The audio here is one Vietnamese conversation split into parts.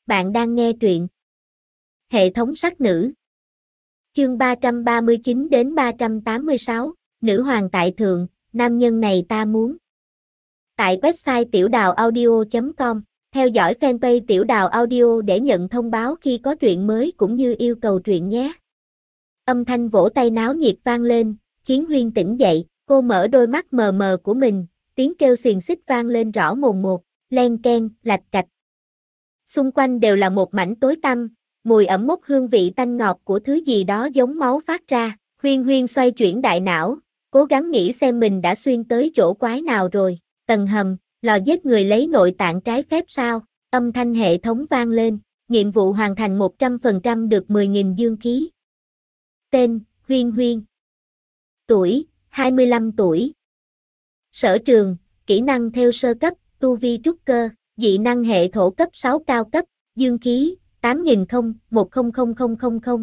Bạn đang nghe truyện Hệ thống sắc nữ. Chương 339 đến 386, Nữ hoàng tại thượng, nam nhân này ta muốn. Tại website tiểudào audio.com, theo dõi fanpage Tiểu Đào Audio để nhận thông báo khi có truyện mới cũng như yêu cầu truyện nhé. Âm thanh vỗ tay náo nhiệt vang lên, khiến Huyên tỉnh dậy, cô mở đôi mắt mờ mờ của mình, tiếng kêu xiềng xích vang lên rõ mồn một, len keng, lạch cạch. Xung quanh đều là một mảnh tối tăm, mùi ẩm mốc hương vị tanh ngọt của thứ gì đó giống máu phát ra. Huyên xoay chuyển đại não, cố gắng nghĩ xem mình đã xuyên tới chỗ quái nào rồi. Tầng hầm, lò giết người lấy nội tạng trái phép sao? Âm thanh hệ thống vang lên, nhiệm vụ hoàn thành 100% được 10.000 dương khí. Tên, Huyên. Tuổi, 25 tuổi. Sở trường, kỹ năng theo sơ cấp, tu vi trúc cơ, dị năng hệ thổ cấp 6 cao cấp, dương khí, 8.000-1000000.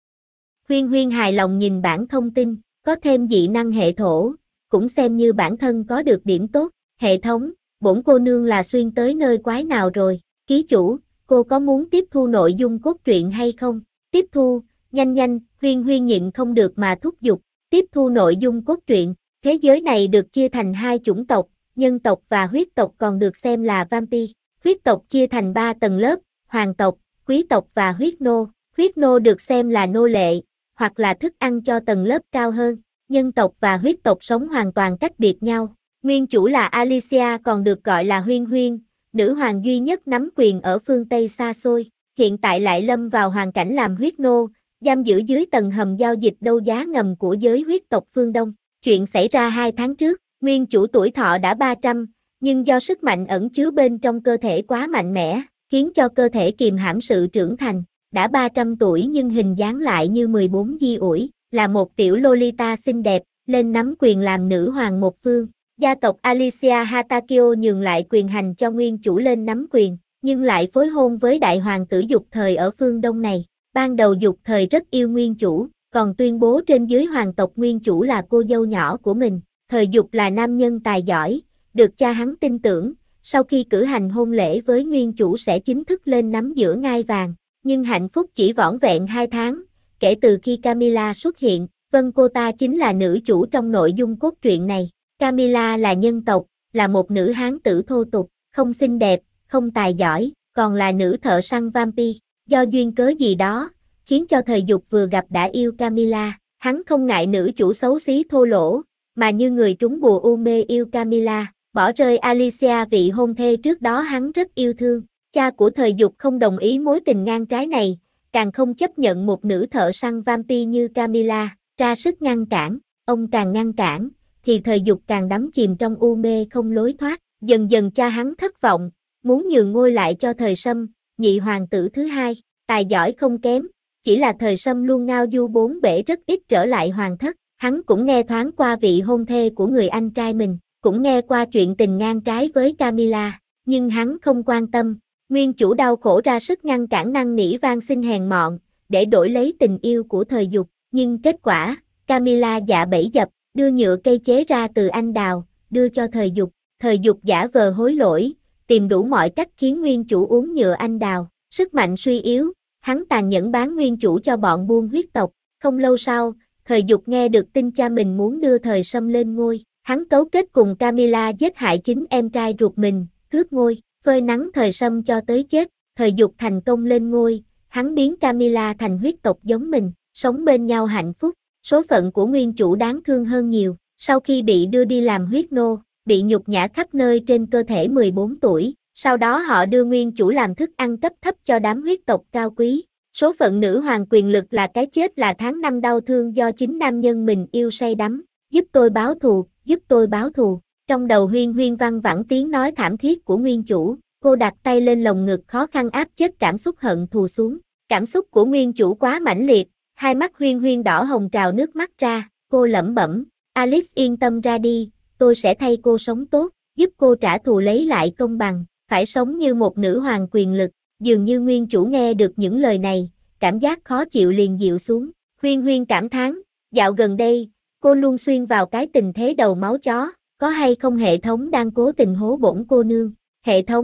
Huyên hài lòng nhìn bảng thông tin, có thêm dị năng hệ thổ, cũng xem như bản thân có được điểm tốt. Hệ thống, bổn cô nương là xuyên tới nơi quái nào rồi? Ký chủ, cô có muốn tiếp thu nội dung cốt truyện hay không? Tiếp thu, nhanh, Huyên nhịn không được mà thúc giục, tiếp thu nội dung cốt truyện. Thế giới này được chia thành hai chủng tộc, nhân tộc và huyết tộc, còn được xem là vampire. Huyết tộc chia thành 3 tầng lớp, hoàng tộc, quý tộc và huyết nô. Huyết nô được xem là nô lệ, hoặc là thức ăn cho tầng lớp cao hơn. Nhân tộc và huyết tộc sống hoàn toàn cách biệt nhau. Nguyên chủ là Alicia, còn được gọi là Huyên, nữ hoàng duy nhất nắm quyền ở phương Tây xa xôi. Hiện tại lại lâm vào hoàn cảnh làm huyết nô, giam giữ dưới tầng hầm giao dịch đấu giá ngầm của giới huyết tộc phương Đông. Chuyện xảy ra 2 tháng trước, nguyên chủ tuổi thọ đã 300, nhưng do sức mạnh ẩn chứa bên trong cơ thể quá mạnh mẽ, khiến cho cơ thể kìm hãm sự trưởng thành. Đã 300 tuổi nhưng hình dáng lại như 14 di ủi, là một tiểu Lolita xinh đẹp, lên nắm quyền làm nữ hoàng một phương. Gia tộc Alicia Hatakio nhường lại quyền hành cho nguyên chủ lên nắm quyền, nhưng lại phối hôn với đại hoàng tử Dục Thời ở phương Đông này. Ban đầu Dục Thời rất yêu nguyên chủ, còn tuyên bố trên dưới hoàng tộc nguyên chủ là cô dâu nhỏ của mình. Thời Dục là nam nhân tài giỏi, được cha hắn tin tưởng, sau khi cử hành hôn lễ với nguyên chủ sẽ chính thức lên nắm giữa ngai vàng. Nhưng hạnh phúc chỉ vỏn vẹn 2 tháng, kể từ khi Camilla xuất hiện. Cô ta chính là nữ chủ trong nội dung cốt truyện này. Camilla là nhân tộc, là một nữ hán tử thô tục, không xinh đẹp, không tài giỏi, còn là nữ thợ săn vampire. Do duyên cớ gì đó, khiến cho Thời Dục vừa gặp đã yêu Camilla. Hắn không ngại nữ chủ xấu xí thô lỗ, mà như người trúng bùa u mê yêu Camilla, bỏ rơi Alicia vị hôn thê trước đó hắn rất yêu thương. Cha của Thời Dục không đồng ý mối tình ngang trái này, càng không chấp nhận một nữ thợ săn vampire như Camilla, ra sức ngăn cản. Ông càng ngăn cản, thì Thời Dục càng đắm chìm trong u mê không lối thoát. Dần dần cha hắn thất vọng, muốn nhường ngôi lại cho Thời Sâm, nhị hoàng tử thứ hai. Tài giỏi không kém, chỉ là Thời Sâm luôn ngao du bốn bể, rất ít trở lại hoàng thất. Hắn cũng nghe thoáng qua vị hôn thê của người anh trai mình, cũng nghe qua chuyện tình ngang trái với Camilla, nhưng hắn không quan tâm. Nguyên chủ đau khổ ra sức ngăn cản, năn nỉ van xin hèn mọn, để đổi lấy tình yêu của Thời Dục, nhưng kết quả, Camilla dạ bẫy dập, đưa nhựa cây chế ra từ anh đào, đưa cho Thời Dục. Thời Dục giả vờ hối lỗi, tìm đủ mọi cách khiến nguyên chủ uống nhựa anh đào, sức mạnh suy yếu, hắn tàn nhẫn bán nguyên chủ cho bọn buôn huyết tộc. Không lâu sau, Thời Dục nghe được tin cha mình muốn đưa Thời Sâm lên ngôi, hắn cấu kết cùng Camilla giết hại chính em trai ruột mình, cướp ngôi, phơi nắng Thời Sâm cho tới chết. Thời Dục thành công lên ngôi, hắn biến Camilla thành huyết tộc giống mình, sống bên nhau hạnh phúc. Số phận của nguyên chủ đáng thương hơn nhiều, sau khi bị đưa đi làm huyết nô, bị nhục nhã khắp nơi trên cơ thể 14 tuổi, sau đó họ đưa nguyên chủ làm thức ăn cấp thấp cho đám huyết tộc cao quý. Số phận nữ hoàng quyền lực là cái chết, là tháng năm đau thương do chính nam nhân mình yêu say đắm. Giúp tôi báo thù, giúp tôi báo thù. Trong đầu Huyên văng vẳng tiếng nói thảm thiết của nguyên chủ, cô đặt tay lên lồng ngực khó khăn áp chất cảm xúc hận thù xuống. Cảm xúc của nguyên chủ quá mãnh liệt, hai mắt Huyên đỏ hồng trào nước mắt ra, cô lẩm bẩm, Alice yên tâm ra đi, tôi sẽ thay cô sống tốt, giúp cô trả thù lấy lại công bằng, phải sống như một nữ hoàng quyền lực. Dường như nguyên chủ nghe được những lời này, cảm giác khó chịu liền dịu xuống. Huyên cảm thán, dạo gần đây, cô luôn xuyên vào cái tình thế đầu máu chó, có hay không hệ thống đang cố tình hố bổn cô nương? Hệ thống,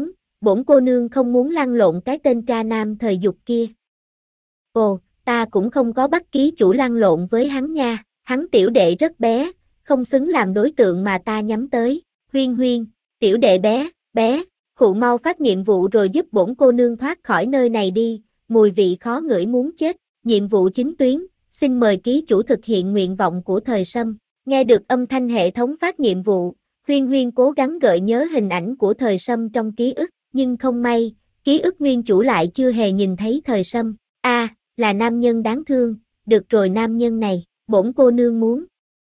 bổn cô nương không muốn lăn lộn cái tên tra nam thời dục kia. Ồ, ta cũng không có bắt ký chủ lăn lộn với hắn nha, hắn tiểu đệ rất bé, không xứng làm đối tượng mà ta nhắm tới. Huyên huyên, tiểu đệ bé, bé, khụ mau phát nhiệm vụ rồi giúp bổn cô nương thoát khỏi nơi này đi, mùi vị khó ngửi muốn chết. Nhiệm vụ chính tuyến, xin mời ký chủ thực hiện nguyện vọng của thời Sâm. Nghe được âm thanh hệ thống phát nhiệm vụ, Huyên huyên cố gắng gợi nhớ hình ảnh của thời Sâm trong ký ức, nhưng không may, ký ức nguyên chủ lại chưa hề nhìn thấy thời Sâm. Là nam nhân đáng thương, được rồi nam nhân này, bổn cô nương muốn.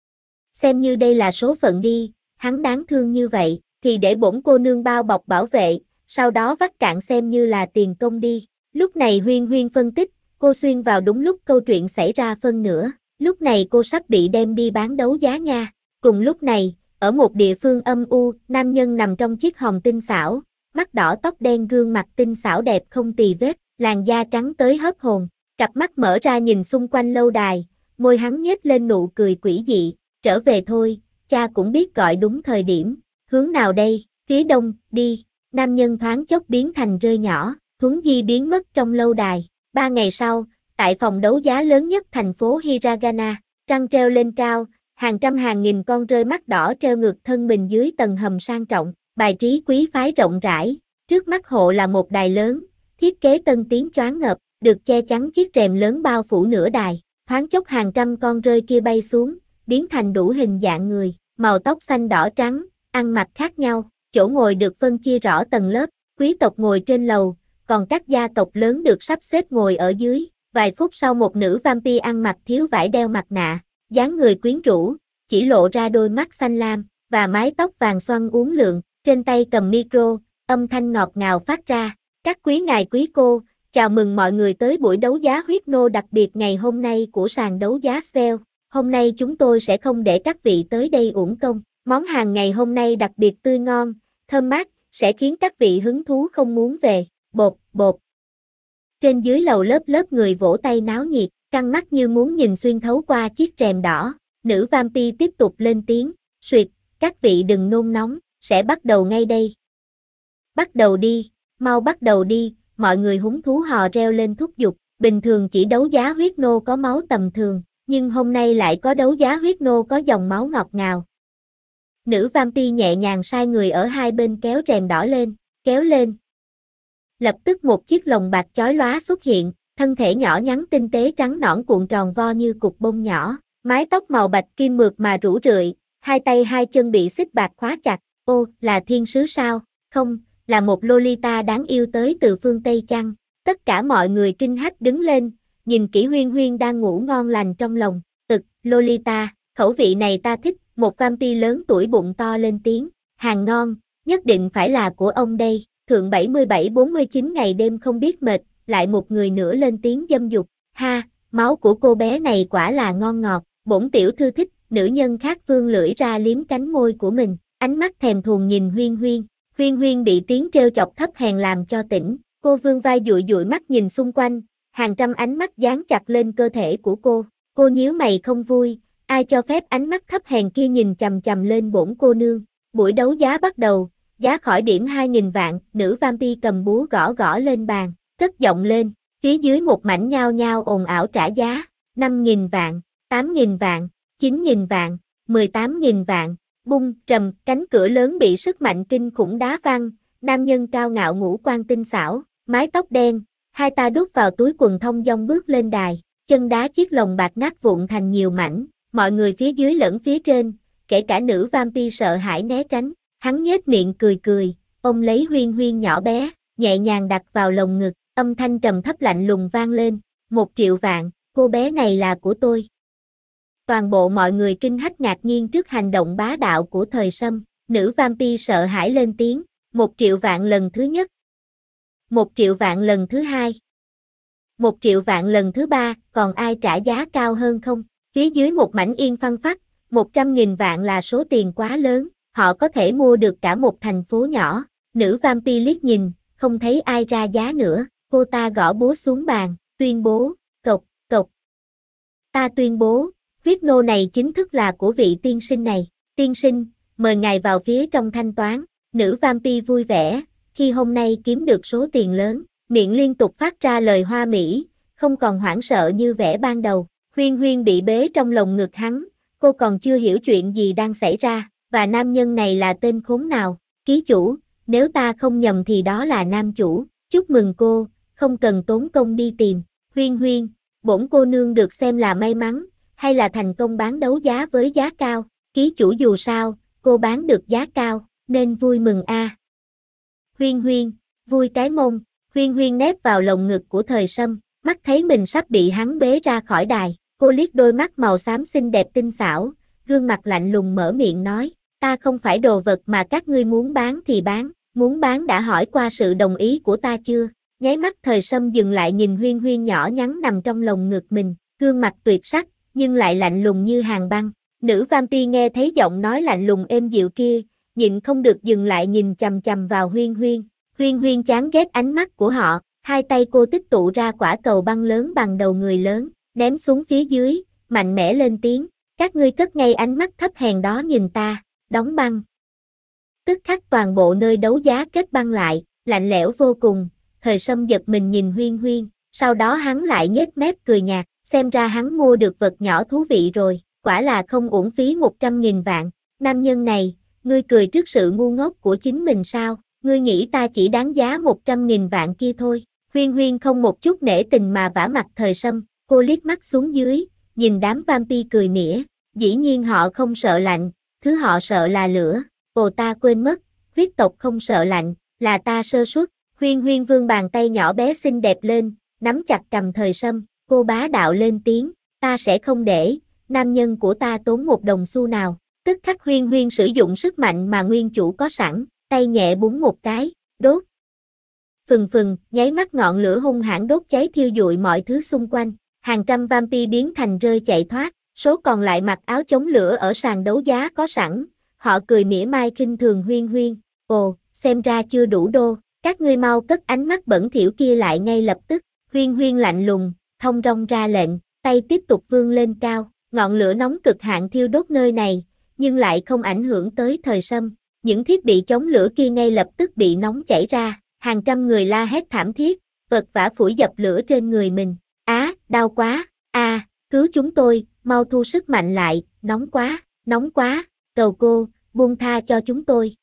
Xem như đây là số phận đi, hắn đáng thương như vậy, thì để bổn cô nương bao bọc bảo vệ, sau đó vắt cạn xem như là tiền công đi. Lúc này Huyên huyên phân tích, cô xuyên vào đúng lúc câu chuyện xảy ra phân nửa, lúc này cô sắp bị đem đi bán đấu giá nha. Cùng lúc này, ở một địa phương âm u, nam nhân nằm trong chiếc hòm tinh xảo, mắt đỏ tóc đen gương mặt tinh xảo đẹp không tì vết, làn da trắng tới hớp hồn, cặp mắt mở ra nhìn xung quanh lâu đài, môi hắn nhếch lên nụ cười quỷ dị, trở về thôi, cha cũng biết gọi đúng thời điểm, hướng nào đây, phía đông, đi, nam nhân thoáng chốc biến thành rơi nhỏ, thuấn di biến mất trong lâu đài. 3 ngày sau, tại phòng đấu giá lớn nhất thành phố Hiragana, trăng treo lên cao, hàng trăm hàng nghìn con rơi mắt đỏ treo ngược thân mình dưới tầng hầm sang trọng, bài trí quý phái rộng rãi, trước mắt hộ là một đài lớn, thiết kế tân tiến choáng ngợp, được che chắn chiếc rèm lớn bao phủ nửa đài, thoáng chốc hàng trăm con rơi kia bay xuống, biến thành đủ hình dạng người, màu tóc xanh đỏ trắng, ăn mặc khác nhau, chỗ ngồi được phân chia rõ tầng lớp, quý tộc ngồi trên lầu, còn các gia tộc lớn được sắp xếp ngồi ở dưới. Vài phút sau một nữ vampire ăn mặc thiếu vải đeo mặt nạ, dáng người quyến rũ, chỉ lộ ra đôi mắt xanh lam, và mái tóc vàng xoăn uốn lượn, trên tay cầm micro, âm thanh ngọt ngào phát ra. Các quý ngài quý cô, chào mừng mọi người tới buổi đấu giá huyết nô đặc biệt ngày hôm nay của sàn đấu giá Spell. Hôm nay chúng tôi sẽ không để các vị tới đây uổng công. Món hàng ngày hôm nay đặc biệt tươi ngon, thơm mát, sẽ khiến các vị hứng thú không muốn về. Bột, bột. Trên dưới lầu lớp lớp người vỗ tay náo nhiệt, căng mắt như muốn nhìn xuyên thấu qua chiếc rèm đỏ. Nữ vampire tiếp tục lên tiếng, suyệt, các vị đừng nôn nóng, sẽ bắt đầu ngay đây. Bắt đầu đi, mau bắt đầu đi, mọi người húng thú hò reo lên thúc giục. Bình thường chỉ đấu giá huyết nô có máu tầm thường, nhưng hôm nay lại có đấu giá huyết nô có dòng máu ngọt ngào. Nữ vampire nhẹ nhàng sai người ở hai bên kéo rèm đỏ lên, kéo lên. Lập tức một chiếc lồng bạc chói lóa xuất hiện, thân thể nhỏ nhắn tinh tế trắng nõn cuộn tròn vo như cục bông nhỏ, mái tóc màu bạch kim mượt mà rủ rượi, hai tay hai chân bị xích bạc khóa chặt. Ô, là thiên sứ sao? Không, là một Lolita đáng yêu tới từ phương Tây chăng? Tất cả mọi người kinh hách đứng lên, nhìn kỹ Huyên huyên đang ngủ ngon lành trong lòng. Lolita, khẩu vị này ta thích, một vampire lớn tuổi bụng to lên tiếng, hàng ngon, nhất định phải là của ông đây. Thượng 77-49 ngày đêm không biết mệt, lại một người nữa lên tiếng dâm dục. Ha, máu của cô bé này quả là ngon ngọt, bổn tiểu thư thích. Nữ nhân khác vươn lưỡi ra liếm cánh môi của mình, ánh mắt thèm thuồng nhìn Huyên huyên. Huyên huyên bị tiếng trêu chọc thấp hèn làm cho tỉnh, cô vươn vai dụi dụi mắt nhìn xung quanh, hàng trăm ánh mắt dán chặt lên cơ thể của cô. Cô nhíu mày không vui, ai cho phép ánh mắt thấp hèn kia nhìn chằm chằm lên bổn cô nương. Buổi đấu giá bắt đầu. Giá khỏi điểm 2.000 vạn, nữ vampire cầm búa gõ gõ lên bàn, cất giọng lên, phía dưới một mảnh nhao nhao ồn ào trả giá, 5.000 vạn, 8.000 vạn, 9.000 vạn, 18.000 vạn, bung, trầm, cánh cửa lớn bị sức mạnh kinh khủng đá văng, nam nhân cao ngạo ngũ quan tinh xảo, mái tóc đen, hai ta đút vào túi quần thong dong bước lên đài, chân đá chiếc lồng bạc nát vụn thành nhiều mảnh, mọi người phía dưới lẫn phía trên, kể cả nữ vampire sợ hãi né tránh. Hắn nhếch miệng cười cười, ôm lấy Huyên huyên nhỏ bé, nhẹ nhàng đặt vào lồng ngực, âm thanh trầm thấp lạnh lùng vang lên, 1 triệu vạn, cô bé này là của tôi. Toàn bộ mọi người kinh hách ngạc nhiên trước hành động bá đạo của thời Sâm, nữ vampire sợ hãi lên tiếng, 1 triệu vạn lần thứ nhất, 1 triệu vạn lần thứ hai, 1 triệu vạn lần thứ ba, còn ai trả giá cao hơn không? Phía dưới một mảnh yên phăng phắc, 100.000 vạn là số tiền quá lớn. Họ có thể mua được cả một thành phố nhỏ. Nữ vampire liếc nhìn, không thấy ai ra giá nữa. Cô ta gõ búa xuống bàn, tuyên bố, cộc, cộc. Ta tuyên bố, huyết nô này chính thức là của vị tiên sinh này. Tiên sinh, mời ngài vào phía trong thanh toán. Nữ vampire vui vẻ, khi hôm nay kiếm được số tiền lớn, miệng liên tục phát ra lời hoa mỹ, không còn hoảng sợ như vẻ ban đầu. Huyên Huyên bị bế trong lồng ngực hắn, cô còn chưa hiểu chuyện gì đang xảy ra, và nam nhân này là tên khốn nào. Ký chủ, nếu ta không nhầm thì đó là nam chủ, chúc mừng cô, không cần tốn công đi tìm. Huyên Huyên, bổn cô nương được xem là may mắn, hay là thành công bán đấu giá với giá cao. Ký chủ dù sao, cô bán được giá cao, nên vui mừng a. Huyên Huyên, vui cái mông. Huyên Huyên nép vào lồng ngực của Thời Sâm, mắt thấy mình sắp bị hắn bế ra khỏi đài, cô liếc đôi mắt màu xám xinh đẹp tinh xảo, gương mặt lạnh lùng mở miệng nói, ta không phải đồ vật mà các ngươi muốn bán thì bán, muốn bán đã hỏi qua sự đồng ý của ta chưa? Nháy mắt Thời Sâm dừng lại nhìn Huyên Huyên nhỏ nhắn nằm trong lồng ngực mình, gương mặt tuyệt sắc, nhưng lại lạnh lùng như hàn băng. Nữ vampire nghe thấy giọng nói lạnh lùng êm dịu kia, nhịn không được dừng lại nhìn chằm chằm vào Huyên Huyên. Huyên Huyên chán ghét ánh mắt của họ, hai tay cô tích tụ ra quả cầu băng lớn bằng đầu người lớn, ném xuống phía dưới, mạnh mẽ lên tiếng, các ngươi cất ngay ánh mắt thấp hèn đó nhìn ta, đóng băng. Tức khắc toàn bộ nơi đấu giá kết băng lại, lạnh lẽo vô cùng. Thời Sâm giật mình nhìn Huyên Huyên, sau đó hắn lại nhếch mép cười nhạt, xem ra hắn mua được vật nhỏ thú vị rồi, quả là không uổng phí 100.000 vạn. Nam nhân này, ngươi cười trước sự ngu ngốc của chính mình sao? Ngươi nghĩ ta chỉ đáng giá 100.000 vạn kia thôi. Huyên Huyên không một chút nể tình mà vả mặt Thời Sâm, cô liếc mắt xuống dưới, nhìn đám vampire cười mỉa, dĩ nhiên họ không sợ lạnh, thứ họ sợ là lửa. Ồ, ta quên mất, huyết tộc không sợ lạnh, là ta sơ suất. Huyên Huyên vươn bàn tay nhỏ bé xinh đẹp lên, nắm chặt cầm Thời Sâm, cô bá đạo lên tiếng, ta sẽ không để nam nhân của ta tốn một đồng xu nào. Tức khắc Huyên Huyên sử dụng sức mạnh mà nguyên chủ có sẵn, tay nhẹ búng một cái, đốt. Phừng phừng, nháy mắt ngọn lửa hung hãn đốt cháy thiêu dụi mọi thứ xung quanh, hàng trăm vampire biến thành rơi chạy thoát, số còn lại mặc áo chống lửa ở sàn đấu giá có sẵn, họ cười mỉa mai khinh thường Huyên Huyên, ồ, xem ra chưa đủ đô, các ngươi mau cất ánh mắt bẩn thỉu kia lại ngay lập tức. Huyên Huyên lạnh lùng, thông dong ra lệnh, tay tiếp tục vươn lên cao, ngọn lửa nóng cực hạn thiêu đốt nơi này, nhưng lại không ảnh hưởng tới Thời Sâm. Những thiết bị chống lửa kia ngay lập tức bị nóng chảy ra, hàng trăm người la hét thảm thiết, vật vã phủi dập lửa trên người mình. Á, đau quá, cứu chúng tôi, mau thu sức mạnh lại, nóng quá, cầu cô, buông tha cho chúng tôi.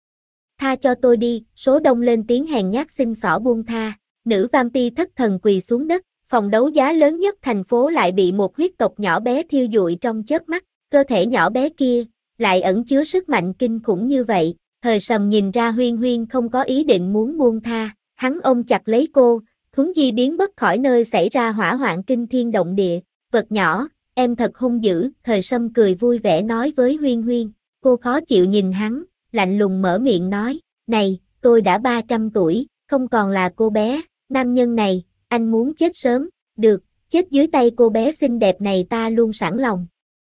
Tha cho tôi đi, số đông lên tiếng hèn nhát xin xỏ buông tha. Nữ vampire thất thần quỳ xuống đất, phòng đấu giá lớn nhất thành phố lại bị một huyết tộc nhỏ bé thiêu dụi trong chớp mắt, cơ thể nhỏ bé kia lại ẩn chứa sức mạnh kinh khủng như vậy. Thời Sâm nhìn ra Huyên Huyên không có ý định muốn buông tha, hắn ôm chặt lấy cô, thuấn di biến mất khỏi nơi xảy ra hỏa hoạn kinh thiên động địa. Vật nhỏ, em thật hung dữ. Thời Sâm cười vui vẻ nói với Huyên Huyên, cô khó chịu nhìn hắn, lạnh lùng mở miệng nói, này, tôi đã 300 tuổi, không còn là cô bé, nam nhân này, anh muốn chết sớm, được, chết dưới tay cô bé xinh đẹp này ta luôn sẵn lòng.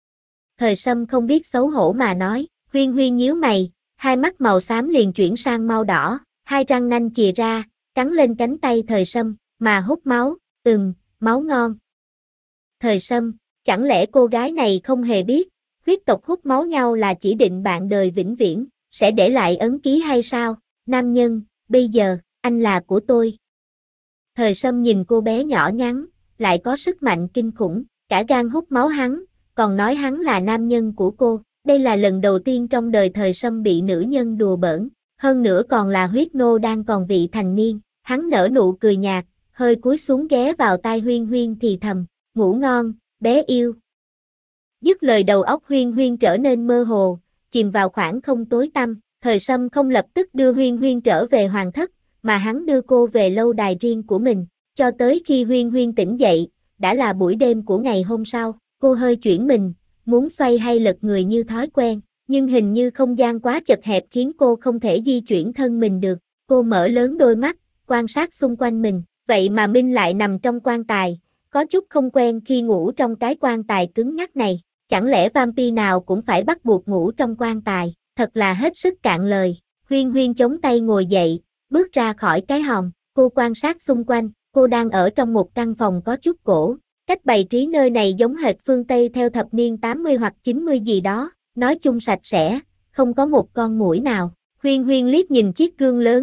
Thời Sâm không biết xấu hổ mà nói, Huyên Huyên nhíu mày, hai mắt màu xám liền chuyển sang màu đỏ, hai răng nanh chìa ra, cắn lên cánh tay Thời Sâm, mà hút máu, máu ngon. Thời Sâm, chẳng lẽ cô gái này không hề biết, huyết tộc hút máu nhau là chỉ định bạn đời vĩnh viễn, sẽ để lại ấn ký hay sao? Nam nhân, bây giờ, anh là của tôi. Thời Sâm nhìn cô bé nhỏ nhắn, lại có sức mạnh kinh khủng, cả gan hút máu hắn, còn nói hắn là nam nhân của cô. Đây là lần đầu tiên trong đời Thời Sâm bị nữ nhân đùa bỡn, hơn nữa còn là huyết nô đang còn vị thành niên. Hắn nở nụ cười nhạt, hơi cúi xuống ghé vào tai Huyên Huyên thì thầm, ngủ ngon, bé yêu. Dứt lời đầu óc Huyên Huyên trở nên mơ hồ, chìm vào khoảng không tối tăm. Thời Sâm không lập tức đưa Huyên Huyên trở về hoàng thất, mà hắn đưa cô về lâu đài riêng của mình, cho tới khi Huyên Huyên tỉnh dậy, đã là buổi đêm của ngày hôm sau. Cô hơi chuyển mình, muốn xoay hay lật người như thói quen, nhưng hình như không gian quá chật hẹp khiến cô không thể di chuyển thân mình được. Cô mở lớn đôi mắt, quan sát xung quanh mình, vậy mà Minh lại nằm trong quan tài, có chút không quen khi ngủ trong cái quan tài cứng nhắc này. Chẳng lẽ vampire nào cũng phải bắt buộc ngủ trong quan tài, thật là hết sức cạn lời. Huyên Huyên chống tay ngồi dậy, bước ra khỏi cái hòm, cô quan sát xung quanh, cô đang ở trong một căn phòng có chút cổ. Cách bày trí nơi này giống hệt phương Tây theo thập niên 80 hoặc 90 gì đó, nói chung sạch sẽ, không có một con muỗi nào. Huyên Huyên liếc nhìn chiếc gương lớn,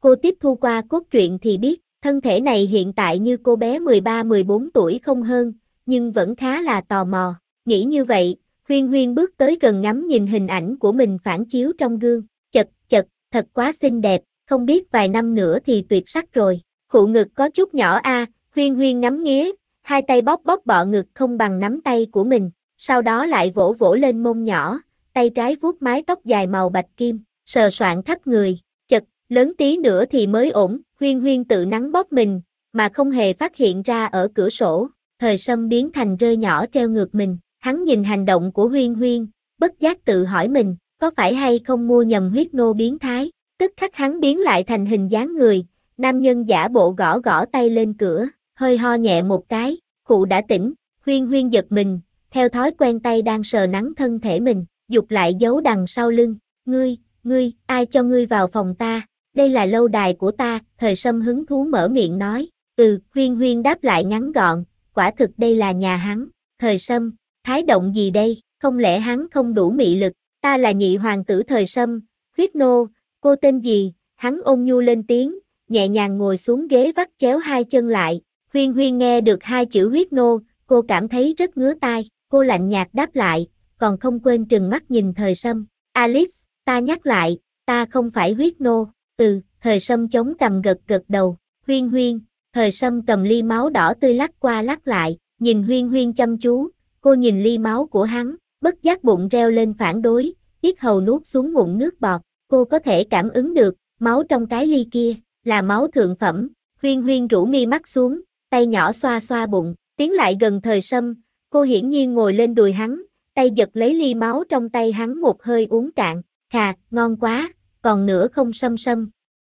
cô tiếp thu qua cốt truyện thì biết, thân thể này hiện tại như cô bé 13-14 tuổi không hơn, nhưng vẫn khá là tò mò. Nghĩ như vậy, Huyên Huyên bước tới gần ngắm nhìn hình ảnh của mình phản chiếu trong gương. Chật, chật, thật quá xinh đẹp, không biết vài năm nữa thì tuyệt sắc rồi. Khụ ngực có chút nhỏ a, Huyên Huyên ngắm nghía, hai tay bóp bóp bọ ngực không bằng nắm tay của mình, sau đó lại vỗ vỗ lên mông nhỏ, tay trái vuốt mái tóc dài màu bạch kim, sờ soạng khắp người. Chật, lớn tí nữa thì mới ổn, Huyên Huyên tự nắn bóp mình, mà không hề phát hiện ra ở cửa sổ, Thời Sâm biến thành rơi nhỏ treo ngược mình. Hắn nhìn hành động của Huyên Huyên, bất giác tự hỏi mình, có phải hay không mua nhầm huyết nô biến thái, tức khắc hắn biến lại thành hình dáng người, nam nhân giả bộ gõ gõ tay lên cửa, hơi ho nhẹ một cái, cụ đã tỉnh, Huyên Huyên giật mình, theo thói quen tay đang sờ nắn thân thể mình, giục lại giấu đằng sau lưng, ngươi, ai cho ngươi vào phòng ta, đây là lâu đài của ta, Thời Sâm hứng thú mở miệng nói, Huyên Huyên đáp lại ngắn gọn, quả thực đây là nhà hắn, Thời Sâm, thái động gì đây, không lẽ hắn không đủ mị lực, ta là nhị hoàng tử Thời Sâm, huyết nô, cô tên gì, hắn ôn nhu lên tiếng, nhẹ nhàng ngồi xuống ghế vắt chéo hai chân lại, Huyên Huyên nghe được hai chữ huyết nô, cô cảm thấy rất ngứa tai, cô lạnh nhạt đáp lại, còn không quên trừng mắt nhìn Thời Sâm, Alice, ta nhắc lại, ta không phải huyết nô, Thời Sâm chống cằm gật gật đầu, Huyên Huyên, Thời Sâm cầm ly máu đỏ tươi lắc qua lắc lại, nhìn Huyên Huyên chăm chú, cô nhìn ly máu của hắn, bất giác bụng reo lên phản đối, yết hầu nuốt xuống ngụm nước bọt, cô có thể cảm ứng được, máu trong cái ly kia, là máu thượng phẩm, Huyên Huyên rũ mi mắt xuống, tay nhỏ xoa xoa bụng, tiến lại gần Thời Sâm, cô hiển nhiên ngồi lên đùi hắn, tay giật lấy ly máu trong tay hắn một hơi uống cạn, khà, ngon quá, còn nữa không Sâm Sâm.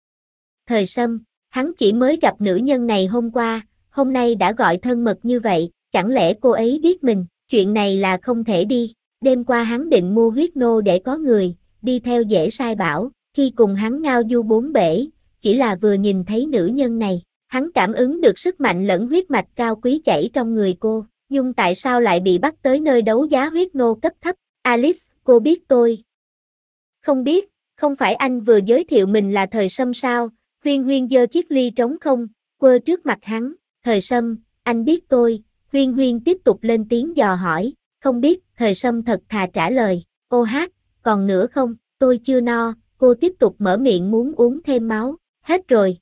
Thời Sâm, hắn chỉ mới gặp nữ nhân này hôm qua, hôm nay đã gọi thân mật như vậy, chẳng lẽ cô ấy biết mình, chuyện này là không thể đi, đêm qua hắn định mua huyết nô để có người, đi theo dễ sai bảo, khi cùng hắn ngao du bốn bể, chỉ là vừa nhìn thấy nữ nhân này, hắn cảm ứng được sức mạnh lẫn huyết mạch cao quý chảy trong người cô, nhưng tại sao lại bị bắt tới nơi đấu giá huyết nô cấp thấp, Alice, cô biết tôi. Không biết, không phải anh vừa giới thiệu mình là Thời Sâm sao, Huyên Huyên giơ chiếc ly trống không, quơ trước mặt hắn, Thời Sâm, anh biết tôi, Huyên Huyên tiếp tục lên tiếng dò hỏi, không biết, Thời Sâm thật thà trả lời, ô hát, còn nữa không, tôi chưa no, cô tiếp tục mở miệng muốn uống thêm máu, hết rồi.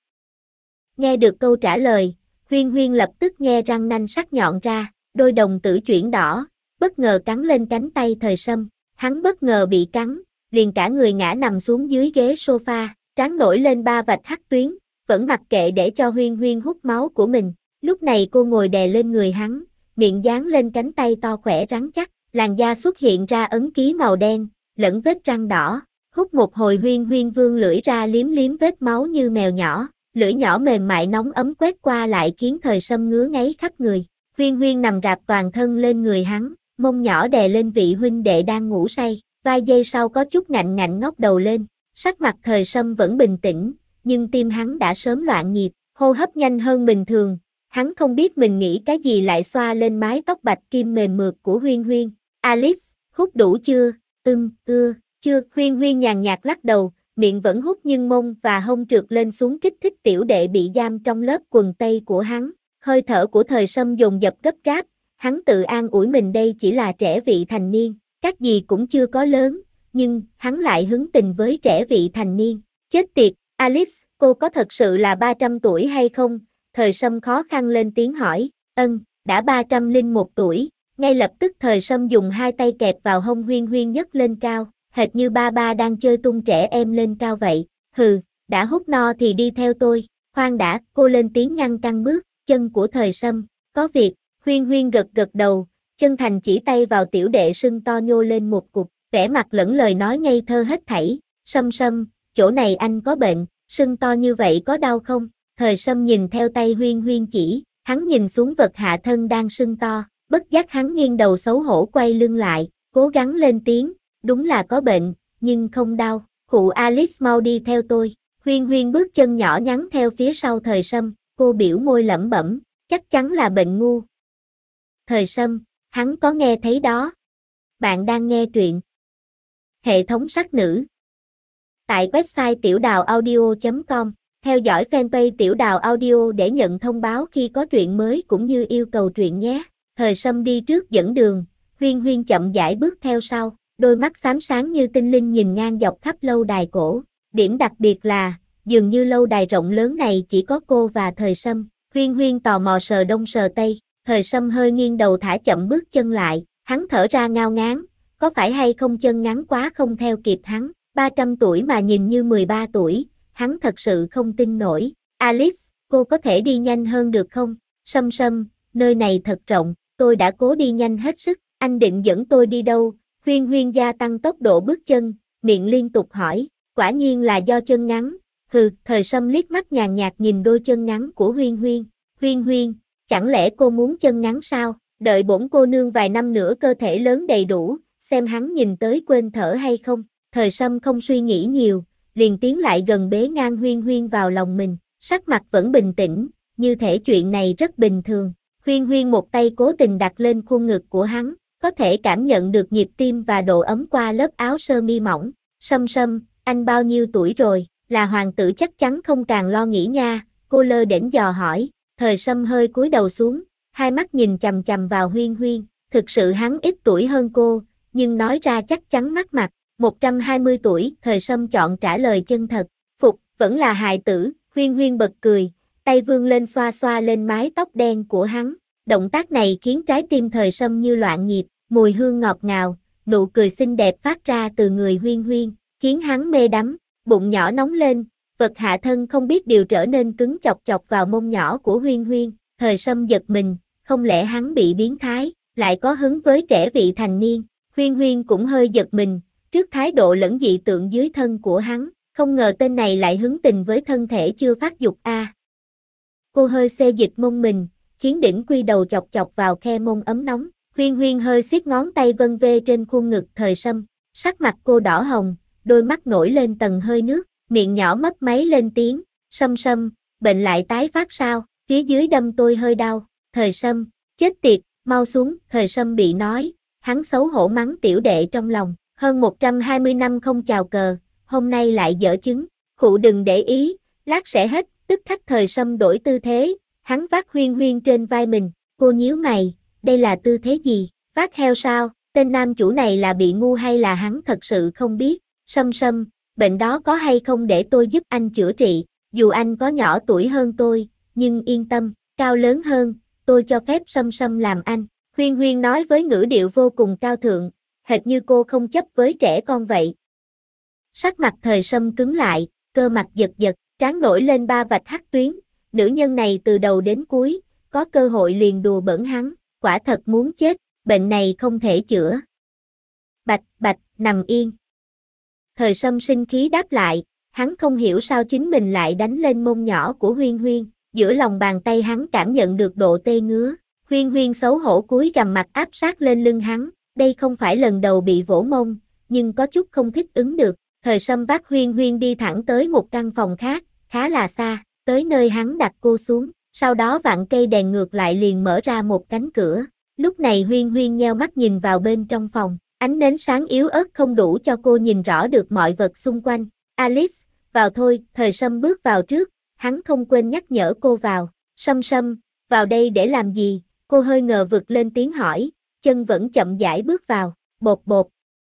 Nghe được câu trả lời, Huyên Huyên lập tức nhe răng nanh sắc nhọn ra, đôi đồng tử chuyển đỏ, bất ngờ cắn lên cánh tay Thời Sâm, hắn bất ngờ bị cắn, liền cả người ngã nằm xuống dưới ghế sofa, trán nổi lên ba vạch hắc tuyến, vẫn mặc kệ để cho Huyên Huyên hút máu của mình. Lúc này cô ngồi đè lên người hắn, miệng dán lên cánh tay to khỏe rắn chắc, làn da xuất hiện ra ấn ký màu đen, lẫn vết răng đỏ. Hút một hồi Huyên Huyên vươn lưỡi ra liếm liếm vết máu như mèo nhỏ, lưỡi nhỏ mềm mại nóng ấm quét qua lại khiến Thời Sâm ngứa ngáy khắp người. Huyên Huyên nằm rạp toàn thân lên người hắn, mông nhỏ đè lên vị huynh đệ đang ngủ say, vài giây sau có chút ngạnh ngạnh ngóc đầu lên, sắc mặt Thời Sâm vẫn bình tĩnh, nhưng tim hắn đã sớm loạn nhịp, hô hấp nhanh hơn bình thường. Hắn không biết mình nghĩ cái gì lại xoa lên mái tóc bạch kim mềm mượt của Huyên Huyên. Alice, hút đủ chưa? Chưa. Huyên Huyên nhàn nhạt lắc đầu, miệng vẫn hút nhưng mông và hông trượt lên xuống kích thích tiểu đệ bị giam trong lớp quần tây của hắn. Hơi thở của Thời Sâm dồn dập gấp gáp, hắn tự an ủi mình đây chỉ là trẻ vị thành niên, các gì cũng chưa có lớn, nhưng hắn lại hứng tình với trẻ vị thành niên. Chết tiệt, Alice, cô có thật sự là 300 tuổi hay không? Thời Sâm khó khăn lên tiếng hỏi, đã 301 tuổi, ngay lập tức Thời Sâm dùng hai tay kẹp vào hông Huyên Huyên nhấc lên cao, hệt như ba đang chơi tung trẻ em lên cao vậy, đã hút no thì đi theo tôi, khoan đã, cô lên tiếng ngăn căng bước, chân của Thời Sâm, có việc, Huyên Huyên gật gật đầu, chân thành chỉ tay vào tiểu đệ sưng to nhô lên một cục, vẻ mặt lẫn lời nói ngây thơ hết thảy, Sâm, chỗ này anh có bệnh, sưng to như vậy có đau không? Thời Sâm nhìn theo tay Huyên Huyên chỉ, hắn nhìn xuống vật hạ thân đang sưng to, bất giác hắn nghiêng đầu xấu hổ quay lưng lại, cố gắng lên tiếng, đúng là có bệnh, nhưng không đau, cụ Alice mau đi theo tôi, Huyên Huyên bước chân nhỏ nhắn theo phía sau Thời Sâm, cô biểu môi lẩm bẩm, chắc chắn là bệnh ngu. Thời Sâm, hắn có nghe thấy đó. Bạn đang nghe truyện Hệ thống sắc nữ tại website tiểu đào audio.com. Theo dõi fanpage Tiểu Đào Audio để nhận thông báo khi có truyện mới cũng như yêu cầu truyện nhé. Thời Sâm đi trước dẫn đường, Huyên Huyên chậm rãi bước theo sau, đôi mắt xám sáng như tinh linh nhìn ngang dọc khắp lâu đài cổ. Điểm đặc biệt là, dường như lâu đài rộng lớn này chỉ có cô và Thời Sâm. Huyên Huyên tò mò sờ đông sờ tây, Thời Sâm hơi nghiêng đầu thả chậm bước chân lại, hắn thở ra ngao ngán, có phải hay không chân ngắn quá không theo kịp hắn, 300 tuổi mà nhìn như 13 tuổi, hắn thật sự không tin nổi. Alice, cô có thể đi nhanh hơn được không? Sâm Sâm, nơi này thật rộng, tôi đã cố đi nhanh hết sức, anh định dẫn tôi đi đâu? Huyên Huyên gia tăng tốc độ bước chân, miệng liên tục hỏi, quả nhiên là do chân ngắn. Thời Sâm liếc mắt nhàn nhạt nhìn đôi chân ngắn của Huyên Huyên. Huyên Huyên, chẳng lẽ cô muốn chân ngắn sao? Đợi bổn cô nương vài năm nữa cơ thể lớn đầy đủ, xem hắn nhìn tới quên thở hay không. Thời Sâm không suy nghĩ nhiều, liền tiến lại gần bế ngang Huyên Huyên vào lòng mình, sắc mặt vẫn bình tĩnh, như thể chuyện này rất bình thường. Huyên Huyên một tay cố tình đặt lên khuôn ngực của hắn, có thể cảm nhận được nhịp tim và độ ấm qua lớp áo sơ mi mỏng. Sâm Sâm, anh bao nhiêu tuổi rồi? Là hoàng tử chắc chắn không càng lo nghĩ nha, cô lơ đễnh dò hỏi. Thời Sâm hơi cúi đầu xuống, hai mắt nhìn chằm chằm vào Huyên Huyên, thực sự hắn ít tuổi hơn cô, nhưng nói ra chắc chắn mắc mặt. 120 tuổi, Thời Sâm chọn trả lời chân thật. Phục, vẫn là hài tử. Huyên Huyên bật cười, tay vươn lên xoa xoa lên mái tóc đen của hắn. Động tác này khiến trái tim Thời Sâm như loạn nhịp, mùi hương ngọt ngào, nụ cười xinh đẹp phát ra từ người Huyên Huyên, khiến hắn mê đắm, bụng nhỏ nóng lên, vật hạ thân không biết điều trở nên cứng chọc chọc vào mông nhỏ của Huyên Huyên. Thời Sâm giật mình, không lẽ hắn bị biến thái, lại có hứng với trẻ vị thành niên. Huyên Huyên cũng hơi giật mình, trước thái độ lẫn dị tượng dưới thân của hắn, không ngờ tên này lại hứng tình với thân thể chưa phát dục a. Cô hơi xê dịch mông mình, khiến đỉnh quy đầu chọc chọc vào khe mông ấm nóng. Huyên Huyên hơi siết ngón tay vân vê trên khuôn ngực Thời Sâm, sắc mặt cô đỏ hồng, đôi mắt nổi lên tầng hơi nước, miệng nhỏ mấp máy lên tiếng, Sâm Sâm, bệnh lại tái phát sao? Phía dưới đâm tôi hơi đau. Thời Sâm, chết tiệt, mau xuống. Thời Sâm bị nói, hắn xấu hổ mắng tiểu đệ trong lòng, hơn 120 năm không chào cờ, hôm nay lại dở chứng. Khụ đừng để ý, lát sẽ hết. Tức khắc Thời Sâm đổi tư thế, hắn vác Huyên Huyên trên vai mình. Cô nhíu mày, đây là tư thế gì? Vác heo sao? Tên nam chủ này là bị ngu hay là hắn thật sự không biết? Sâm Sâm, bệnh đó có hay không để tôi giúp anh chữa trị? Dù anh có nhỏ tuổi hơn tôi, nhưng yên tâm, cao lớn hơn, tôi cho phép Sâm Sâm làm anh. Huyên Huyên nói với ngữ điệu vô cùng cao thượng, hệt như cô không chấp với trẻ con vậy. Sắc mặt Thời Sâm cứng lại, cơ mặt giật giật, trán nổi lên ba vạch hắc tuyến. Nữ nhân này từ đầu đến cuối, có cơ hội liền đùa bỡn hắn, quả thật muốn chết, bệnh này không thể chữa. Bạch, bạch, nằm yên. Thời Sâm sinh khí đáp lại, hắn không hiểu sao chính mình lại đánh lên mông nhỏ của Huyên Huyên, giữa lòng bàn tay hắn cảm nhận được độ tê ngứa. Huyên Huyên xấu hổ cúi gằm mặt áp sát lên lưng hắn, đây không phải lần đầu bị vỗ mông, nhưng có chút không thích ứng được. Thời Sâm vác Huyên Huyên đi thẳng tới một căn phòng khác, khá là xa, tới nơi hắn đặt cô xuống, sau đó vặn cây đèn ngược lại liền mở ra một cánh cửa. Lúc này Huyên Huyên nheo mắt nhìn vào bên trong phòng, ánh nến sáng yếu ớt không đủ cho cô nhìn rõ được mọi vật xung quanh. Alice, vào thôi. Thời Sâm bước vào trước, hắn không quên nhắc nhở cô vào. Sâm Sâm, vào đây để làm gì? Cô hơi ngờ vực lên tiếng hỏi, chân vẫn chậm rãi bước vào, bột bột.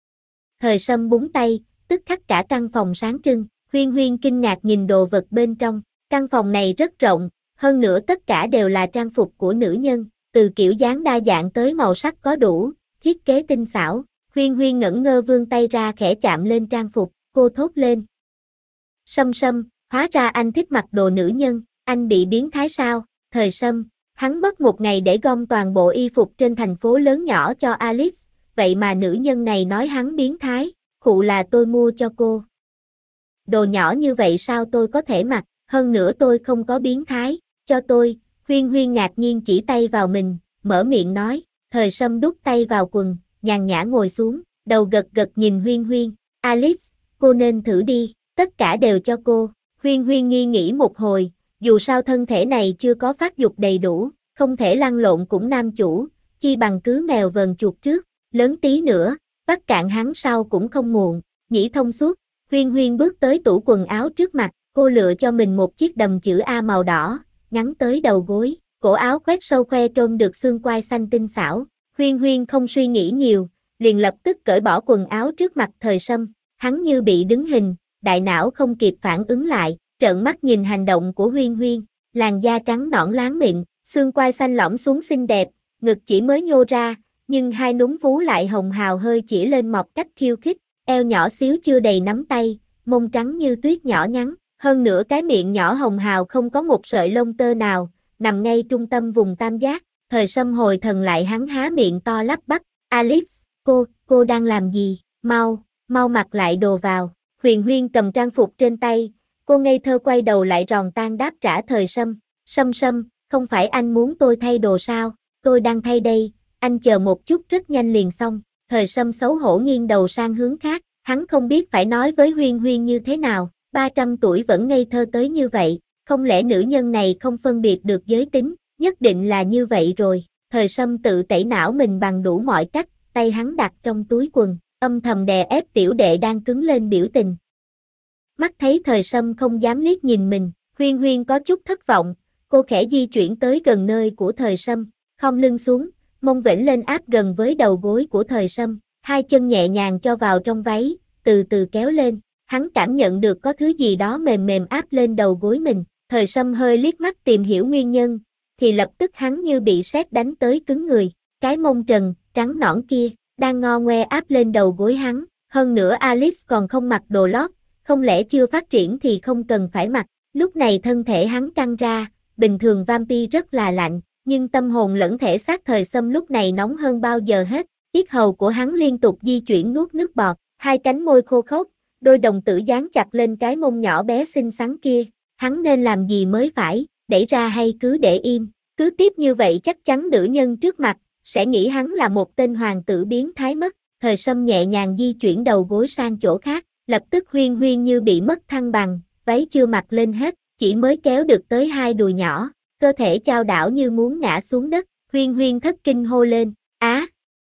Thời Sâm búng tay, tức khắc cả căn phòng sáng trưng. Huyên Huyên kinh ngạc nhìn đồ vật bên trong, căn phòng này rất rộng, hơn nữa tất cả đều là trang phục của nữ nhân, từ kiểu dáng đa dạng tới màu sắc có đủ, thiết kế tinh xảo. Huyên Huyên ngẩn ngơ vươn tay ra khẽ chạm lên trang phục, cô thốt lên. Sâm Sâm, hóa ra anh thích mặc đồ nữ nhân, anh bị biến thái sao? Thời Sâm, hắn mất một ngày để gom toàn bộ y phục trên thành phố lớn nhỏ cho Alice, vậy mà nữ nhân này nói hắn biến thái, khụ là tôi mua cho cô. Đồ nhỏ như vậy sao tôi có thể mặc, hơn nữa tôi không có biến thái, cho tôi. Huyên Huyên ngạc nhiên chỉ tay vào mình, mở miệng nói. Thời Sâm đút tay vào quần, nhàn nhã ngồi xuống, đầu gật gật nhìn Huyên Huyên. Alice, cô nên thử đi, tất cả đều cho cô. Huyên Huyên nghi nghĩ một hồi, dù sao thân thể này chưa có phát dục đầy đủ, không thể lăn lộn cũng nam chủ, chi bằng cứ mèo vờn chuột trước, lớn tí nữa, vắt cạn hắn sau cũng không muộn. Nghĩ thông suốt, Huyên Huyên bước tới tủ quần áo trước mặt, Cô lựa cho mình một chiếc đầm chữ A màu đỏ, ngắn tới đầu gối, cổ áo khoét sâu khoe trôn được xương quai xanh tinh xảo. Huyên Huyên không suy nghĩ nhiều, liền lập tức cởi bỏ quần áo trước mặt Thời Sâm. Hắn như bị đứng hình, đại não không kịp phản ứng lại, trợn mắt nhìn hành động của Huyên Huyên. Làn da trắng nõn láng mịn, xương quai xanh lõm xuống xinh đẹp, ngực chỉ mới nhô ra, nhưng hai núm vú lại hồng hào hơi chỉ lên mọc cách khiêu khích, eo nhỏ xíu chưa đầy nắm tay, mông trắng như tuyết nhỏ nhắn, hơn nữa cái miệng nhỏ hồng hào không có một sợi lông tơ nào, nằm ngay trung tâm vùng tam giác. Thời Sâm hồi thần lại, hắn há miệng to lắp bắp, Alice, cô đang làm gì, mau mặc lại đồ vào. Huyền Huyên cầm trang phục trên tay, cô ngây thơ quay đầu lại ròn tan đáp trả Thời Sâm, Sâm, không phải anh muốn tôi thay đồ sao, tôi đang thay đây, anh chờ một chút rất nhanh liền xong. Thời Sâm xấu hổ nghiêng đầu sang hướng khác, hắn không biết phải nói với Huyên Huyên như thế nào, 300 tuổi vẫn ngây thơ tới như vậy, không lẽ nữ nhân này không phân biệt được giới tính, nhất định là như vậy rồi. Thời Sâm tự tẩy não mình bằng đủ mọi cách, tay hắn đặt trong túi quần, âm thầm đè ép tiểu đệ đang cứng lên biểu tình. Mắt thấy Thời Sâm không dám liếc nhìn mình, Huyên Huyên có chút thất vọng, cô khẽ di chuyển tới gần nơi của Thời Sâm, khom lưng xuống, mông vểnh lên áp gần với đầu gối của Thời Sâm, hai chân nhẹ nhàng cho vào trong váy, từ từ kéo lên, hắn cảm nhận được có thứ gì đó mềm mềm áp lên đầu gối mình. Thời Sâm hơi liếc mắt tìm hiểu nguyên nhân, thì lập tức hắn như bị sét đánh tới cứng người, cái mông trần, trắng nõn kia, đang ngo ngoe áp lên đầu gối hắn, hơn nữa Alice còn không mặc đồ lót, không lẽ chưa phát triển thì không cần phải mặc. Lúc này thân thể hắn căng ra, bình thường vampire rất là lạnh, nhưng tâm hồn lẫn thể xác Thời Sâm lúc này nóng hơn bao giờ hết, yết hầu của hắn liên tục di chuyển nuốt nước bọt, hai cánh môi khô khốc, đôi đồng tử dán chặt lên cái mông nhỏ bé xinh xắn kia. Hắn nên làm gì mới phải, đẩy ra hay cứ để im, cứ tiếp như vậy chắc chắn nữ nhân trước mặt sẽ nghĩ hắn là một tên hoàng tử biến thái mất. Thời Sâm nhẹ nhàng di chuyển đầu gối sang chỗ khác, lập tức Huyên Huyên như bị mất thăng bằng, váy chưa mặc lên hết, chỉ mới kéo được tới hai đùi nhỏ, cơ thể chao đảo như muốn ngã xuống đất. Huyên Huyên thất kinh hô lên, á!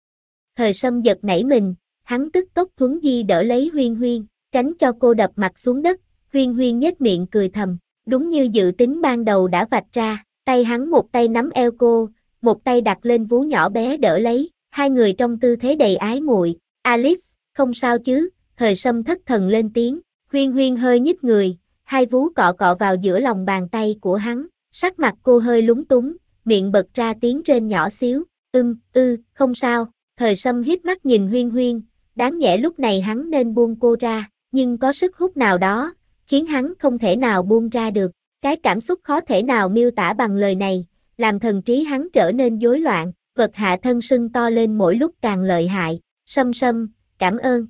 Thời Sâm giật nảy mình, hắn tức tốc thuấn di đỡ lấy Huyên Huyên, tránh cho cô đập mặt xuống đất. Huyên Huyên nhếch miệng cười thầm, đúng như dự tính ban đầu đã vạch ra, tay hắn một tay nắm eo cô, một tay đặt lên vú nhỏ bé đỡ lấy, hai người trong tư thế đầy ái muội. Alice, không sao chứ? Thời Sâm thất thần lên tiếng. Huyên Huyên hơi nhích người, hai vú cọ cọ vào giữa lòng bàn tay của hắn, sắc mặt cô hơi lúng túng, miệng bật ra tiếng rên nhỏ xíu, không sao. Thời Sâm híp mắt nhìn Huyên Huyên, đáng nhẽ lúc này hắn nên buông cô ra, nhưng có sức hút nào đó khiến hắn không thể nào buông ra được. Cái cảm xúc khó thể nào miêu tả bằng lời này, làm thần trí hắn trở nên rối loạn, vật hạ thân sưng to lên mỗi lúc càng lợi hại. Sâm, cảm ơn.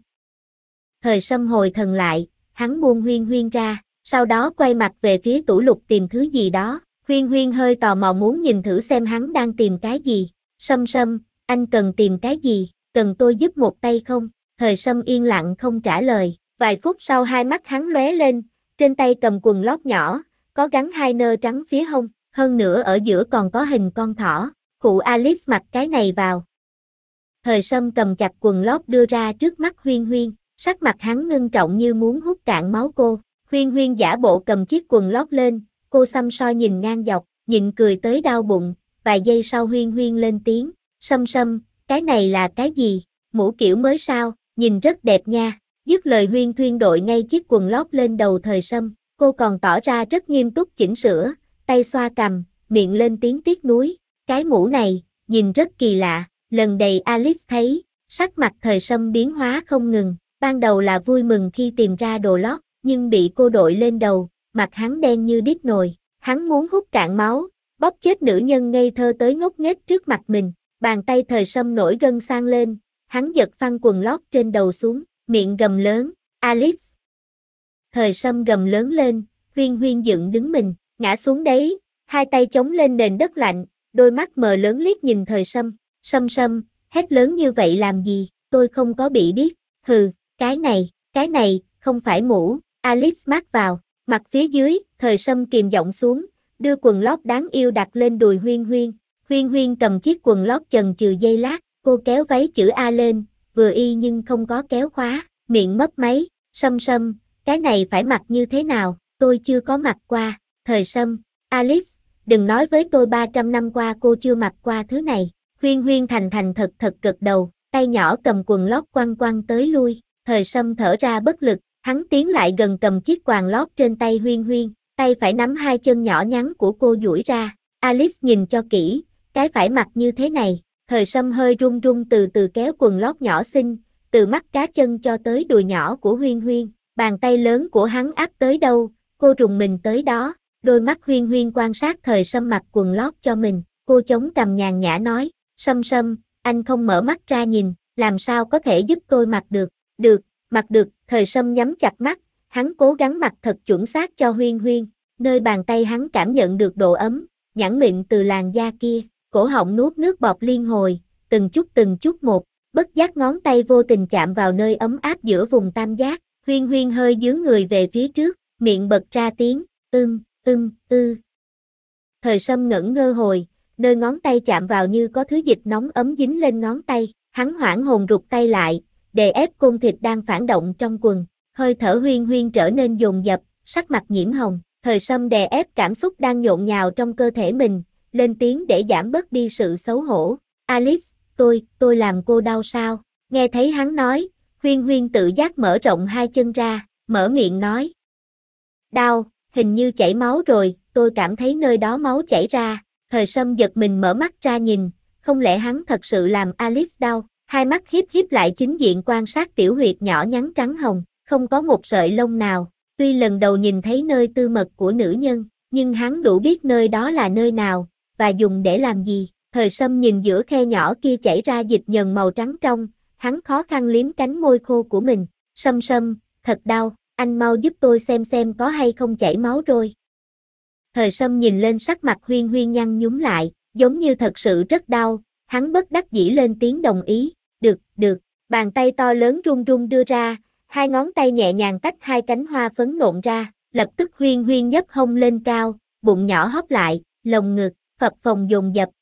Thời Sâm hồi thần lại, hắn buông Huyên Huyên ra, sau đó quay mặt về phía tủ lục tìm thứ gì đó. Huyên Huyên hơi tò mò muốn nhìn thử xem hắn đang tìm cái gì. Sâm, anh cần tìm cái gì, cần tôi giúp một tay không? Thời Sâm yên lặng không trả lời, vài phút sau hai mắt hắn lóe lên, trên tay cầm quần lót nhỏ, có gắn hai nơ trắng phía hông, hơn nữa ở giữa còn có hình con thỏ. Cụ Alice mặc cái này vào. Thời Sâm cầm chặt quần lót đưa ra trước mắt Huyên Huyên, sắc mặt hắn ngưng trọng như muốn hút cạn máu cô. Huyên Huyên giả bộ cầm chiếc quần lót lên, cô xăm soi nhìn ngang dọc, nhịn cười tới đau bụng. Vài giây sau Huyên Huyên lên tiếng, Sâm, cái này là cái gì? Mũ kiểu mới sao, nhìn rất đẹp nha. Dứt lời Huyên Huyên đội ngay chiếc quần lót lên đầu Thời Sâm, cô còn tỏ ra rất nghiêm túc chỉnh sửa, tay xoa cằm, miệng lên tiếng tiếc nuối. Cái mũ này, nhìn rất kỳ lạ. Lần đầy Alice thấy, sắc mặt Thời Sâm biến hóa không ngừng, ban đầu là vui mừng khi tìm ra đồ lót, nhưng bị cô đội lên đầu, mặt hắn đen như đít nồi, hắn muốn hút cạn máu, bóp chết nữ nhân ngây thơ tới ngốc nghếch trước mặt mình. Bàn tay Thời Sâm nổi gân sang lên, hắn giật phăng quần lót trên đầu xuống, miệng gầm lớn, Alice. Thời Sâm gầm lớn lên, Huyên Huyên dựng đứng mình, ngã xuống đấy, hai tay chống lên nền đất lạnh, đôi mắt mờ lớn liếc nhìn Thời Sâm. Sâm, hét lớn như vậy làm gì, tôi không có bị điếc. Hừ, cái này, không phải mũ. Alice mát vào, mặt phía dưới, Thời Sâm kìm giọng xuống, đưa quần lót đáng yêu đặt lên đùi Huyên Huyên. Huyên Huyên cầm chiếc quần lót chần chừ giây lát, cô kéo váy chữ A lên, vừa y nhưng không có kéo khóa, miệng mấp máy. Sâm, cái này phải mặc như thế nào? tôi chưa có mặc qua. Thời Sâm, Alice, đừng nói với tôi 300 năm qua cô chưa mặc qua thứ này. Huyên Huyên thành thành thật thật gật đầu, tay nhỏ cầm quần lót quăng quăng tới lui. Thời Sâm thở ra bất lực, hắn tiến lại gần cầm chiếc quàng lót trên tay Huyên Huyên, tay phải nắm hai chân nhỏ nhắn của cô duỗi ra. Alice nhìn cho kỹ, cái phải mặc như thế này. Thời Sâm hơi run run từ từ kéo quần lót nhỏ xinh, từ mắt cá chân cho tới đùi nhỏ của Huyên Huyên. Bàn tay lớn của hắn áp tới đâu, cô rùng mình tới đó. Đôi mắt Huyên Huyên quan sát Thời Sâm mặc quần lót cho mình, cô chống cằm nhàn nhã nói, Sâm Sâm, anh không mở mắt ra nhìn, làm sao có thể giúp tôi mặc được, mặc được, Thời Sâm nhắm chặt mắt, hắn cố gắng mặc thật chuẩn xác cho Huyên Huyên, nơi bàn tay hắn cảm nhận được độ ấm, nhẵn mịn từ làn da kia, cổ họng nuốt nước bọt liên hồi, từng chút một, bất giác ngón tay vô tình chạm vào nơi ấm áp giữa vùng tam giác, Huyên Huyên hơi dướn người về phía trước, miệng bật ra tiếng, Thời Sâm ngẩn ngơ hồi, nơi ngón tay chạm vào như có thứ dịch nóng ấm dính lên ngón tay, hắn hoảng hồn rụt tay lại, đè ép côn thịt đang phản động trong quần, hơi thở Huyên Huyên trở nên dồn dập, sắc mặt nhiễm hồng, Thời Sâm đè ép cảm xúc đang nhộn nhào trong cơ thể mình, lên tiếng để giảm bớt đi sự xấu hổ, Alice, tôi làm cô đau sao? Nghe thấy hắn nói, Huyên Huyên tự giác mở rộng hai chân ra, mở miệng nói. Đau, hình như chảy máu rồi, tôi cảm thấy nơi đó máu chảy ra, Thời Sâm giật mình mở mắt ra nhìn, không lẽ hắn thật sự làm Alice đau, hai mắt híp híp lại chính diện quan sát tiểu huyệt nhỏ nhắn trắng hồng, không có một sợi lông nào, tuy lần đầu nhìn thấy nơi tư mật của nữ nhân, nhưng hắn đủ biết nơi đó là nơi nào, và dùng để làm gì, Thời Sâm nhìn giữa khe nhỏ kia chảy ra dịch nhờn màu trắng trong, hắn khó khăn liếm cánh môi khô của mình, Sâm Sâm, thật đau, anh mau giúp tôi xem có hay không chảy máu rồi. Thời Sâm nhìn lên sắc mặt Huyên Huyên nhăn nhúm lại, giống như thật sự rất đau, hắn bất đắc dĩ lên tiếng đồng ý, được, bàn tay to lớn run run đưa ra, hai ngón tay nhẹ nhàng tách hai cánh hoa phấn nộn ra, lập tức Huyên Huyên nhấc hông lên cao, bụng nhỏ hóp lại, lồng ngực, phập phồng dồn dập,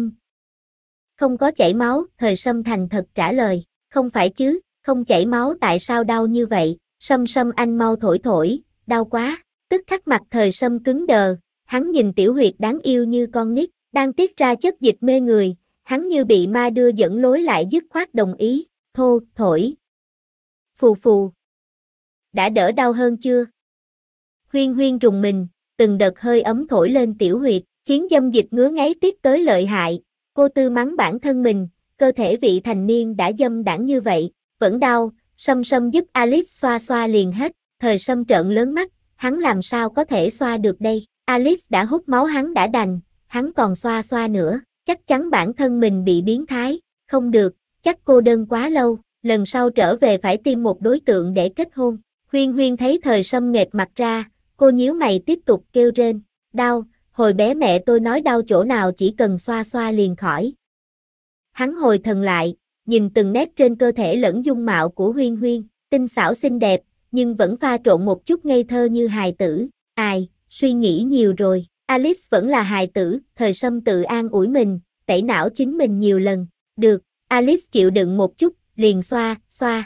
Không có chảy máu, Thời Sâm thành thật trả lời, không phải chứ, không chảy máu tại sao đau như vậy, Sâm Sâm anh mau thổi, đau quá, tức khắc mặt Thời Sâm cứng đờ, hắn nhìn tiểu huyệt đáng yêu như con nít, đang tiết ra chất dịch mê người, hắn như bị ma đưa dẫn lối lại dứt khoát đồng ý, thổi. Phù phù. Đã đỡ đau hơn chưa? Huyên Huyên rùng mình, từng đợt hơi ấm thổi lên tiểu huyệt, khiến dâm dịch ngứa ngáy tiết tới lợi hại, cô tư mắng bản thân mình, cơ thể vị thành niên đã dâm đãng như vậy, vẫn đau, Sâm Sâm giúp Alice xoa liền hết, Thời Sâm trợn lớn mắt, hắn làm sao có thể xoa được đây, Alice đã hút máu hắn đã đành, hắn còn xoa nữa, chắc chắn bản thân mình bị biến thái, không được, chắc cô đơn quá lâu, lần sau trở về phải tìm một đối tượng để kết hôn, Huyên Huyên thấy Thời Sâm nghệt mặt ra, cô nhíu mày tiếp tục kêu rên, đau, hồi bé mẹ tôi nói đau chỗ nào chỉ cần xoa liền khỏi. Hắn hồi thần lại, nhìn từng nét trên cơ thể lẫn dung mạo của Huyên Huyên, tinh xảo xinh đẹp, nhưng vẫn pha trộn một chút ngây thơ như hài tử, suy nghĩ nhiều rồi, Alice vẫn là hài tử, Thời Sâm tự an ủi mình, tẩy não chính mình nhiều lần, được, Alice chịu đựng một chút, liền xoa.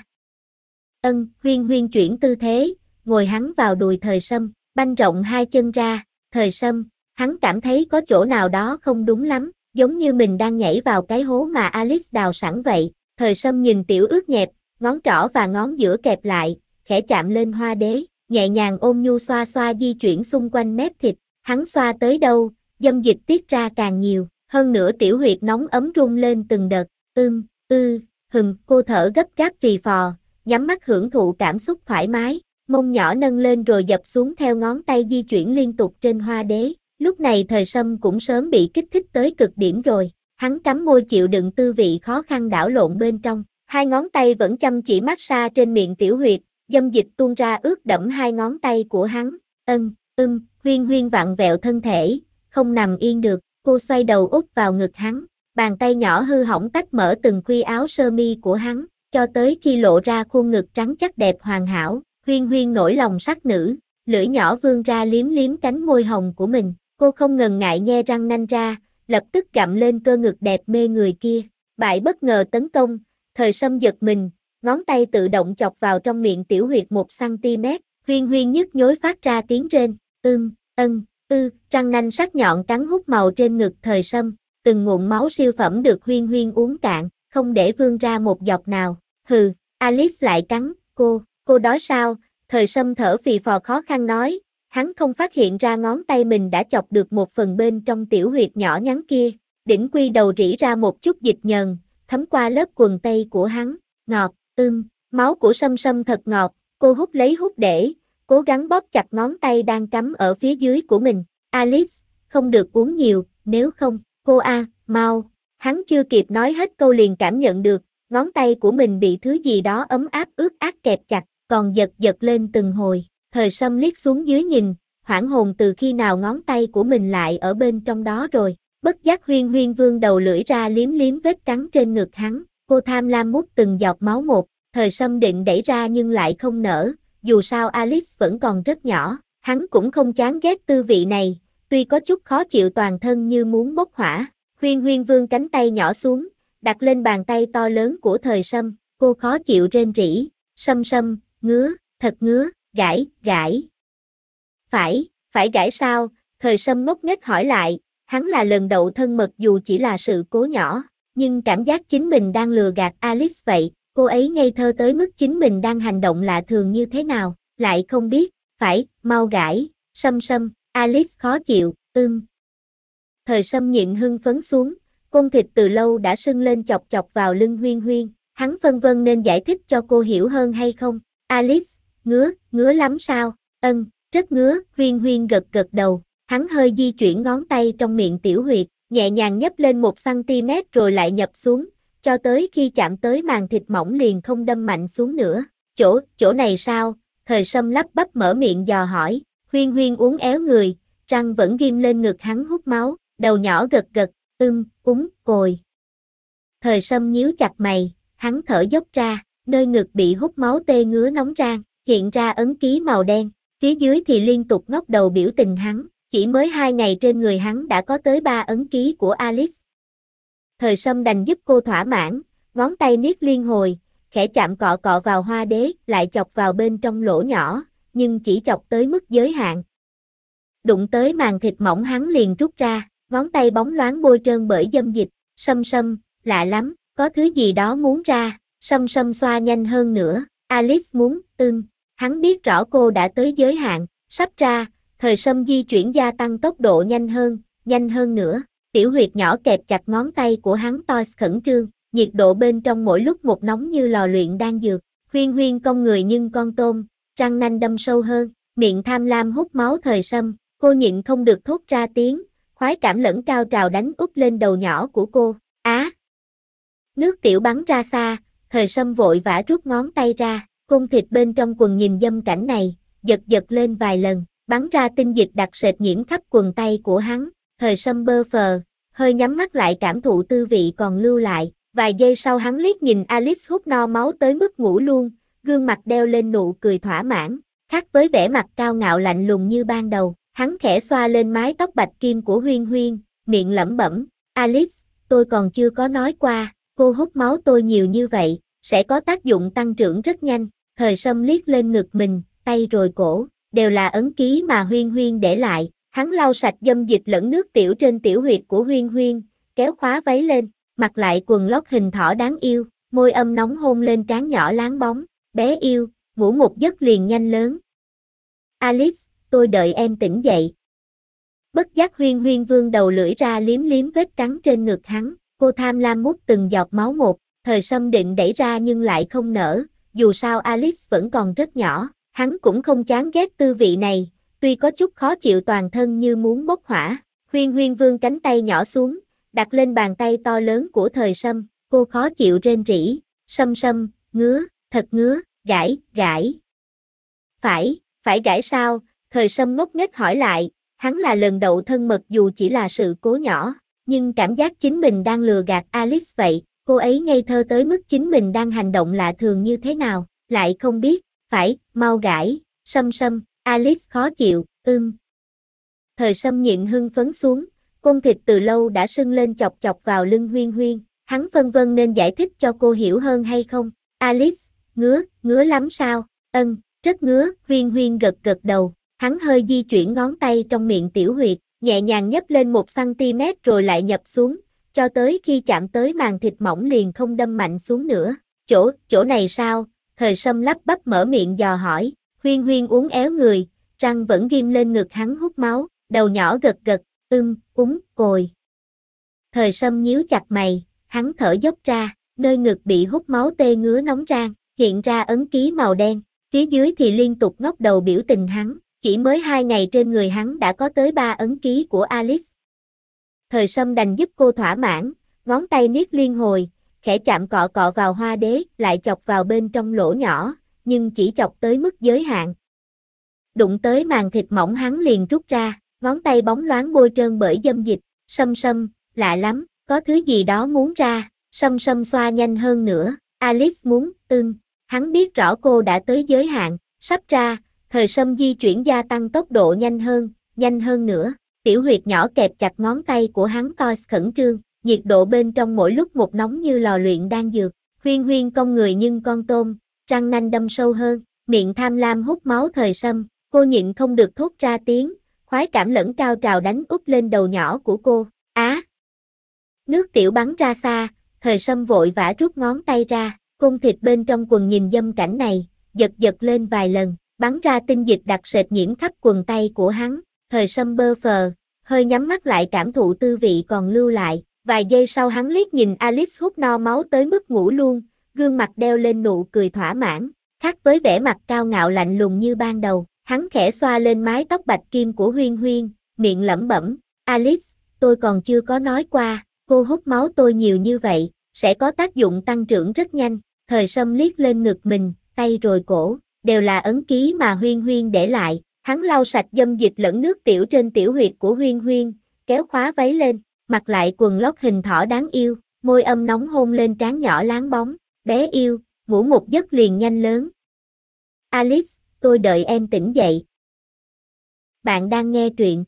Huyên Huyên chuyển tư thế, ngồi hắn vào đùi Thời Sâm, banh rộng hai chân ra, Thời Sâm, hắn cảm thấy có chỗ nào đó không đúng lắm, giống như mình đang nhảy vào cái hố mà Alice đào sẵn vậy, Thời Sâm nhìn tiểu ướt nhẹp, ngón trỏ và ngón giữa kẹp lại, khẽ chạm lên hoa đế, nhẹ nhàng ôm nhu xoa di chuyển xung quanh mép thịt, hắn xoa tới đâu, dâm dịch tiết ra càng nhiều, hơn nữa tiểu huyệt nóng ấm rung lên từng đợt, cô thở gấp gáp phì phò, nhắm mắt hưởng thụ cảm xúc thoải mái, mông nhỏ nâng lên rồi dập xuống theo ngón tay di chuyển liên tục trên hoa đế, lúc này Thời Sâm cũng sớm bị kích thích tới cực điểm rồi, hắn cắm môi chịu đựng tư vị khó khăn đảo lộn bên trong, hai ngón tay vẫn chăm chỉ massage trên miệng tiểu huyệt, dâm dịch tuôn ra ướt đẫm hai ngón tay của hắn, Huyên Huyên vặn vẹo thân thể, không nằm yên được, cô xoay đầu úp vào ngực hắn, bàn tay nhỏ hư hỏng tách mở từng khuy áo sơ mi của hắn, cho tới khi lộ ra khuôn ngực trắng chắc đẹp hoàn hảo, Huyên Huyên nổi lòng sắc nữ, lưỡi nhỏ vươn ra liếm cánh môi hồng của mình, cô không ngần ngại nhe răng nanh ra, lập tức gặm lên cơ ngực đẹp mê người kia, bại bất ngờ tấn công, Thời Sâm giật mình, ngón tay tự động chọc vào trong miệng tiểu huyệt 1 cm, Huyên Huyên nhức nhối phát ra tiếng rên, răng nanh sắc nhọn cắn hút màu trên ngực Thời Sâm, từng ngụm máu siêu phẩm được Huyên Huyên uống cạn, không để vương ra một giọt nào. Hừ, Alice lại cắn, cô đói sao? Thời Sâm thở phì phò khó khăn nói, hắn không phát hiện ra ngón tay mình đã chọc được một phần bên trong tiểu huyệt nhỏ nhắn kia, đỉnh quy đầu rỉ ra một chút dịch nhờn, thấm qua lớp quần tây của hắn, ngọt, máu của Sâm Sâm thật ngọt, cô hút lấy hút để, cố gắng bóp chặt ngón tay đang cắm ở phía dưới của mình. Alice, không được uống nhiều, nếu không, mau. Hắn chưa kịp nói hết câu liền cảm nhận được, ngón tay của mình bị thứ gì đó ấm áp ướt át kẹp chặt, còn giật lên từng hồi. Thời Sâm liếc xuống dưới nhìn, hoảng hồn từ khi nào ngón tay của mình lại ở bên trong đó rồi. Bất giác Huyên Huyên vươn đầu lưỡi ra liếm vết cắn trên ngực hắn, cô tham lam mút từng giọt máu một. Thời Sâm định đẩy ra nhưng lại không nỡ, dù sao Alice vẫn còn rất nhỏ, hắn cũng không chán ghét tư vị này, tuy có chút khó chịu toàn thân như muốn bốc hỏa. Huyên Huyên vươn cánh tay nhỏ xuống, đặt lên bàn tay to lớn của Thời Sâm, cô khó chịu rên rỉ, Sâm, ngứa, thật ngứa, gãi. Phải gãi sao? Thời Sâm ngốc nghếch hỏi lại, hắn là lần đầu thân mật dù chỉ là sự cố nhỏ, nhưng cảm giác chính mình đang lừa gạt Alice vậy, cô ấy ngây thơ tới mức chính mình đang hành động lạ thường như thế nào, lại không biết, phải, mau gãi, Sâm, Alice khó chịu, Thời Sâm nhịn hưng phấn xuống, côn thịt từ lâu đã sưng lên chọc vào lưng Huyên Huyên, hắn phân vân nên giải thích cho cô hiểu hơn hay không. Alice, ngứa lắm sao? Rất ngứa, Huyên Huyên gật đầu, hắn hơi di chuyển ngón tay trong miệng tiểu huyệt, nhẹ nhàng nhấp lên 1 cm rồi lại nhập xuống, cho tới khi chạm tới màng thịt mỏng liền không đâm mạnh xuống nữa. Chỗ này sao? Thời Sâm lắp bắp mở miệng dò hỏi, Huyên Huyên uốn éo người, răng vẫn ghim lên ngực hắn hút máu, đầu nhỏ gật, cồi. Thời Sâm nhíu chặt mày, hắn thở dốc ra, nơi ngực bị hút máu tê ngứa nóng rang, hiện ra ấn ký màu đen, phía dưới thì liên tục ngóc đầu biểu tình hắn, chỉ mới 2 ngày trên người hắn đã có tới 3 ấn ký của Alice. Thời Sâm đành giúp cô thỏa mãn, ngón tay niết liên hồi, khẽ chạm cọ vào hoa đế, lại chọc vào bên trong lỗ nhỏ, nhưng chỉ chọc tới mức giới hạn. Đụng tới màng thịt mỏng hắn liền rút ra, ngón tay bóng loáng bôi trơn bởi dâm dịch, Sâm, lạ lắm, có thứ gì đó muốn ra, Sâm xoa nhanh hơn nữa, Alice muốn, hắn biết rõ cô đã tới giới hạn, sắp ra, Thời Sâm di chuyển gia tăng tốc độ nhanh hơn nữa, tiểu huyệt nhỏ kẹp chặt ngón tay của hắn to khẩn trương, nhiệt độ bên trong mỗi lúc một nóng như lò luyện đan dược, Huyên Huyên cong người nhưng con tôm, răng nanh đâm sâu hơn, miệng tham lam hút máu Thời Sâm, cô nhịn không được thốt ra tiếng, khoái cảm lẫn cao trào đánh úp lên đầu nhỏ của cô, nước tiểu bắn ra xa, Thời Sâm vội vã rút ngón tay ra, côn thịt bên trong quần nhìn dâm cảnh này, giật lên vài lần, bắn ra tinh dịch đặc sệt nhiễm khắp quần tay của hắn, Thời Sâm bơ phờ, hơi nhắm mắt lại cảm thụ tư vị còn lưu lại, vài giây sau hắn liếc nhìn Alice hút no máu tới mức ngủ luôn, gương mặt đeo lên nụ cười thỏa mãn, khác với vẻ mặt cao ngạo lạnh lùng như ban đầu, hắn khẽ xoa lên mái tóc bạch kim của Huyên Huyên, miệng lẩm bẩm, Alice, tôi còn chưa có nói qua, cô hút máu tôi nhiều như vậy, sẽ có tác dụng tăng trưởng rất nhanh. Thời Sâm liếc lên ngực mình, tay rồi cổ, đều là ấn ký mà Huyên Huyên để lại, hắn lau sạch dâm dịch lẫn nước tiểu trên tiểu huyệt của Huyên Huyên, kéo khóa váy lên, mặc lại quần lót hình thỏ đáng yêu, môi âm nóng hôn lên trán nhỏ láng bóng, bé yêu, ngủ một giấc liền nhanh lớn. Alice, tôi đợi em tỉnh dậy. Bất giác Huyên Huyên vươn đầu lưỡi ra liếm vết cắn trên ngực hắn, cô tham lam mút từng giọt máu một, Thời Sâm định đẩy ra nhưng lại không nỡ, dù sao Alice vẫn còn rất nhỏ, hắn cũng không chán ghét tư vị này, tuy có chút khó chịu toàn thân như muốn bốc hỏa. Huyên Huyên vươn cánh tay nhỏ xuống, đặt lên bàn tay to lớn của Thời Sâm, cô khó chịu rên rỉ, Sâm, ngứa, thật ngứa, gãi. Phải gãi sao? Thời Sâm ngốc nghếch hỏi lại, hắn là lần đầu thân mật dù chỉ là sự cố nhỏ, nhưng cảm giác chính mình đang lừa gạt Alice vậy, cô ấy ngây thơ tới mức chính mình đang hành động lạ thường như thế nào, lại không biết, phải, mau gãi, Sâm, Alice khó chịu, Thời Sâm nhịn hưng phấn xuống, côn thịt từ lâu đã sưng lên chọc vào lưng Huyên Huyên, hắn phân vân nên giải thích cho cô hiểu hơn hay không, Alice, ngứa lắm sao, Rất ngứa, Huyên Huyên gật gật đầu, hắn hơi di chuyển ngón tay trong miệng tiểu huyệt, nhẹ nhàng nhấc lên 1 cm rồi lại nhập xuống, cho tới khi chạm tới màng thịt mỏng liền không đâm mạnh xuống nữa. Chỗ này sao? Thời Sâm lắp bắp mở miệng dò hỏi, Huyên Huyên uốn éo người, răng vẫn ghim lên ngực hắn hút máu, đầu nhỏ gật gật, cồi. Thời Sâm nhíu chặt mày, hắn thở dốc ra, nơi ngực bị hút máu tê ngứa nóng rang, hiện ra ấn ký màu đen, phía dưới thì liên tục ngóc đầu biểu tình hắn, chỉ mới 2 ngày trên người hắn đã có tới 3 ấn ký của Alice. Thời Sâm đành giúp cô thỏa mãn, ngón tay niết liên hồi, khẽ chạm cọ cọ vào hoa đế, lại chọc vào bên trong lỗ nhỏ, nhưng chỉ chọc tới mức giới hạn. Đụng tới màng thịt mỏng hắn liền rút ra, ngón tay bóng loáng bôi trơn bởi dâm dịch, Sâm, lạ lắm, có thứ gì đó muốn ra, Sâm xoa nhanh hơn nữa, Alice muốn, hắn biết rõ cô đã tới giới hạn, sắp ra, Thời Sâm di chuyển gia tăng tốc độ nhanh hơn nữa, tiểu huyệt nhỏ kẹp chặt ngón tay của hắn khẩn trương, nhiệt độ bên trong mỗi lúc một nóng như lò luyện đan dược, Huyên Huyên cong người nhưng con tôm, răng nanh đâm sâu hơn, miệng tham lam hút máu Thời Sâm, cô nhịn không được thốt ra tiếng, khoái cảm lẫn cao trào đánh úp lên đầu nhỏ của cô, nước tiểu bắn ra xa, Thời Sâm vội vã rút ngón tay ra, côn thịt bên trong quần nhìn dâm cảnh này, giật lên vài lần, bắn ra tinh dịch đặc sệt nhiễm khắp quần tay của hắn, Thời Sâm bơ phờ, hơi nhắm mắt lại cảm thụ tư vị còn lưu lại, vài giây sau hắn liếc nhìn Alice hút no máu tới mức ngủ luôn, gương mặt đeo lên nụ cười thỏa mãn, khác với vẻ mặt cao ngạo lạnh lùng như ban đầu, hắn khẽ xoa lên mái tóc bạch kim của Huyên Huyên, miệng lẩm bẩm, Alice, tôi còn chưa có nói qua, cô hút máu tôi nhiều như vậy, sẽ có tác dụng tăng trưởng rất nhanh, Thời Sâm liếc lên ngực mình, tay rồi cổ, đều là ấn ký mà Huyên Huyên để lại, hắn lau sạch dâm dịch lẫn nước tiểu trên tiểu huyệt của Huyên Huyên, kéo khóa váy lên, mặc lại quần lót hình thỏ đáng yêu, môi âm nóng hôn lên trán nhỏ láng bóng, bé yêu, ngủ một giấc liền nhanh lớn. Alice, tôi đợi em tỉnh dậy. Bạn đang nghe truyện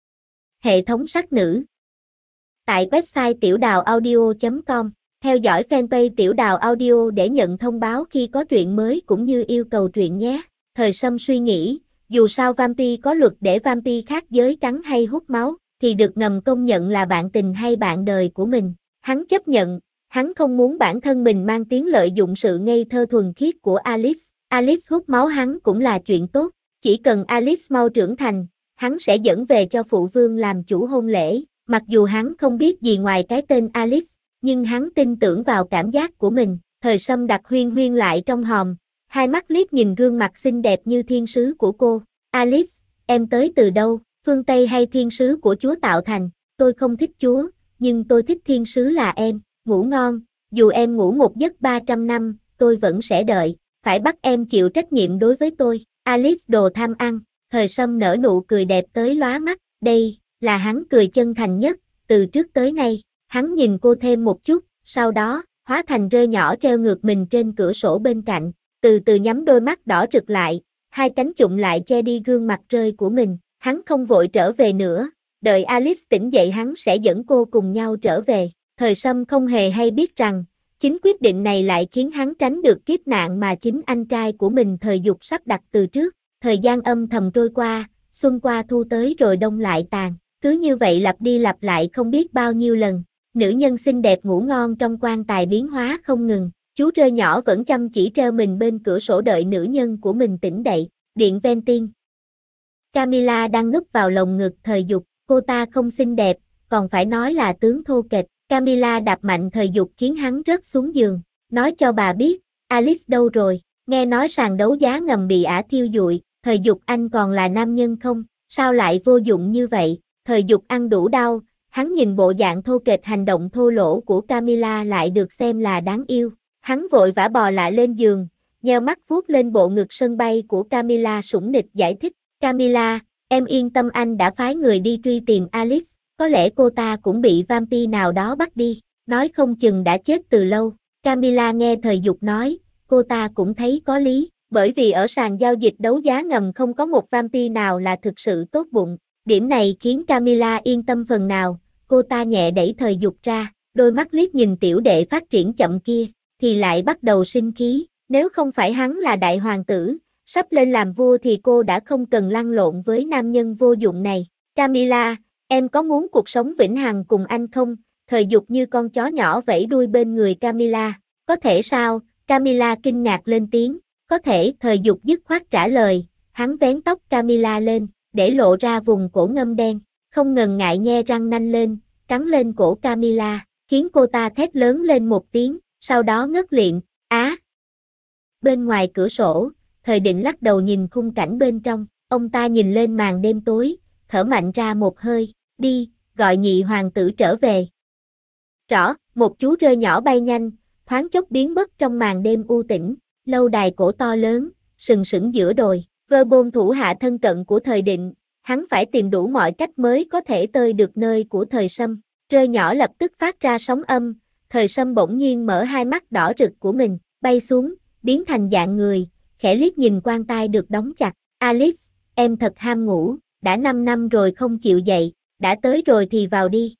Hệ thống sắc nữ tại website tiểudàuaudio.com. Theo dõi fanpage Tiểu Đào Audio để nhận thông báo khi có truyện mới cũng như yêu cầu truyện nhé. Thời Sâm suy nghĩ, dù sao vampire có luật để vampire khác giới cắn hay hút máu, thì được ngầm công nhận là bạn tình hay bạn đời của mình. Hắn chấp nhận, hắn không muốn bản thân mình mang tiếng lợi dụng sự ngây thơ thuần khiết của Alice. Alice hút máu hắn cũng là chuyện tốt, chỉ cần Alice mau trưởng thành, hắn sẽ dẫn về cho phụ vương làm chủ hôn lễ. Mặc dù hắn không biết gì ngoài cái tên Alice, nhưng hắn tin tưởng vào cảm giác của mình. Thời Sâm đặt Huyên Huyên lại trong hòm, hai mắt liếc nhìn gương mặt xinh đẹp như thiên sứ của cô. Alice, em tới từ đâu, phương Tây hay thiên sứ của Chúa tạo thành? Tôi không thích Chúa, nhưng tôi thích thiên sứ là em. Ngủ ngon, dù em ngủ một giấc 300 năm, tôi vẫn sẽ đợi. Phải bắt em chịu trách nhiệm đối với tôi. Alice đồ tham ăn. Thời Sâm nở nụ cười đẹp tới lóa mắt. Đây là hắn cười chân thành nhất từ trước tới nay. Hắn nhìn cô thêm một chút, sau đó hóa thành rơi nhỏ treo ngược mình trên cửa sổ bên cạnh, từ từ nhắm đôi mắt đỏ rực lại, hai cánh chụm lại che đi gương mặt rơi của mình. Hắn không vội trở về nữa, đợi Alice tỉnh dậy hắn sẽ dẫn cô cùng nhau trở về. Thời Sâm không hề hay biết rằng, chính quyết định này lại khiến hắn tránh được kiếp nạn mà chính anh trai của mình Thời Dục sắp đặt từ trước. Thời gian âm thầm trôi qua, xuân qua thu tới rồi đông lại tàn, cứ như vậy lặp đi lặp lại không biết bao nhiêu lần. Nữ nhân xinh đẹp ngủ ngon trong quan tài biến hóa không ngừng, chú rơi nhỏ vẫn chăm chỉ treo mình bên cửa sổ đợi nữ nhân của mình tỉnh dậy. Điện ven tiên. Camilla đang núp vào lồng ngực Thời Dục, cô ta không xinh đẹp, còn phải nói là tướng thô kệch. Camilla đạp mạnh Thời Dục khiến hắn rớt xuống giường, nói cho bà biết, Alice đâu rồi, nghe nói sàn đấu giá ngầm bị ả thiêu dụi, Thời Dục anh còn là nam nhân không, sao lại vô dụng như vậy, Thời Dục ăn đủ đau. Hắn nhìn bộ dạng thô kệch hành động thô lỗ của Camilla lại được xem là đáng yêu. Hắn vội vã bò lại lên giường, nheo mắt vuốt lên bộ ngực sân bay của Camilla sủng nịch giải thích. Camilla, em yên tâm anh đã phái người đi truy tìm Alice, có lẽ cô ta cũng bị vampire nào đó bắt đi, nói không chừng đã chết từ lâu. Camilla nghe Thời Dục nói, cô ta cũng thấy có lý, bởi vì ở sàn giao dịch đấu giá ngầm không có một vampire nào là thực sự tốt bụng. Điểm này khiến Camilla yên tâm phần nào. Cô ta nhẹ đẩy Thời Dục ra, đôi mắt liếc nhìn tiểu đệ phát triển chậm kia, thì lại bắt đầu sinh khí, nếu không phải hắn là đại hoàng tử, sắp lên làm vua thì cô đã không cần lăn lộn với nam nhân vô dụng này. Camilla, em có muốn cuộc sống vĩnh hằng cùng anh không? Thời Dục như con chó nhỏ vẫy đuôi bên người Camilla. Có thể sao? Camilla kinh ngạc lên tiếng. Có thể, Thời Dục dứt khoát trả lời. Hắn vén tóc Camilla lên, để lộ ra vùng cổ ngâm đen. Không ngần ngại nhe răng nanh lên, cắn lên cổ Camilla, khiến cô ta thét lớn lên một tiếng, sau đó ngất lịm. Á! Bên ngoài cửa sổ, Thời Định lắc đầu nhìn khung cảnh bên trong. Ông ta nhìn lên màn đêm tối, thở mạnh ra một hơi. Đi, gọi nhị hoàng tử trở về. Rõ, một chú rơi nhỏ bay nhanh, thoáng chốc biến mất trong màn đêm u tĩnh. Lâu đài cổ to lớn, sừng sững giữa đồi. Verbon thủ hạ thân cận của Thời Định, hắn phải tìm đủ mọi cách mới có thể tới được nơi của Thời Sâm. Rơi nhỏ lập tức phát ra sóng âm, Thời Sâm bỗng nhiên mở hai mắt đỏ rực của mình, bay xuống, biến thành dạng người, khẽ liếc nhìn quan tai được đóng chặt. Alice, em thật ham ngủ, đã 5 năm rồi không chịu dậy, đã tới rồi thì vào đi.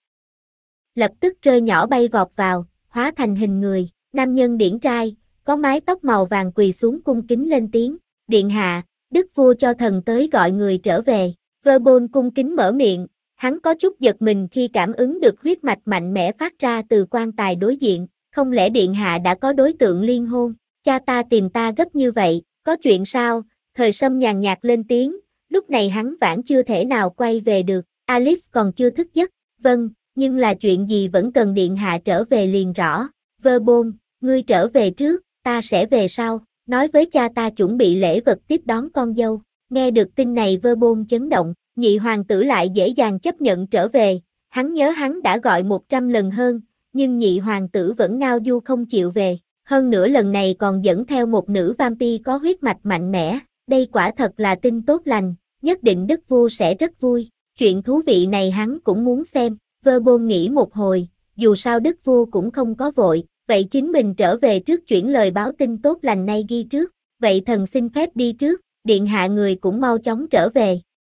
Lập tức rơi nhỏ bay vọt vào, hóa thành hình người, nam nhân điển trai, có mái tóc màu vàng quỳ xuống cung kính lên tiếng. Điện hạ, đức vua cho thần tới gọi người trở về. Verbon cung kính mở miệng, hắn có chút giật mình khi cảm ứng được huyết mạch mạnh mẽ phát ra từ quan tài đối diện. Không lẽ điện hạ đã có đối tượng liên hôn? Cha ta tìm ta gấp như vậy, có chuyện sao? Thời Sâm nhàn nhạt lên tiếng, lúc này hắn vãn chưa thể nào quay về được. Alice còn chưa thức giấc. Vâng, nhưng là chuyện gì vẫn cần điện hạ trở về liền rõ. Verbon, ngươi trở về trước, ta sẽ về sau. Nói với cha ta chuẩn bị lễ vật tiếp đón con dâu. Nghe được tin này Verbon chấn động, nhị hoàng tử lại dễ dàng chấp nhận trở về. Hắn nhớ hắn đã gọi 100 lần hơn, nhưng nhị hoàng tử vẫn ngao du không chịu về. Hơn nữa lần này còn dẫn theo một nữ vampire có huyết mạch mạnh mẽ. Đây quả thật là tin tốt lành, nhất định đức vua sẽ rất vui. Chuyện thú vị này hắn cũng muốn xem. Verbon nghĩ một hồi, dù sao đức vua cũng không có vội, vậy chính mình trở về trước chuyển lời báo tin tốt lành này ghi trước. Vậy thần xin phép đi trước, điện hạ người cũng mau chóng trở về.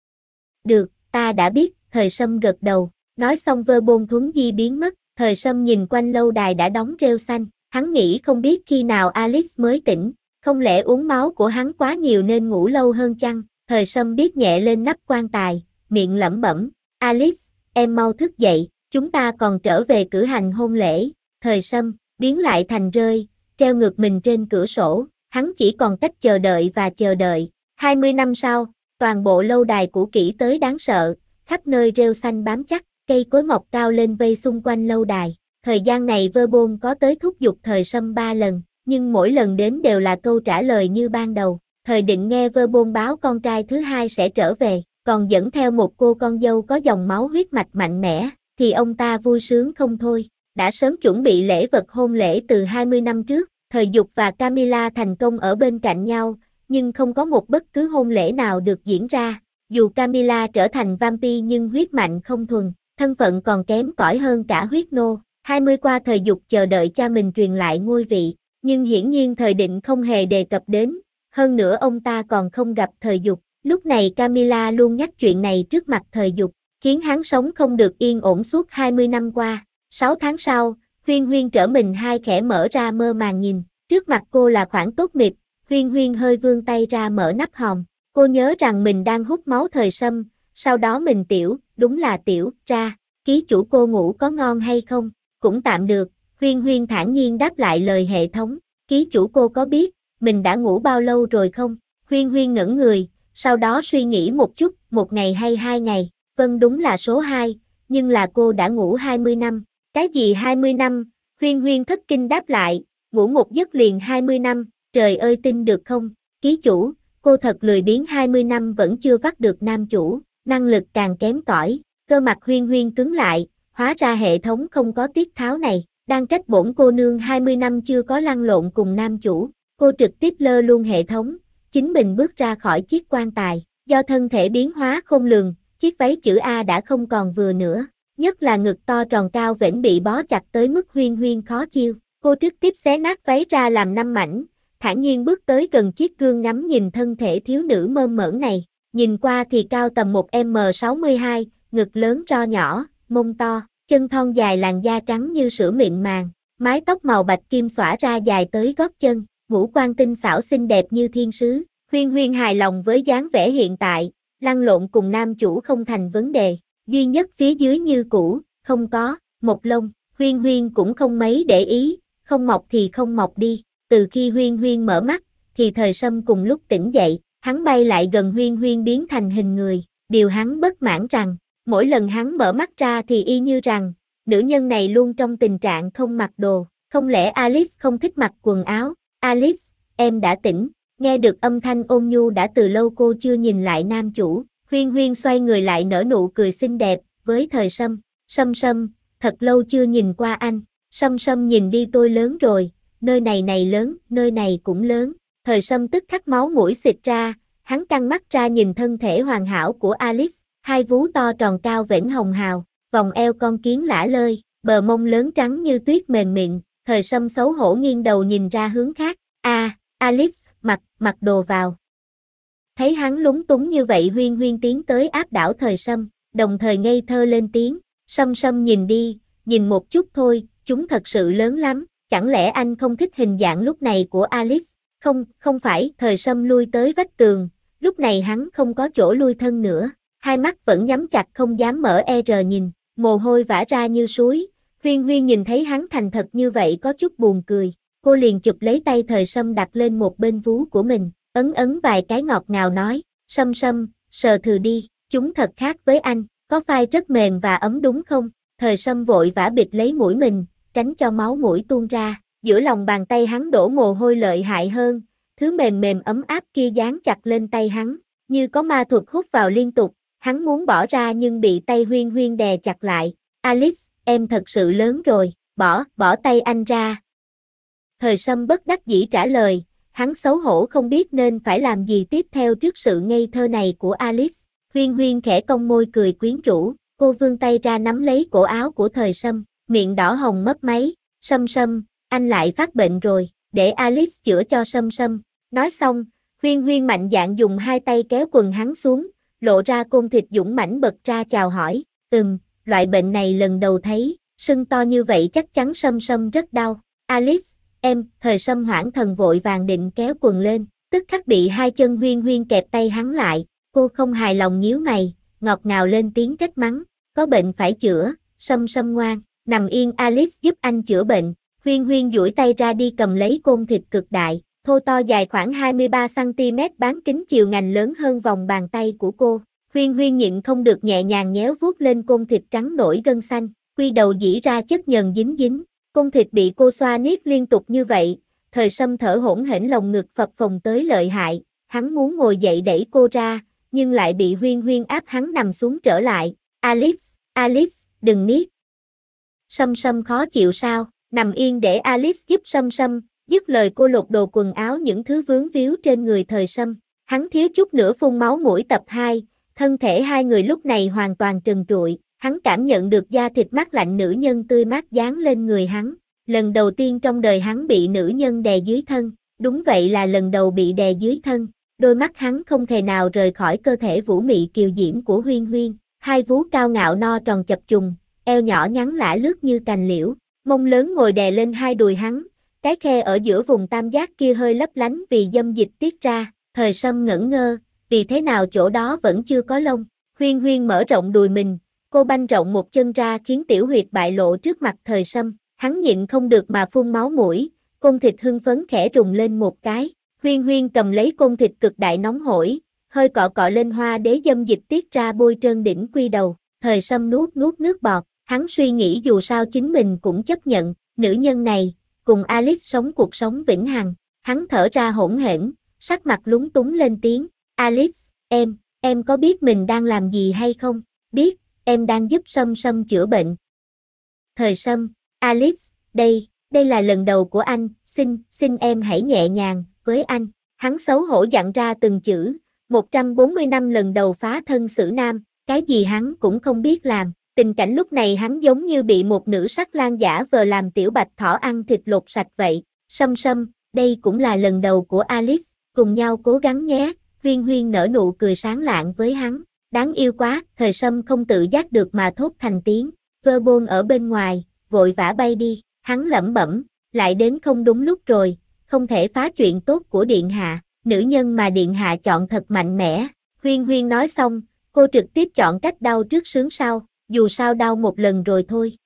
Được, ta đã biết, Thời Sâm gật đầu. Nói xong Verbon thuấn di biến mất, Thời Sâm nhìn quanh lâu đài đã đóng rêu xanh. Hắn nghĩ không biết khi nào Alice mới tỉnh, không lẽ uống máu của hắn quá nhiều nên ngủ lâu hơn chăng? Thời Sâm biết nhẹ lên nắp quan tài, miệng lẩm bẩm. Alice, em mau thức dậy, chúng ta còn trở về cử hành hôn lễ. Thời Sâm biến lại thành rơi, treo ngược mình trên cửa sổ, hắn chỉ còn cách chờ đợi và chờ đợi. 20 năm sau, toàn bộ lâu đài cũ kỹ tới đáng sợ, khắp nơi rêu xanh bám chắc, cây cối mọc cao lên vây xung quanh lâu đài. Thời gian này Verbon có tới thúc giục Thời Sâm 3 lần, nhưng mỗi lần đến đều là câu trả lời như ban đầu. Thời Định nghe Verbon báo con trai thứ hai sẽ trở về, còn dẫn theo một cô con dâu có dòng máu huyết mạch mạnh mẽ, thì ông ta vui sướng không thôi. Đã sớm chuẩn bị lễ vật hôn lễ từ 20 năm trước, Thời Dục và Camilla thành công ở bên cạnh nhau, nhưng không có một bất cứ hôn lễ nào được diễn ra. Dù Camilla trở thành vampire nhưng huyết mạnh không thuần, thân phận còn kém cỏi hơn cả huyết nô. 20 qua Thời Dục chờ đợi cha mình truyền lại ngôi vị, nhưng hiển nhiên Thời Định không hề đề cập đến, hơn nữa ông ta còn không gặp Thời Dục. Lúc này Camilla luôn nhắc chuyện này trước mặt Thời Dục, khiến hắn sống không được yên ổn suốt 20 năm qua. 6 tháng sau, Huyên Huyên trở mình hai khẽ mở ra mơ màng nhìn, trước mặt cô là khoảng tốt mịt, Huyên Huyên hơi vươn tay ra mở nắp hòm. Cô nhớ rằng mình đang hút máu Thời Sâm, sau đó mình tiểu, đúng là tiểu, ra, ký chủ cô ngủ có ngon hay không? Cũng tạm được, Huyên Huyên thản nhiên đáp lại lời hệ thống, ký chủ cô có biết, mình đã ngủ bao lâu rồi không? Huyên Huyên ngẩn người, sau đó suy nghĩ một chút, 1 ngày hay 2 ngày, vâng đúng là số 2, nhưng là cô đã ngủ 20 năm, cái gì 20 năm? Huyên Huyên thất kinh đáp lại, ngủ một giấc liền 20 năm, trời ơi tin được không? Ký chủ, cô thật lười biếng 20 năm vẫn chưa vắt được nam chủ, năng lực càng kém cỏi. Cơ mặt Huyên Huyên cứng lại, hóa ra hệ thống không có tiết tháo này, đang trách bổn cô nương 20 năm chưa có lăn lộn cùng nam chủ. Cô trực tiếp lơ luôn hệ thống, chính mình bước ra khỏi chiếc quan tài, do thân thể biến hóa khôn lường, chiếc váy chữ A đã không còn vừa nữa, nhất là ngực to tròn cao vểnh bị bó chặt tới mức Huyên Huyên khó chiêu. Cô trực tiếp xé nát váy ra làm 5 mảnh, thản nhiên bước tới gần chiếc gương ngắm nhìn thân thể thiếu nữ mơn mởn này, nhìn qua thì cao tầm 1m62, ngực lớn ro nhỏ, mông to, chân thon dài làn da trắng như sữa mịn màng, mái tóc màu bạch kim xõa ra dài tới gót chân, ngũ quan tinh xảo xinh đẹp như thiên sứ. Huyên Huyên hài lòng với dáng vẻ hiện tại, lăn lộn cùng nam chủ không thành vấn đề, duy nhất phía dưới như cũ, không có, một lông, Huyên Huyên cũng không mấy để ý, không mọc thì không mọc đi, từ khi Huyên Huyên mở mắt, thì Thời Sâm cùng lúc tỉnh dậy, hắn bay lại gần Huyên Huyên biến thành hình người, điều hắn bất mãn rằng, mỗi lần hắn mở mắt ra thì y như rằng, nữ nhân này luôn trong tình trạng không mặc đồ, không lẽ Alice không thích mặc quần áo, Alice, em đã tỉnh, nghe được âm thanh ôn nhu đã từ lâu cô chưa nhìn lại nam chủ, Huyên Huyên xoay người lại nở nụ cười xinh đẹp, với Thời Sâm, Sâm Sâm, thật lâu chưa nhìn qua anh, Sâm Sâm nhìn đi tôi lớn rồi, nơi này lớn, nơi này cũng lớn, Thời Sâm tức khắc máu mũi xịt ra, hắn căng mắt ra nhìn thân thể hoàn hảo của Alice, hai vú to tròn cao vểnh hồng hào, vòng eo con kiến lả lơi, bờ mông lớn trắng như tuyết mềm mịn, Thời Sâm xấu hổ nghiêng đầu nhìn ra hướng khác, Alice, mặc đồ vào. Thấy hắn lúng túng như vậy Huyên Huyên tiến tới áp đảo Thời Sâm, đồng thời ngây thơ lên tiếng, Sâm Sâm nhìn đi, nhìn một chút thôi, chúng thật sự lớn lắm, chẳng lẽ anh không thích hình dạng lúc này của Alice? Không phải, Thời Sâm lui tới vách tường, lúc này hắn không có chỗ lui thân nữa, hai mắt vẫn nhắm chặt không dám mở nhìn, mồ hôi vã ra như suối, Huyên Huyên nhìn thấy hắn thành thật như vậy có chút buồn cười, cô liền chụp lấy tay Thời Sâm đặt lên một bên vú của mình, ấn vài cái ngọt ngào nói, Sâm Sâm, sờ thử đi, chúng thật khác với anh, có phai rất mềm và ấm đúng không? Thời Sâm vội vã bịt lấy mũi mình, tránh cho máu mũi tuôn ra, giữa lòng bàn tay hắn đổ mồ hôi lợi hại hơn, thứ mềm mềm ấm áp kia dán chặt lên tay hắn, như có ma thuật hút vào liên tục, hắn muốn bỏ ra nhưng bị tay Huyên Huyên đè chặt lại, Alice, em thật sự lớn rồi, bỏ tay anh ra. Thời Sâm bất đắc dĩ trả lời, hắn xấu hổ không biết nên phải làm gì tiếp theo trước sự ngây thơ này của Alice. Huyên Huyên khẽ cong môi cười quyến rũ, cô vươn tay ra nắm lấy cổ áo của Thời Sâm, miệng đỏ hồng mấp máy, Sâm Sâm, anh lại phát bệnh rồi, để Alice chữa cho Sâm Sâm. Nói xong, Huyên Huyên mạnh dạn dùng hai tay kéo quần hắn xuống, lộ ra côn thịt dũng mãnh bật ra chào hỏi, loại bệnh này lần đầu thấy, sưng to như vậy chắc chắn Sâm Sâm rất đau. Alice, em, Thời Sâm hoảng thần vội vàng định kéo quần lên, tức khắc bị hai chân Huyên Huyên kẹp tay hắn lại, cô không hài lòng nhíu mày, ngọt ngào lên tiếng trách mắng, có bệnh phải chữa, Sâm Sâm ngoan, nằm yên Alice giúp anh chữa bệnh, Huyên Huyên duỗi tay ra đi cầm lấy côn thịt cực đại, thô to dài khoảng 23cm bán kính chiều ngành lớn hơn vòng bàn tay của cô, Huyên Huyên nhịn không được nhẹ nhàng nhéo vuốt lên côn thịt trắng nổi gân xanh, quy đầu dĩ ra chất nhờn dính dính. Côn thịt bị cô xoa niết liên tục như vậy, Thời Sâm thở hổn hển lồng ngực phập phồng tới lợi hại, hắn muốn ngồi dậy đẩy cô ra, nhưng lại bị Huyên Huyên áp hắn nằm xuống trở lại, Alice, đừng niết. Sâm Sâm khó chịu sao, nằm yên để Alice giúp Sâm Sâm, dứt lời cô lột đồ quần áo những thứ vướng víu trên người Thời Sâm, hắn thiếu chút nữa phun máu mũi tập 2, thân thể hai người lúc này hoàn toàn trần trụi. Hắn cảm nhận được da thịt mát lạnh nữ nhân tươi mát dán lên người hắn. Lần đầu tiên trong đời hắn bị nữ nhân đè dưới thân. Đúng vậy là lần đầu bị đè dưới thân. Đôi mắt hắn không thể nào rời khỏi cơ thể vũ mị kiều diễm của Huyên Huyên. Hai vú cao ngạo no tròn chập trùng, eo nhỏ nhắn lả lướt như cành liễu. Mông lớn ngồi đè lên hai đùi hắn. Cái khe ở giữa vùng tam giác kia hơi lấp lánh vì dâm dịch tiết ra. Thời Sâm ngẩn ngơ, vì thế nào chỗ đó vẫn chưa có lông. Huyên Huyên mở rộng đùi mình. Cô banh rộng một chân ra khiến tiểu huyệt bại lộ trước mặt Thời Sâm, hắn nhịn không được mà phun máu mũi, côn thịt hưng phấn khẽ rùng lên một cái, Huyên Huyên cầm lấy côn thịt cực đại nóng hổi, hơi cọ cọ lên hoa đế dâm dịch tiết ra bôi trơn đỉnh quy đầu, Thời Sâm nuốt nước bọt, hắn suy nghĩ dù sao chính mình cũng chấp nhận, nữ nhân này, cùng Alice sống cuộc sống vĩnh hằng, hắn thở ra hỗn hển, sắc mặt lúng túng lên tiếng, Alice, em có biết mình đang làm gì hay không? Biết. Em đang giúp Sâm Sâm chữa bệnh. Thời Sâm, Alice, đây là lần đầu của anh, xin em hãy nhẹ nhàng với anh. Hắn xấu hổ dặn ra từng chữ, 140 năm lần đầu phá thân xử nam, cái gì hắn cũng không biết làm. Tình cảnh lúc này hắn giống như bị một nữ sắc lang giả vờ làm tiểu bạch thỏ ăn thịt lột sạch vậy. Sâm Sâm, đây cũng là lần đầu của Alice, cùng nhau cố gắng nhé. Huyên Huyên nở nụ cười sáng lạng với hắn. Đáng yêu quá, Thời Sâm không tự giác được mà thốt thành tiếng, Verbal ở bên ngoài, vội vã bay đi, hắn lẩm bẩm, lại đến không đúng lúc rồi, không thể phá chuyện tốt của điện hạ, nữ nhân mà điện hạ chọn thật mạnh mẽ. Huyên Huyên nói xong, cô trực tiếp chọn cách đau trước sướng sau, dù sao đau một lần rồi thôi.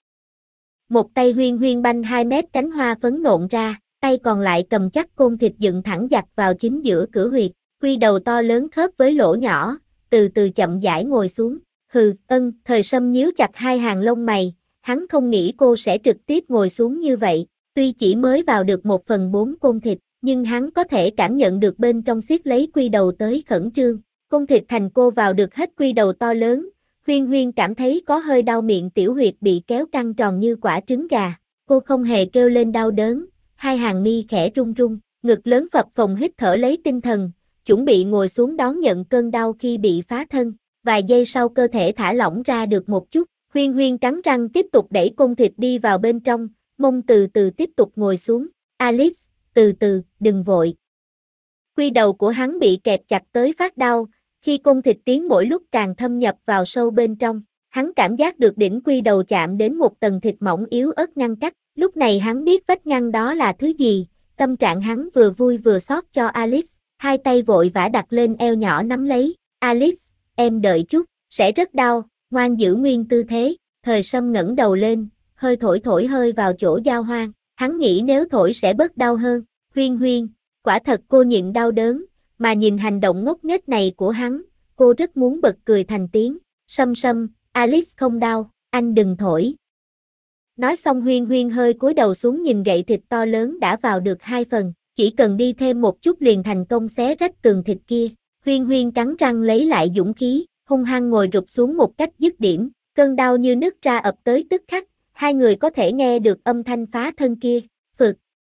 Một tay Huyên Huyên banh 2 mét cánh hoa phấn nộn ra, tay còn lại cầm chắc côn thịt dựng thẳng dặt vào chính giữa cửa huyệt, quy đầu to lớn khớp với lỗ nhỏ, từ từ chậm rãi ngồi xuống. Hừ, Thời Sâm nhíu chặt hai hàng lông mày, hắn không nghĩ cô sẽ trực tiếp ngồi xuống như vậy, tuy chỉ mới vào được 1/4 côn thịt, nhưng hắn có thể cảm nhận được bên trong siết lấy quy đầu tới khẩn trương. Côn thịt thành cô vào được hết quy đầu to lớn, Huyên Huyên cảm thấy có hơi đau miệng, tiểu huyệt bị kéo căng tròn như quả trứng gà. Cô không hề kêu lên đau đớn, hai hàng mi khẽ run run, ngực lớn phập phồng hít thở lấy tinh thần, chuẩn bị ngồi xuống đón nhận cơn đau khi bị phá thân. Vài giây sau cơ thể thả lỏng ra được một chút, Huyên Huyên cắn răng tiếp tục đẩy côn thịt đi vào bên trong, mông từ từ tiếp tục ngồi xuống. Alice, từ từ, đừng vội. Quy đầu của hắn bị kẹp chặt tới phát đau, khi côn thịt tiến mỗi lúc càng thâm nhập vào sâu bên trong. Hắn cảm giác được đỉnh quy đầu chạm đến một tầng thịt mỏng yếu ớt ngăn cách, lúc này hắn biết vách ngăn đó là thứ gì, tâm trạng hắn vừa vui vừa xót cho Alice, hai tay vội vã đặt lên eo nhỏ nắm lấy. Alice, em đợi chút, sẽ rất đau, ngoan giữ nguyên tư thế. Thời Sâm ngẩng đầu lên, hơi thổi hơi vào chỗ giao hoang, hắn nghĩ nếu thổi sẽ bớt đau hơn. Huyên Huyên, quả thật cô nhịn đau đớn, mà nhìn hành động ngốc nghếch này của hắn, cô rất muốn bật cười thành tiếng. Sâm, Alice không đau, anh đừng thổi. Nói xong Huyên Huyên hơi cúi đầu xuống nhìn gậy thịt to lớn đã vào được 2 phần, chỉ cần đi thêm một chút liền thành công xé rách tường thịt kia. Huyên Huyên cắn răng lấy lại dũng khí, hung hăng ngồi rụp xuống một cách dứt điểm, cơn đau như nứt ra ập tới tức khắc, hai người có thể nghe được âm thanh phá thân kia. Phực.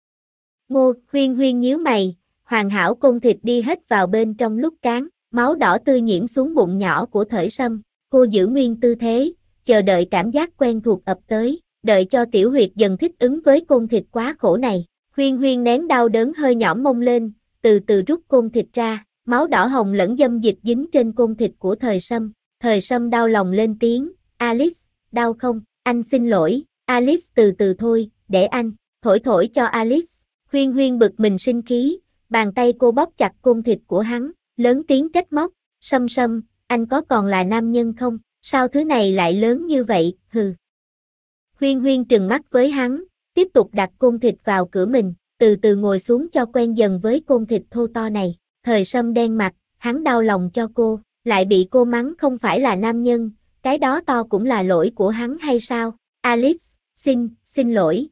Ngô, Huyên Huyên nhíu mày, hoàn hảo côn thịt đi hết vào bên trong lúc cán, máu đỏ tươi nhiễm xuống bụng nhỏ của Thời Sâm. Cô giữ nguyên tư thế, chờ đợi cảm giác quen thuộc ập tới, đợi cho tiểu huyệt dần thích ứng với côn thịt quá khổ này. Huyên Huyên nén đau đớn hơi nhõm mông lên, từ từ rút côn thịt ra, máu đỏ hồng lẫn dâm dịch dính trên côn thịt của Thời Sâm. Thời Sâm đau lòng lên tiếng, Alice, đau không? Anh xin lỗi, Alice từ từ thôi, để anh, thổi cho Alice. Huyên Huyên bực mình sinh khí, bàn tay cô bóp chặt côn thịt của hắn, lớn tiếng trách móc, Sâm, anh có còn là nam nhân không? Sao thứ này lại lớn như vậy, hừ. Huyên Huyên trừng mắt với hắn, tiếp tục đặt côn thịt vào cửa mình, từ từ ngồi xuống cho quen dần với côn thịt thô to này. Thời Sâm đen mặt, hắn đau lòng cho cô, lại bị cô mắng không phải là nam nhân, cái đó to cũng là lỗi của hắn hay sao? Alice, xin lỗi,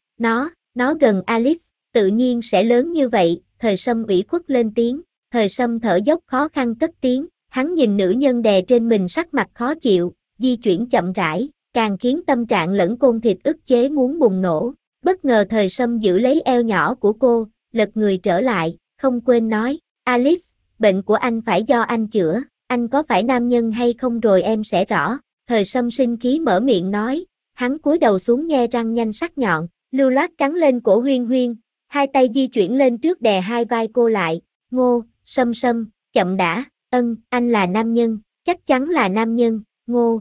nó gần Alice, tự nhiên sẽ lớn như vậy. Thời Sâm ủy khuất lên tiếng, Thời Sâm thở dốc khó khăn cất tiếng, hắn nhìn nữ nhân đè trên mình sắc mặt khó chịu, di chuyển chậm rãi, càng khiến tâm trạng lẫn côn thịt ức chế muốn bùng nổ. Bất ngờ Thời Sâm giữ lấy eo nhỏ của cô, lật người trở lại, không quên nói, Alice, bệnh của anh phải do anh chữa, anh có phải nam nhân hay không rồi em sẽ rõ. Thời Sâm sinh khí mở miệng nói, hắn cúi đầu xuống nhe răng nhanh sắc nhọn, lưu loát cắn lên cổ Huyên Huyên, hai tay di chuyển lên trước đè hai vai cô lại. Ngô, Sâm, chậm đã, anh là nam nhân, chắc chắn là nam nhân, Ngô.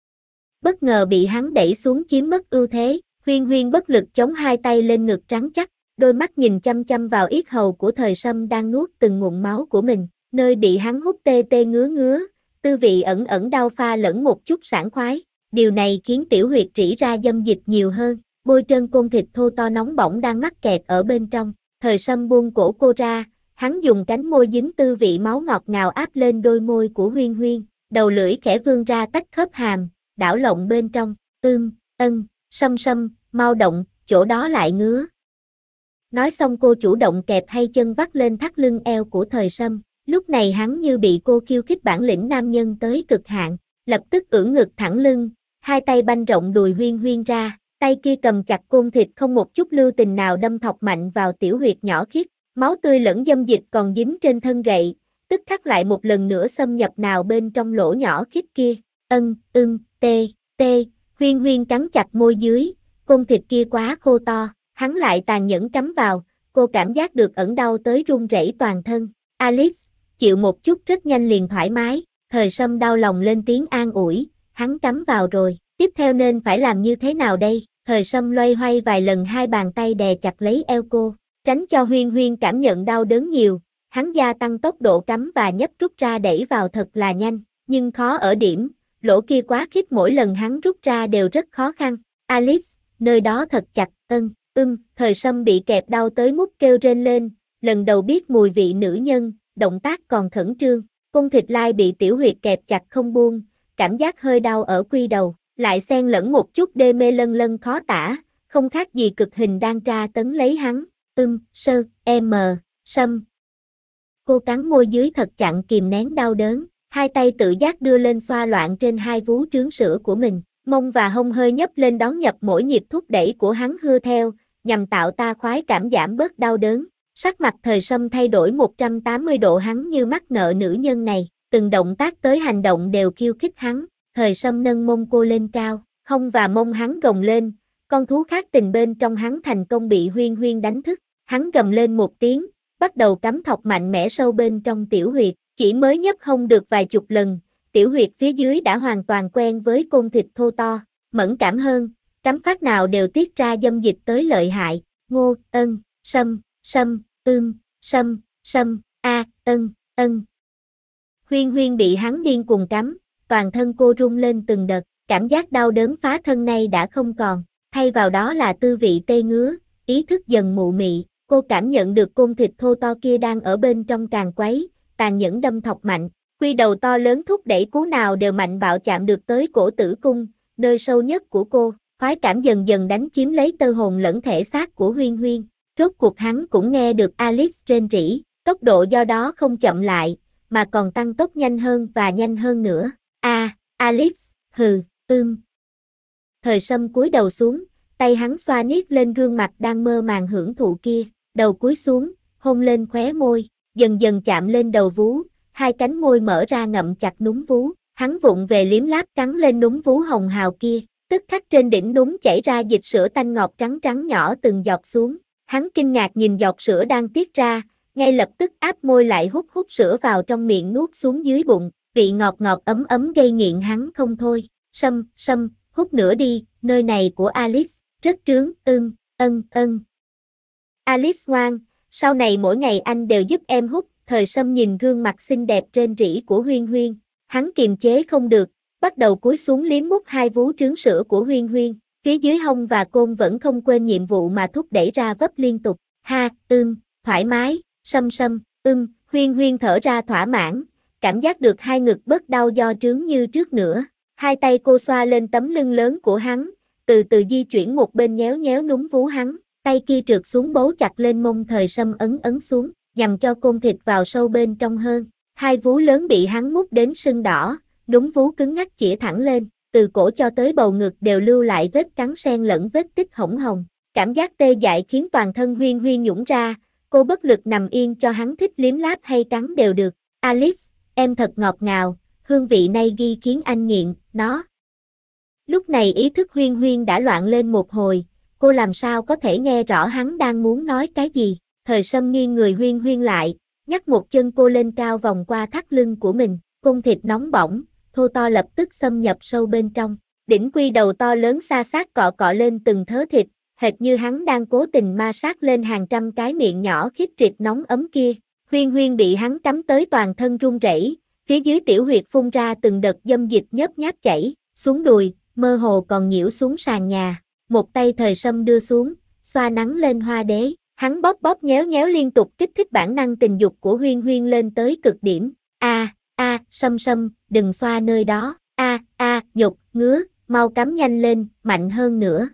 Bất ngờ bị hắn đẩy xuống chiếm mất ưu thế, Huyên Huyên bất lực chống hai tay lên ngực trắng chắc, đôi mắt nhìn chăm chăm vào yết hầu của Thời Sâm đang nuốt từng ngụm máu của mình, nơi bị hắn hút tê ngứa, tư vị ẩn đau pha lẫn một chút sảng khoái. Điều này khiến tiểu huyệt rỉ ra dâm dịch nhiều hơn, bôi trơn côn thịt thô to nóng bỏng đang mắc kẹt ở bên trong. Thời Sâm buông cổ cô ra, hắn dùng cánh môi dính tư vị máu ngọt ngào áp lên đôi môi của Huyên Huyên, đầu lưỡi khẽ vươn ra tách khớp hàm, đảo lộn bên trong. Sâm, mau động, chỗ đó lại ngứa. Nói xong cô chủ động kẹp hai chân vắt lên thắt lưng eo của Thời Sâm. Lúc này hắn như bị cô khiêu khích bản lĩnh nam nhân tới cực hạn, lập tức ưỡn ngực thẳng lưng, hai tay banh rộng đùi Huyên Huyên ra, tay kia cầm chặt côn thịt không một chút lưu tình nào đâm thọc mạnh vào tiểu huyệt nhỏ khiết, máu tươi lẫn dâm dịch còn dính trên thân gậy, tức khắc lại một lần nữa xâm nhập nào bên trong lỗ nhỏ khiết kia. Huyên Huyên cắn chặt môi dưới, côn thịt kia quá khô to, hắn lại tàn nhẫn cắm vào, cô cảm giác được ẩn đau tới run rẩy toàn thân. Alice, chịu một chút rất nhanh liền thoải mái. Thời Sâm đau lòng lên tiếng an ủi, hắn cắm vào rồi, tiếp theo nên phải làm như thế nào đây? Thời Sâm loay hoay vài lần hai bàn tay đè chặt lấy eo cô, tránh cho Huyên Huyên cảm nhận đau đớn nhiều, hắn gia tăng tốc độ cắm và nhấp rút ra đẩy vào thật là nhanh, nhưng khó ở điểm, lỗ kia quá khít mỗi lần hắn rút ra đều rất khó khăn. Alice, nơi đó thật chặt, Thời Sâm bị kẹp đau tới mức kêu rên lên, lần đầu biết mùi vị nữ nhân, động tác còn khẩn trương, cung thịt lai bị tiểu huyệt kẹp chặt không buông, cảm giác hơi đau ở quy đầu, lại xen lẫn một chút đê mê lân lân khó tả, không khác gì cực hình đang tra tấn lấy hắn, Sâm. Cô cắn môi dưới thật chặn kìm nén đau đớn, hai tay tự giác đưa lên xoa loạn trên hai vú trướng sữa của mình, mông và hông hơi nhấp lên đón nhập mỗi nhịp thúc đẩy của hắn hưa theo, nhằm tạo ta khoái cảm giảm bớt đau đớn. Sắc mặt Thời Sâm thay đổi 180 độ, hắn như mắc nợ nữ nhân này, từng động tác tới hành động đều khiêu khích hắn. Thời Sâm nâng mông cô lên cao, hông và mông hắn gồng lên, con thú khác tình bên trong hắn thành công bị Huyên Huyên đánh thức, hắn gầm lên một tiếng, bắt đầu cắm thọc mạnh mẽ sâu bên trong tiểu huyệt, chỉ mới nhấp hông được vài chục lần, tiểu huyệt phía dưới đã hoàn toàn quen với côn thịt thô to, mẫn cảm hơn, cắm phát nào đều tiết ra dâm dịch tới lợi hại. Ngô, Sâm. Huyên Huyên bị hắn điên cuồng cắm, toàn thân cô rung lên từng đợt, cảm giác đau đớn phá thân này đã không còn, thay vào đó là tư vị tê ngứa, ý thức dần mụ mị, cô cảm nhận được côn thịt thô to kia đang ở bên trong càng quấy, tàn nhẫn đâm thọc mạnh, quy đầu to lớn thúc đẩy cú nào đều mạnh bạo chạm được tới cổ tử cung, nơi sâu nhất của cô, khoái cảm dần dần đánh chiếm lấy tơ hồn lẫn thể xác của Huyên Huyên. Rốt cuộc hắn cũng nghe được Alice rên rỉ, tốc độ do đó không chậm lại, mà còn tăng tốc nhanh hơn và nhanh hơn nữa. Alice, Thời Sâm cúi đầu xuống, tay hắn xoa niết lên gương mặt đang mơ màng hưởng thụ kia, đầu cúi xuống, hôn lên khóe môi, dần dần chạm lên đầu vú, hai cánh môi mở ra ngậm chặt núm vú, hắn vụng về liếm láp cắn lên núm vú hồng hào kia, tức khắc trên đỉnh núm chảy ra dịch sữa tanh ngọt trắng trắng nhỏ từng giọt xuống, hắn kinh ngạc nhìn giọt sữa đang tiết ra, ngay lập tức áp môi lại hút sữa vào trong miệng nuốt xuống dưới bụng, vị ngọt ngọt ấm ấm gây nghiện hắn không thôi. Sâm, hút nữa đi, nơi này của Alice, rất trướng, Alice ngoan, sau này mỗi ngày anh đều giúp em hút. Thời Sâm nhìn gương mặt xinh đẹp rên rỉ của Huyên Huyên, hắn kiềm chế không được, bắt đầu cúi xuống liếm mút hai vú trướng sữa của Huyên Huyên, phía dưới hông và côn vẫn không quên nhiệm vụ mà thúc đẩy ra vấp liên tục. Thoải mái, Sâm, Huyên Huyên thở ra thỏa mãn, cảm giác được hai ngực bớt đau do trướng như trước nữa. Hai tay cô xoa lên tấm lưng lớn của hắn, từ từ di chuyển một bên nhéo nhéo núm vú hắn, tay kia trượt xuống bấu chặt lên mông Thời Sâm ấn xuống, nhằm cho côn thịt vào sâu bên trong hơn. Hai vú lớn bị hắn mút đến sưng đỏ, núm vú cứng ngắc chĩa thẳng lên, từ cổ cho tới bầu ngực đều lưu lại vết cắn xen lẫn vết tích hổng hồng. Cảm giác tê dại khiến toàn thân Huyên Huyên nhũn ra, cô bất lực nằm yên cho hắn thích liếm láp hay cắn đều được. Alice, em thật ngọt ngào, hương vị này ghi khiến anh nghiện, nó. Lúc này ý thức Huyên Huyên đã loạn lên một hồi, cô làm sao có thể nghe rõ hắn đang muốn nói cái gì. Thời Sâm nghiêng người Huyên Huyên lại, nhấc một chân cô lên cao vòng qua thắt lưng của mình, cung thịt nóng bỏng, thô to lập tức xâm nhập sâu bên trong. Đỉnh quy đầu to lớn xa sát cọ cọ lên từng thớ thịt, hệt như hắn đang cố tình ma sát lên hàng trăm cái miệng nhỏ khiếp trịt nóng ấm kia. Huyên Huyên bị hắn cắm tới toàn thân run rẩy, phía dưới tiểu huyệt phun ra từng đợt dâm dịch nhớp nháp chảy xuống đùi, mơ hồ còn nhiễu xuống sàn nhà. Một tay Thời Sâm đưa xuống, xoa nắng lên hoa đế, hắn bóp bóp nhéo nhéo liên tục kích thích bản năng tình dục của Huyên Huyên lên tới cực điểm. Sâm, đừng xoa nơi đó. Nhục, ngứa, mau cắm nhanh lên, mạnh hơn nữa.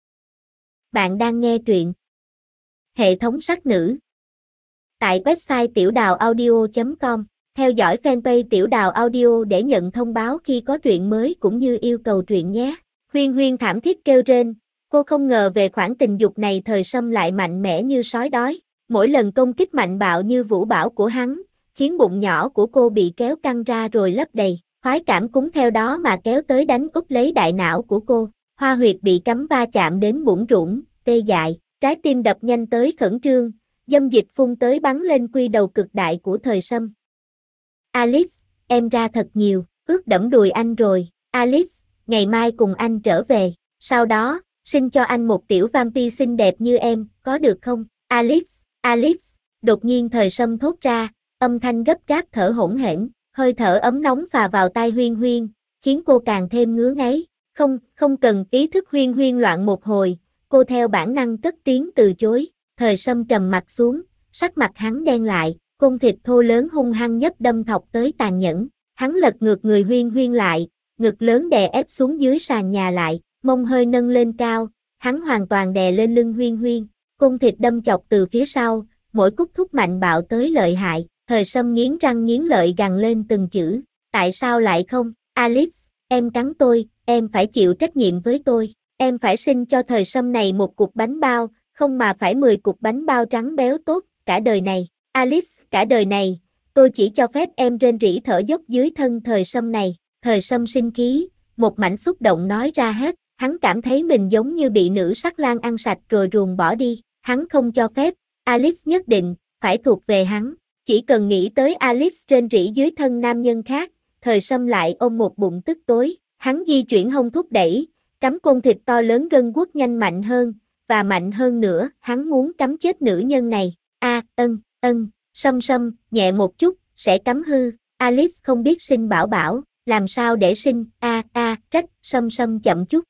Bạn đang nghe truyện hệ thống sắc nữ tại website tiểuđào audio.com. Theo dõi fanpage Tiểu Đào Audio để nhận thông báo khi có truyện mới cũng như yêu cầu truyện nhé. Huyên Huyên thảm thiết kêu rên, cô không ngờ về khoản tình dục này Thời Sâm lại mạnh mẽ như sói đói. Mỗi lần công kích mạnh bạo như vũ bão của hắn, khiến bụng nhỏ của cô bị kéo căng ra rồi lấp đầy. Khoái cảm cũng theo đó mà kéo tới đánh úp lấy đại não của cô. Hoa huyệt bị cắm va chạm đến bủn rủn, tê dại, trái tim đập nhanh tới khẩn trương, dâm dịch phun tới bắn lên quy đầu cực đại của Thời Sâm. Alice, em ra thật nhiều, ướt đẫm đùi anh rồi. Alice, ngày mai cùng anh trở về, sau đó, sinh cho anh một tiểu vampire xinh đẹp như em, có được không? Alice, Đột nhiên Thời Sâm thốt ra, âm thanh gấp gáp thở hổn hển, hơi thở ấm nóng phà vào tai Huyên Huyên, khiến cô càng thêm ngứa ngáy. Không cần, ý thức Huyên Huyên loạn một hồi, cô theo bản năng cất tiếng từ chối. Thời Sâm trầm mặt xuống, sắc mặt hắn đen lại, côn thịt thô lớn hung hăng nhấp đâm thọc tới tàn nhẫn. Hắn lật ngược người Huyên Huyên lại, ngực lớn đè ép xuống dưới sàn nhà lại, mông hơi nâng lên cao, hắn hoàn toàn đè lên lưng Huyên Huyên, côn thịt đâm chọc từ phía sau, mỗi cúc thúc mạnh bạo tới lợi hại. Thời Sâm nghiến răng nghiến lợi gằn lên từng chữ, tại sao lại không, Alice, em cắn tôi, em phải chịu trách nhiệm với tôi, em phải sinh cho Thời Sâm này một cục bánh bao, không mà phải 10 cục bánh bao trắng béo tốt, cả đời này, Alice, cả đời này, tôi chỉ cho phép em rên rỉ thở dốc dưới thân Thời Sâm này. Thời Sâm sinh khí, một mảnh xúc động nói ra hết, hắn cảm thấy mình giống như bị nữ sắc lang ăn sạch rồi ruồng bỏ đi, hắn không cho phép, Alice nhất định, phải thuộc về hắn. Chỉ cần nghĩ tới Alice rên rỉ dưới thân nam nhân khác, Thời Sâm lại ôm một bụng tức tối, hắn di chuyển hông thúc đẩy, cắm côn thịt to lớn gân guốc nhanh mạnh hơn, và mạnh hơn nữa, hắn muốn cắm chết nữ nhân này. Sâm Sâm, nhẹ một chút, sẽ cắm hư. Alice không biết sinh bảo bảo, làm sao để sinh, trách, Sâm Sâm chậm chút,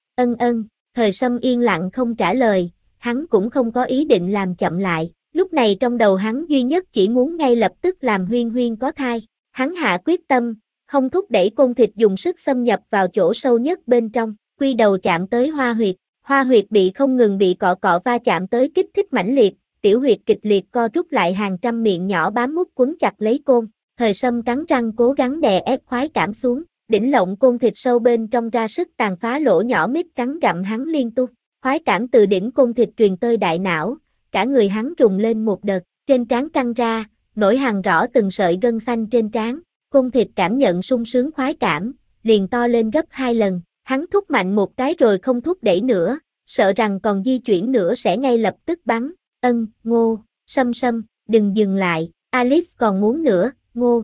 Thời Sâm yên lặng không trả lời, hắn cũng không có ý định làm chậm lại. Lúc này trong đầu hắn duy nhất chỉ muốn ngay lập tức làm Huyên Huyên có thai. Hắn hạ quyết tâm, không thúc đẩy côn thịt dùng sức xâm nhập vào chỗ sâu nhất bên trong, quy đầu chạm tới hoa huyệt bị không ngừng bị cọ cọ va chạm tới kích thích mãnh liệt, tiểu huyệt kịch liệt co rút lại, hàng trăm miệng nhỏ bám mút quấn chặt lấy côn. Thời Sâm cắn răng cố gắng đè ép khoái cảm xuống, đỉnh lộng côn thịt sâu bên trong ra sức tàn phá lỗ nhỏ mít cắn gặm hắn liên tục. Khoái cảm từ đỉnh côn thịt truyền tới đại não, cả người hắn rùng lên một đợt, trên trán căng ra, nổi hằn rõ từng sợi gân xanh trên trán. Côn thịt cảm nhận sung sướng khoái cảm, liền to lên gấp 2 lần. Hắn thúc mạnh một cái rồi không thúc đẩy nữa, sợ rằng còn di chuyển nữa sẽ ngay lập tức bắn. Ngô, Sâm Sâm, đừng dừng lại, Alice còn muốn nữa, Ngô,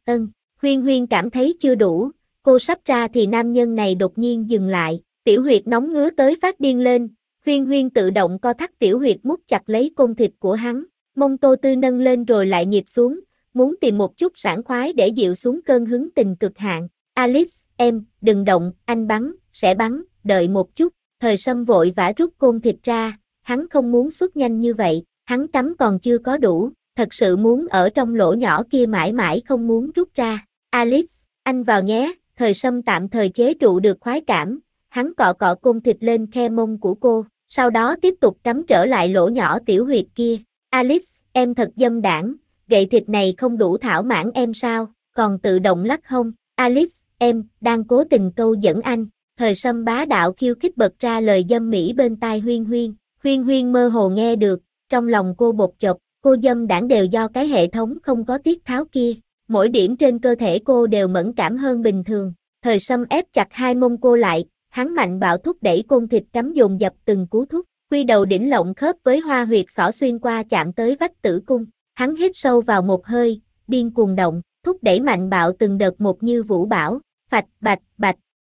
Huyên Huyên cảm thấy chưa đủ, cô sắp ra thì nam nhân này đột nhiên dừng lại, tiểu huyệt nóng ngứa tới phát điên lên, Huyên Huyên tự động co thắt tiểu huyệt mút chặt lấy côn thịt của hắn, mông Tô Tư nâng lên rồi lại nhịp xuống, muốn tìm một chút sảng khoái để dịu xuống cơn hứng tình cực hạn. Alice, em, đừng động, anh bắn, sẽ bắn, đợi một chút. Thời Sâm vội vã rút côn thịt ra, hắn không muốn xuất nhanh như vậy, hắn cắm còn chưa có đủ, thật sự muốn ở trong lỗ nhỏ kia mãi mãi không muốn rút ra. Alice, anh vào nhé. Thời Sâm tạm thời chế trụ được khoái cảm, hắn cọ cọ côn thịt lên khe mông của cô, sau đó tiếp tục cắm trở lại lỗ nhỏ tiểu huyệt kia. Alice, em thật dâm đảng, gậy thịt này không đủ thỏa mãn em sao, còn tự động lắc hông. Alice, em, đang cố tình câu dẫn anh. Thời Sâm bá đạo khiêu khích bật ra lời dâm mỹ bên tai Huyên Huyên. Huyên Huyên mơ hồ nghe được, trong lòng cô bột chộp, cô dâm đảng đều do cái hệ thống không có tiết tháo kia. Mỗi điểm trên cơ thể cô đều mẫn cảm hơn bình thường. Thời Sâm ép chặt hai mông cô lại, hắn mạnh bạo thúc đẩy côn thịt cắm dồn dập từng cú thúc, quy đầu đỉnh lộng khớp với hoa huyệt xỏ xuyên qua chạm tới vách tử cung. Hắn hít sâu vào một hơi, điên cuồng động, thúc đẩy mạnh bạo từng đợt một như vũ bão, phạch bạch bạch.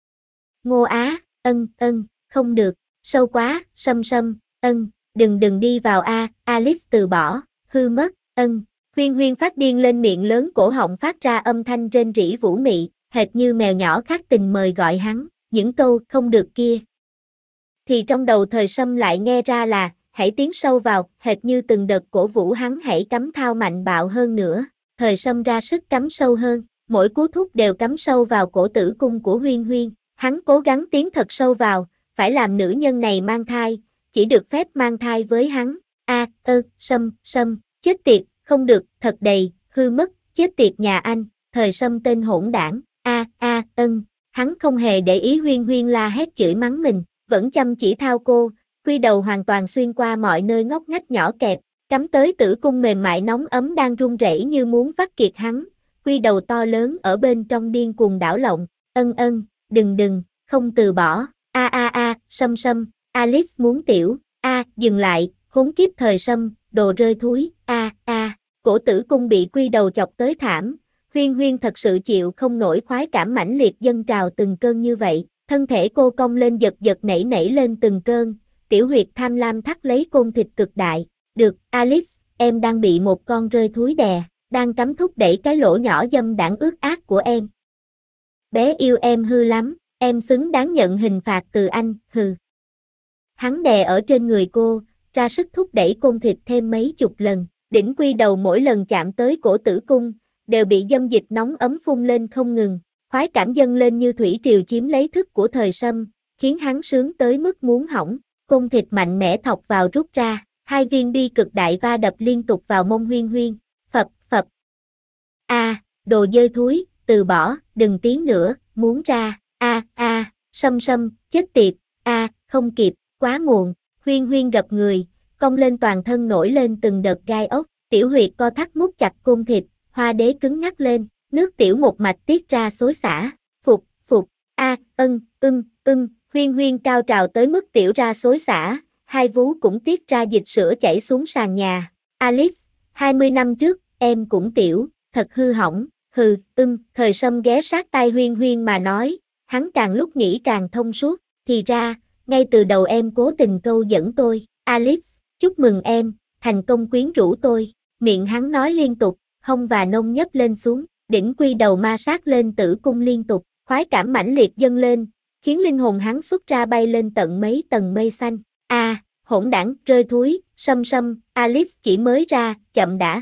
Ngô Á, không được, sâu quá, Sâm Sâm, đừng đi vào Alice từ bỏ, hư mất, Huyên Huyên phát điên lên, miệng lớn cổ họng phát ra âm thanh rên rỉ vũ mị, hệt như mèo nhỏ khát tình mời gọi hắn, những câu không được kia. Thì trong đầu Thời Sâm lại nghe ra là, hãy tiến sâu vào, hệt như từng đợt cổ vũ hắn hãy cắm thao mạnh bạo hơn nữa. Thời Sâm ra sức cắm sâu hơn, mỗi cú thúc đều cắm sâu vào cổ tử cung của Huyên Huyên, hắn cố gắng tiến thật sâu vào, phải làm nữ nhân này mang thai, chỉ được phép mang thai với hắn. Sâm, chết tiệt, không được, thật đầy, hư mất, chết tiệt nhà anh, Thời Sâm tên hỗn đảng, hắn không hề để ý Huyên Huyên la hét chửi mắng mình, vẫn chăm chỉ thao cô, quy đầu hoàn toàn xuyên qua mọi nơi ngóc ngách nhỏ kẹp, cắm tới tử cung mềm mại nóng ấm đang run rẩy như muốn vắt kiệt hắn, quy đầu to lớn ở bên trong điên cuồng đảo lộn, đừng, không từ bỏ, Sâm, Alice muốn tiểu, dừng lại, khốn kiếp Thời Sâm, đồ rơi thúi, cổ tử cung bị quy đầu chọc tới thảm, Huyên Huyên thật sự chịu không nổi khoái cảm mãnh liệt dâng trào từng cơn như vậy, thân thể cô cong lên giật giật nảy lên từng cơn, tiểu huyệt tham lam thắt lấy côn thịt cực đại, được, Alice, em đang bị một con rơi thúi đè, đang cắm thúc đẩy cái lỗ nhỏ dâm đãng ướt át của em. Bé yêu em hư lắm, em xứng đáng nhận hình phạt từ anh, hừ. Hắn đè ở trên người cô, ra sức thúc đẩy côn thịt thêm mấy chục lần, đỉnh quy đầu mỗi lần chạm tới cổ tử cung, đều bị dâm dịch nóng ấm phun lên không ngừng, khoái cảm dâng lên như thủy triều chiếm lấy thức của Thời Sâm, khiến hắn sướng tới mức muốn hỏng, côn thịt mạnh mẽ thọc vào rút ra, hai viên bi cực đại va đập liên tục vào mông Huyên Huyên, phập phập. Đồ dơ thúi, từ bỏ, đừng tiến nữa, muốn ra, Sâm Sâm, chết tiệt, không kịp, quá muộn, Huyên Huyên gập người, cong lên toàn thân nổi lên từng đợt gai ốc, tiểu huyệt co thắt mút chặt côn thịt, hoa đế cứng ngắc lên, nước tiểu một mạch tiết ra xối xả, phục, Huyên Huyên cao trào tới mức tiểu ra xối xả, hai vú cũng tiết ra dịch sữa chảy xuống sàn nhà. Alice, 20 năm trước, em cũng tiểu, thật hư hỏng, Thời Sâm ghé sát tai Huyên Huyên mà nói, hắn càng lúc nghĩ càng thông suốt, thì ra, ngay từ đầu em cố tình câu dẫn tôi, Alice, chúc mừng em, thành công quyến rũ tôi, miệng hắn nói liên tục, hông và nông nhấp lên xuống, đỉnh quy đầu ma sát lên tử cung liên tục, khoái cảm mãnh liệt dâng lên, khiến linh hồn hắn xuất ra bay lên tận mấy tầng mây xanh, hỗn đảng, rơi thúi, Sâm Sâm, Alice chỉ mới ra, chậm đã,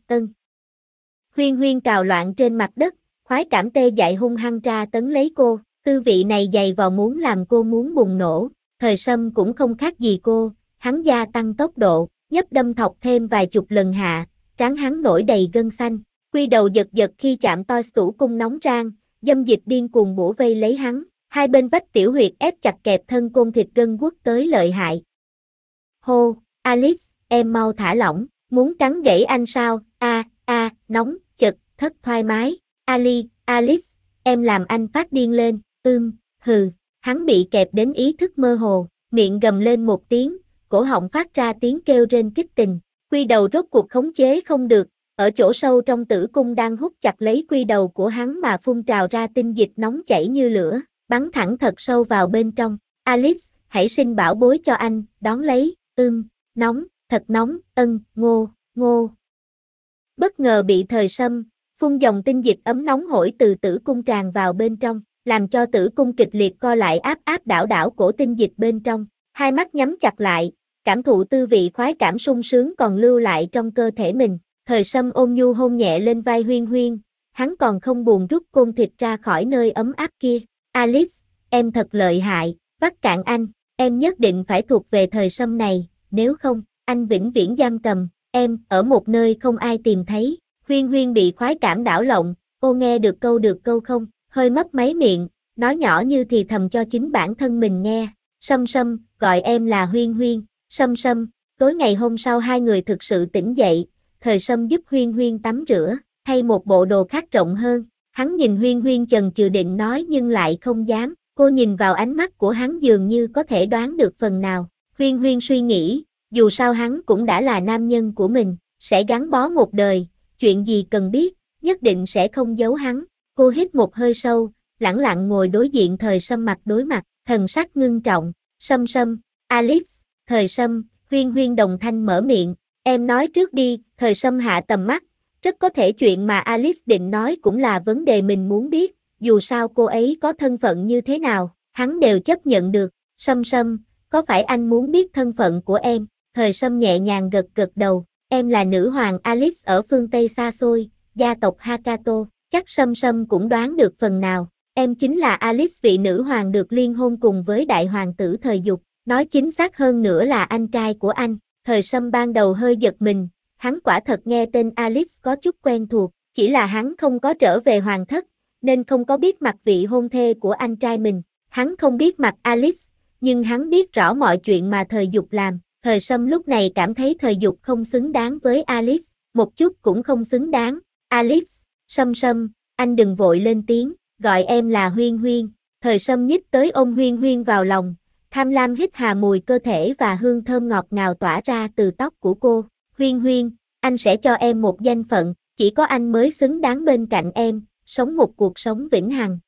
Huyên Huyên cào loạn trên mặt đất, khoái cảm tê dại hung hăng ra tấn lấy cô, tư vị này dày vò muốn làm cô muốn bùng nổ, Thời Sâm cũng không khác gì cô, hắn gia tăng tốc độ, nhấp đâm thọc thêm vài chục lần hạ, trán hắn nổi đầy gân xanh, quy đầu giật giật khi chạm to tủ cung nóng rang, dâm dịch điên cuồng bủa vây lấy hắn, hai bên vách tiểu huyệt ép chặt kẹp thân côn thịt gân guốc tới lợi hại. Hô, Alice, em mau thả lỏng, muốn cắn gãy anh sao, nóng, chật, thất thoải mái, Alice, em làm anh phát điên lên, hắn bị kẹp đến ý thức mơ hồ, miệng gầm lên một tiếng, cổ họng phát ra tiếng kêu rên kích tình, quy đầu rốt cuộc khống chế không được, ở chỗ sâu trong tử cung đang hút chặt lấy quy đầu của hắn mà phun trào ra tinh dịch nóng chảy như lửa, bắn thẳng thật sâu vào bên trong, Alice, hãy sinh bảo bối cho anh, đón lấy, nóng, thật nóng, ngô. Bất ngờ bị Thời Sâm, phun dòng tinh dịch ấm nóng hổi từ tử cung tràn vào bên trong, làm cho tử cung kịch liệt co lại áp đảo cổ tinh dịch bên trong, hai mắt nhắm chặt lại, cảm thụ tư vị khoái cảm sung sướng còn lưu lại trong cơ thể mình, Thời Sâm ôn nhu hôn nhẹ lên vai Huyên Huyên, hắn còn không buồn rút côn thịt ra khỏi nơi ấm áp kia, Alice, em thật lợi hại, vắt cạn anh, em nhất định phải thuộc về Thời Sâm này, nếu không, anh vĩnh viễn giam cầm, em, ở một nơi không ai tìm thấy, Huyên Huyên bị khoái cảm đảo lộn, cô nghe được câu không, hơi mấp máy miệng, nói nhỏ như thì thầm cho chính bản thân mình nghe, Sâm Sâm, gọi em là Huyên Huyên, Sâm Sâm, tối ngày hôm sau hai người thực sự tỉnh dậy, Thời Sâm giúp Huyên Huyên tắm rửa, thay một bộ đồ khác rộng hơn, hắn nhìn Huyên Huyên chần chừ định nói nhưng lại không dám, cô nhìn vào ánh mắt của hắn dường như có thể đoán được phần nào, Huyên Huyên suy nghĩ, dù sao hắn cũng đã là nam nhân của mình, sẽ gắn bó một đời, chuyện gì cần biết, nhất định sẽ không giấu hắn, cô hít một hơi sâu, lẳng lặng ngồi đối diện Thời Sâm mặt đối mặt, thần sắc ngưng trọng, Sâm Sâm, Alice, Thời Sâm, Huyên Huyên đồng thanh mở miệng, em nói trước đi, Thời Sâm hạ tầm mắt, rất có thể chuyện mà Alice định nói cũng là vấn đề mình muốn biết, dù sao cô ấy có thân phận như thế nào, hắn đều chấp nhận được, Sâm Sâm, có phải anh muốn biết thân phận của em, Thời Sâm nhẹ nhàng gật đầu, em là nữ hoàng Alice ở phương Tây xa xôi, gia tộc Hakato, chắc Sâm Sâm cũng đoán được phần nào, em chính là Alice vị nữ hoàng được liên hôn cùng với đại hoàng tử Thời Dục, nói chính xác hơn nữa là anh trai của anh, Thời Sâm ban đầu hơi giật mình, hắn quả thật nghe tên Alice có chút quen thuộc, chỉ là hắn không có trở về hoàng thất, nên không có biết mặt vị hôn thê của anh trai mình, hắn không biết mặt Alice, nhưng hắn biết rõ mọi chuyện mà Thời Dục làm, Thời Sâm lúc này cảm thấy Thời Dục không xứng đáng với Alice, một chút cũng không xứng đáng, Alice, Sâm Sâm, anh đừng vội lên tiếng, gọi em là Huyên Huyên, Thời Sâm nhích tới ôm Huyên Huyên vào lòng, tham lam hít hà mùi cơ thể và hương thơm ngọt ngào tỏa ra từ tóc của cô, Huyên Huyên, anh sẽ cho em một danh phận, chỉ có anh mới xứng đáng bên cạnh em, sống một cuộc sống vĩnh hằng.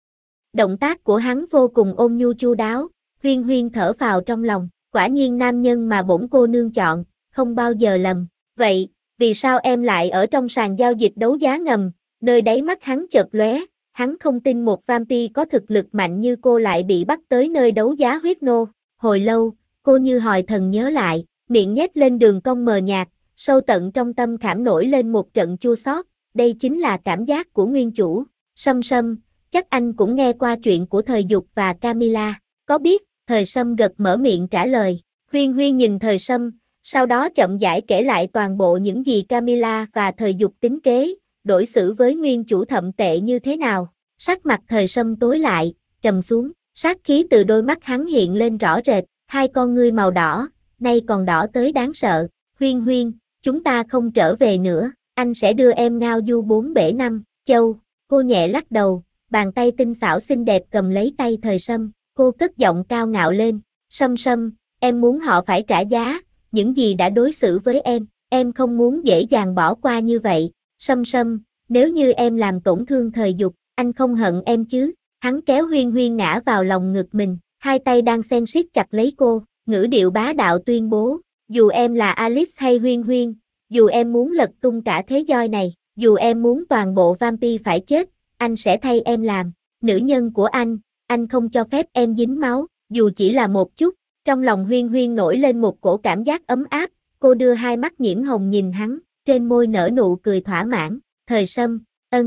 Động tác của hắn vô cùng ôn nhu chu đáo, Huyên Huyên thở phào trong lòng, quả nhiên nam nhân mà bổn cô nương chọn, không bao giờ lầm, Vậy, vì sao em lại ở trong sàn giao dịch đấu giá ngầm? Nơi đáy mắt hắn chợt lóe, hắn không tin một vampire có thực lực mạnh như cô lại bị bắt tới nơi đấu giá huyết nô. Hồi lâu, cô như hồi thần nhớ lại, miệng nhếch lên đường cong mờ nhạt, sâu tận trong tâm khảm nổi lên một trận chua xót. Đây chính là cảm giác của nguyên chủ. Sâm Sâm, chắc anh cũng nghe qua chuyện của Thời Dục và Camilla. Có biết? Thời Sâm gật mở miệng trả lời. Huyên Huyên nhìn Thời Sâm, sau đó chậm rãi kể lại toàn bộ những gì Camilla và Thời Dục tính kế, đối xử với nguyên chủ thậm tệ như thế nào. Sắc mặt Thời Sâm tối lại, trầm xuống, sát khí từ đôi mắt hắn hiện lên rõ rệt, hai con ngươi màu đỏ, nay còn đỏ tới đáng sợ. Huyên Huyên, chúng ta không trở về nữa, anh sẽ đưa em ngao du bốn bể năm châu. Cô nhẹ lắc đầu, bàn tay tinh xảo xinh đẹp cầm lấy tay Thời Sâm, cô cất giọng cao ngạo lên. Sâm Sâm, em muốn họ phải trả giá, những gì đã đối xử với em không muốn dễ dàng bỏ qua như vậy. Sâm Sâm, nếu như em làm tổn thương Thời Dục, anh không hận em chứ? Hắn kéo Huyên Huyên ngã vào lòng ngực mình, hai tay đang xen siết chặt lấy cô, ngữ điệu bá đạo tuyên bố, dù em là Alice hay Huyên Huyên, dù em muốn lật tung cả thế giới này, dù em muốn toàn bộ vampire phải chết, anh sẽ thay em làm. Nữ nhân của anh không cho phép em dính máu, dù chỉ là một chút. Trong lòng Huyên Huyên nổi lên một cổ cảm giác ấm áp, cô đưa hai mắt nhiễm hồng nhìn hắn, trên môi nở nụ cười thỏa mãn. Thời Sâm,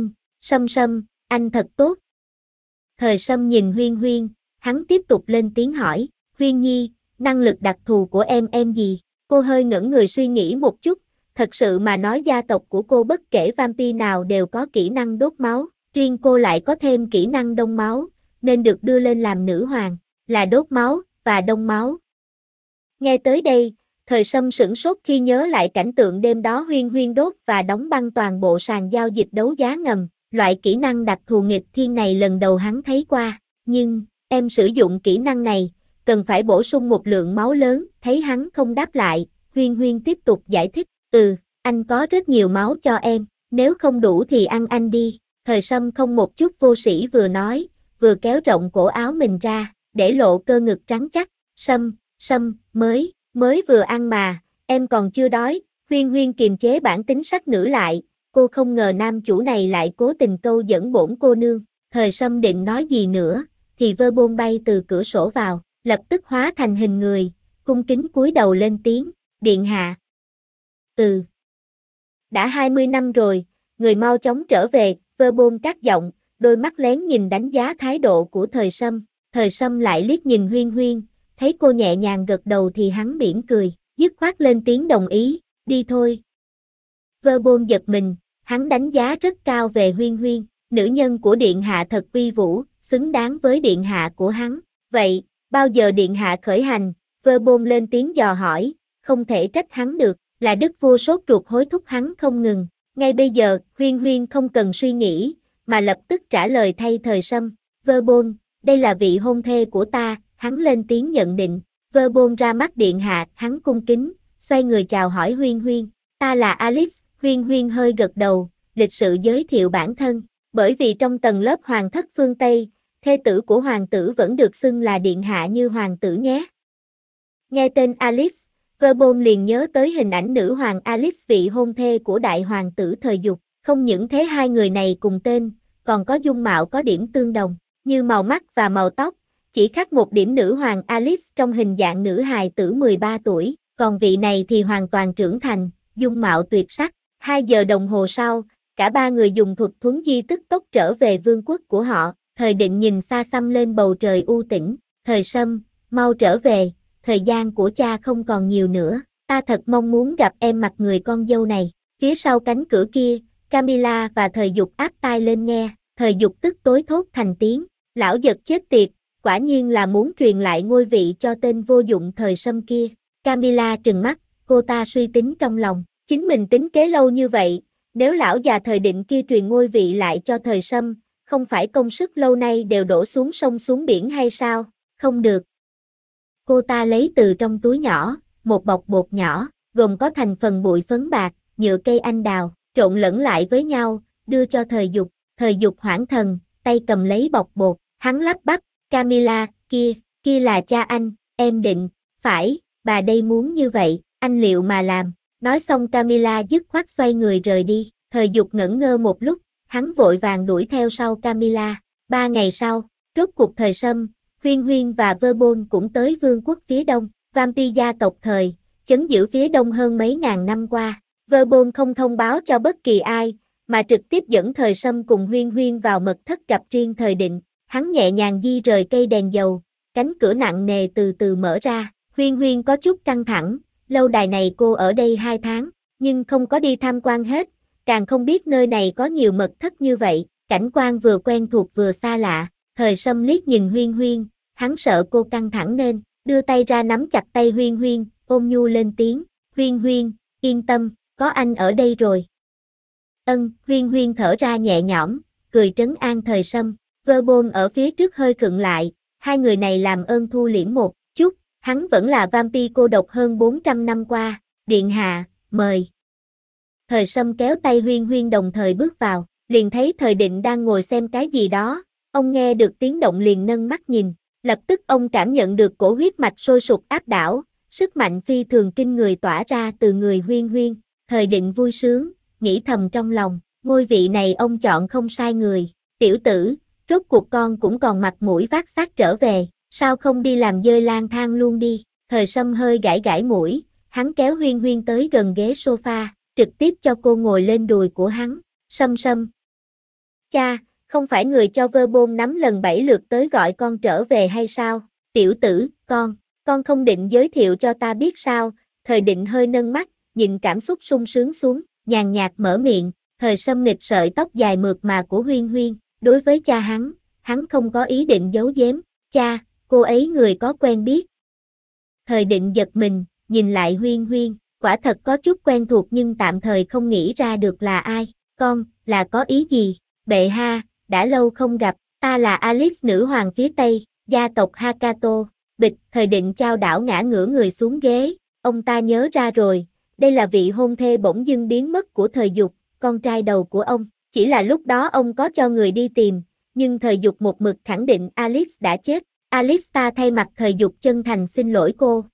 Sâm Sâm, anh thật tốt. Thời Sâm nhìn Huyên Huyên, hắn tiếp tục lên tiếng hỏi, Huyên Nhi, năng lực đặc thù của em gì? Cô hơi ngẩn người suy nghĩ một chút, thật sự mà nói gia tộc của cô bất kể vampire nào đều có kỹ năng đốt máu, riêng cô lại có thêm kỹ năng đông máu, nên được đưa lên làm nữ hoàng, là đốt máu và đông máu. Nghe tới đây, Thời Sâm sửng sốt khi nhớ lại cảnh tượng đêm đó Huyên Huyên đốt và đóng băng toàn bộ sàn giao dịch đấu giá ngầm, loại kỹ năng đặc thù nghịch thiên này lần đầu hắn thấy qua, nhưng, em sử dụng kỹ năng này, cần phải bổ sung một lượng máu lớn, thấy hắn không đáp lại, Huyên Huyên tiếp tục giải thích, anh có rất nhiều máu cho em, nếu không đủ thì ăn anh đi. Thời Sâm không một chút vô sĩ vừa nói, vừa kéo rộng cổ áo mình ra, để lộ cơ ngực trắng chắc. Sâm, mới vừa ăn mà, em còn chưa đói. Huyên Huyên kiềm chế bản tính sắc nữ lại, cô không ngờ nam chủ này lại cố tình câu dẫn bổn cô nương. Thời Sâm định nói gì nữa, thì vơ bôn bay từ cửa sổ vào, lập tức hóa thành hình người, cung kính cúi đầu lên tiếng, điện hạ. Đã 20 năm rồi, người mau chóng trở về. Vơ bôn cắt giọng, đôi mắt lén nhìn đánh giá thái độ của Thời Sâm. Thời Sâm lại liếc nhìn Huyên Huyên, thấy cô nhẹ nhàng gật đầu thì hắn mỉm cười, dứt khoát lên tiếng đồng ý, đi thôi. Vơ bôn giật mình, hắn đánh giá rất cao về Huyên Huyên, nữ nhân của điện hạ thật uy vũ, xứng đáng với điện hạ của hắn. Vậy, bao giờ điện hạ khởi hành? Vơ bôn lên tiếng dò hỏi, không thể trách hắn được, là đức vua sốt ruột hối thúc hắn không ngừng. Ngay bây giờ, Huyên Huyên không cần suy nghĩ, mà lập tức trả lời thay Thời Sâm. Vơ bôn, đây là vị hôn thê của ta, hắn lên tiếng nhận định. Vơ bôn ra mắt điện hạ, hắn cung kính, xoay người chào hỏi Huyên Huyên. Ta là Alice. Huyên Huyên hơi gật đầu, lịch sự giới thiệu bản thân. Bởi vì trong tầng lớp hoàng thất phương Tây, thê tử của hoàng tử vẫn được xưng là điện hạ như hoàng tử nhé. Nghe tên Alice, Vơ bôn liền nhớ tới hình ảnh nữ hoàng Alice vị hôn thê của đại hoàng tử Thời Dục. Không những thế hai người này cùng tên, còn có dung mạo có điểm tương đồng, như màu mắt và màu tóc, chỉ khác một điểm nữ hoàng Alice trong hình dạng nữ hài tử 13 tuổi, còn vị này thì hoàn toàn trưởng thành, dung mạo tuyệt sắc. 2 giờ đồng hồ sau, cả ba người dùng thuật thuấn di tức tốc trở về vương quốc của họ. Thời Định nhìn xa xăm lên bầu trời u tĩnh, Thời Sâm, mau trở về, thời gian của cha không còn nhiều nữa, ta thật mong muốn gặp em mặt người con dâu này. Phía sau cánh cửa kia, Camilla và Thời Dục áp tai lên nghe, Thời Dục tức tối thốt thành tiếng, lão giật chết tiệt, quả nhiên là muốn truyền lại ngôi vị cho tên vô dụng Thời Sâm kia. Camilla trừng mắt, cô ta suy tính trong lòng, chính mình tính kế lâu như vậy, nếu lão già Thời Định kia truyền ngôi vị lại cho Thời Sâm, không phải công sức lâu nay đều đổ xuống sông xuống biển hay sao? Không được. Cô ta lấy từ trong túi nhỏ, một bọc bột nhỏ, gồm có thành phần bụi phấn bạc, nhựa cây anh đào, trộn lẫn lại với nhau, đưa cho Thời Dục. Thời Dục hoảng thần, tay cầm lấy bọc bột, hắn lắp bắp, Camilla, kia là cha anh, em định, phải, bà đây muốn như vậy, anh liệu mà làm. Nói xong Camilla dứt khoát xoay người rời đi, Thời Dục ngẩn ngơ một lúc, hắn vội vàng đuổi theo sau Camilla. 3 ngày sau, rốt cuộc Thời Sâm, Huyên Huyên và Verbal cũng tới vương quốc phía đông, Vampire gia tộc thời, chấn giữ phía đông hơn mấy ngàn năm qua. Verbal không thông báo cho bất kỳ ai, mà trực tiếp dẫn Thời Sâm cùng Huyên Huyên vào mật thất gặp riêng Thời Định. Hắn nhẹ nhàng di rời cây đèn dầu, cánh cửa nặng nề từ từ mở ra. Huyên Huyên có chút căng thẳng, lâu đài này cô ở đây 2 tháng, nhưng không có đi tham quan hết, càng không biết nơi này có nhiều mật thất như vậy, cảnh quan vừa quen thuộc vừa xa lạ. Thời Sâm liếc nhìn Huyên Huyên, hắn sợ cô căng thẳng nên, đưa tay ra nắm chặt tay Huyên Huyên, ôm nhu lên tiếng, Huyên Huyên, yên tâm, có anh ở đây rồi. Huyên Huyên thở ra nhẹ nhõm, cười trấn an Thời Sâm. Verbal ở phía trước hơi khựng lại, hai người này làm ơn thu liễm một chút, hắn vẫn là vampire cô độc hơn 400 năm qua, điện hạ, mời. Thời Sâm kéo tay Huyên Huyên đồng thời bước vào, liền thấy Thời Định đang ngồi xem cái gì đó, ông nghe được tiếng động liền nâng mắt nhìn, lập tức ông cảm nhận được cổ huyết mạch sôi sục áp đảo, sức mạnh phi thường kinh người tỏa ra từ người Huyên Huyên. Thời Định vui sướng, nghĩ thầm trong lòng, ngôi vị này ông chọn không sai người. Tiểu tử, rốt cuộc con cũng còn mặt mũi vác xác trở về, sao không đi làm dơi lang thang luôn đi. Thời Sâm hơi gãi gãi mũi, hắn kéo Huyên Huyên tới gần ghế sofa, trực tiếp cho cô ngồi lên đùi của hắn. Sâm Sâm. Cha, không phải người cho Verbal nắm lần 7 lượt tới gọi con trở về hay sao? Tiểu tử, con không định giới thiệu cho ta biết sao? Thời Định hơi nâng mắt, nhìn cảm xúc sung sướng xuống, nhàn nhạt mở miệng. Thời Sâm nghịch sợi tóc dài mượt mà của Huyên Huyên, đối với cha hắn không có ý định giấu giếm. Cha, cô ấy người có quen biết. Thời Định giật mình, nhìn lại Huyên Huyên, quả thật có chút quen thuộc nhưng tạm thời không nghĩ ra được là ai. Con, là có ý gì? Bệ hạ, đã lâu không gặp, ta là Alice nữ hoàng phía Tây, gia tộc Hakato. Bịch, Thời Định chao đảo ngã ngửa người xuống ghế, ông ta nhớ ra rồi, đây là vị hôn thê bỗng dưng biến mất của Thời Dục, con trai đầu của ông. Chỉ là lúc đó ông có cho người đi tìm, nhưng Thời Dục một mực khẳng định Alice đã chết. Alice, ta thay mặt Thời Dục chân thành xin lỗi cô.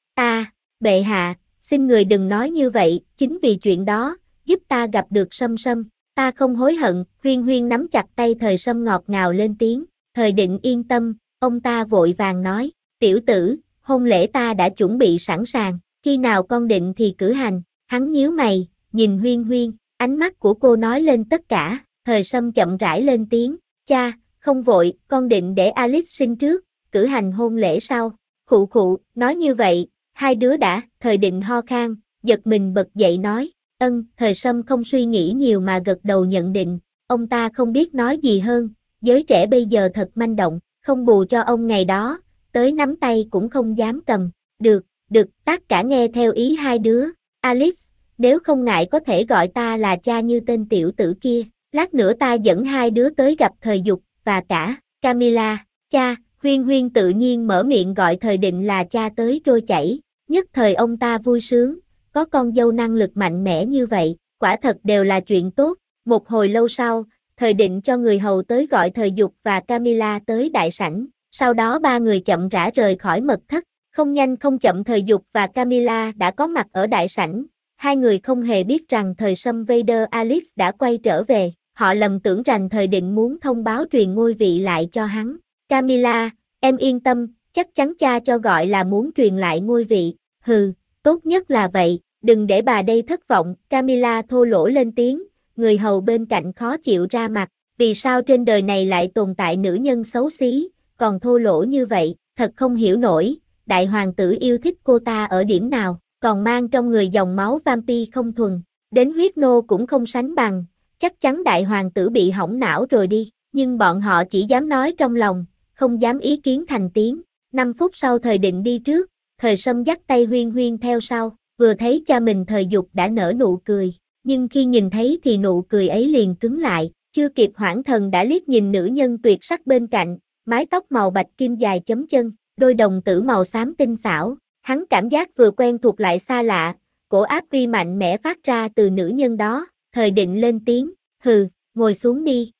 Bệ hạ, xin người đừng nói như vậy, chính vì chuyện đó, giúp ta gặp được Sâm Sâm. Ta không hối hận. Huyên Huyên nắm chặt tay Thời Sâm ngọt ngào lên tiếng. Thời Định yên tâm, ông ta vội vàng nói, tiểu tử, hôn lễ ta đã chuẩn bị sẵn sàng, khi nào con định thì cử hành. Hắn nhíu mày, nhìn Huyên Huyên, ánh mắt của cô nói lên tất cả. Thời Sâm chậm rãi lên tiếng, cha, không vội, con định để Alice sinh trước, cử hành hôn lễ sau. Khụ khụ, nói như vậy, hai đứa đã. Thời Định ho khan, giật mình bật dậy nói, Thời Sâm không suy nghĩ nhiều mà gật đầu nhận định, ông ta không biết nói gì hơn, giới trẻ bây giờ thật manh động, không bù cho ông ngày đó, tới nắm tay cũng không dám cầm. Được, tất cả nghe theo ý hai đứa. Alice, nếu không ngại có thể gọi ta là cha như tên tiểu tử kia, lát nữa ta dẫn hai đứa tới gặp Thời Dục, và cả Camilla. Cha. Huyên Huyên tự nhiên mở miệng gọi Thời Định là cha tới trôi chảy, nhất thời ông ta vui sướng, có con dâu năng lực mạnh mẽ như vậy, quả thật đều là chuyện tốt. Một hồi lâu sau, Thời Định cho người hầu tới gọi Thời Dục và Camilla tới đại sảnh, sau đó ba người chậm rãi rời khỏi mật thất. Không nhanh không chậm Thời Dục và Camilla đã có mặt ở đại sảnh, hai người không hề biết rằng Thời Sâm Vader Alice đã quay trở về, họ lầm tưởng rằng Thời Định muốn thông báo truyền ngôi vị lại cho hắn. Camilla, em yên tâm, chắc chắn cha cho gọi là muốn truyền lại ngôi vị. Hừ, tốt nhất là vậy, đừng để bà đây thất vọng. Camilla thô lỗ lên tiếng, người hầu bên cạnh khó chịu ra mặt, vì sao trên đời này lại tồn tại nữ nhân xấu xí, còn thô lỗ như vậy, thật không hiểu nổi, đại hoàng tử yêu thích cô ta ở điểm nào, còn mang trong người dòng máu vampire không thuần, đến huyết nô cũng không sánh bằng, chắc chắn đại hoàng tử bị hỏng não rồi đi, nhưng bọn họ chỉ dám nói trong lòng, không dám ý kiến thành tiếng. 5 phút sau Thời Định đi trước, Thời Sâm dắt tay Huyên Huyên theo sau, vừa thấy cha mình Thời Dục đã nở nụ cười, nhưng khi nhìn thấy thì nụ cười ấy liền cứng lại, chưa kịp hoảng thần đã liếc nhìn nữ nhân tuyệt sắc bên cạnh, mái tóc màu bạch kim dài chấm chân, đôi đồng tử màu xám tinh xảo, hắn cảm giác vừa quen thuộc lại xa lạ, cổ áp uy mạnh mẽ phát ra từ nữ nhân đó. Thời Định lên tiếng, hừ, ngồi xuống đi.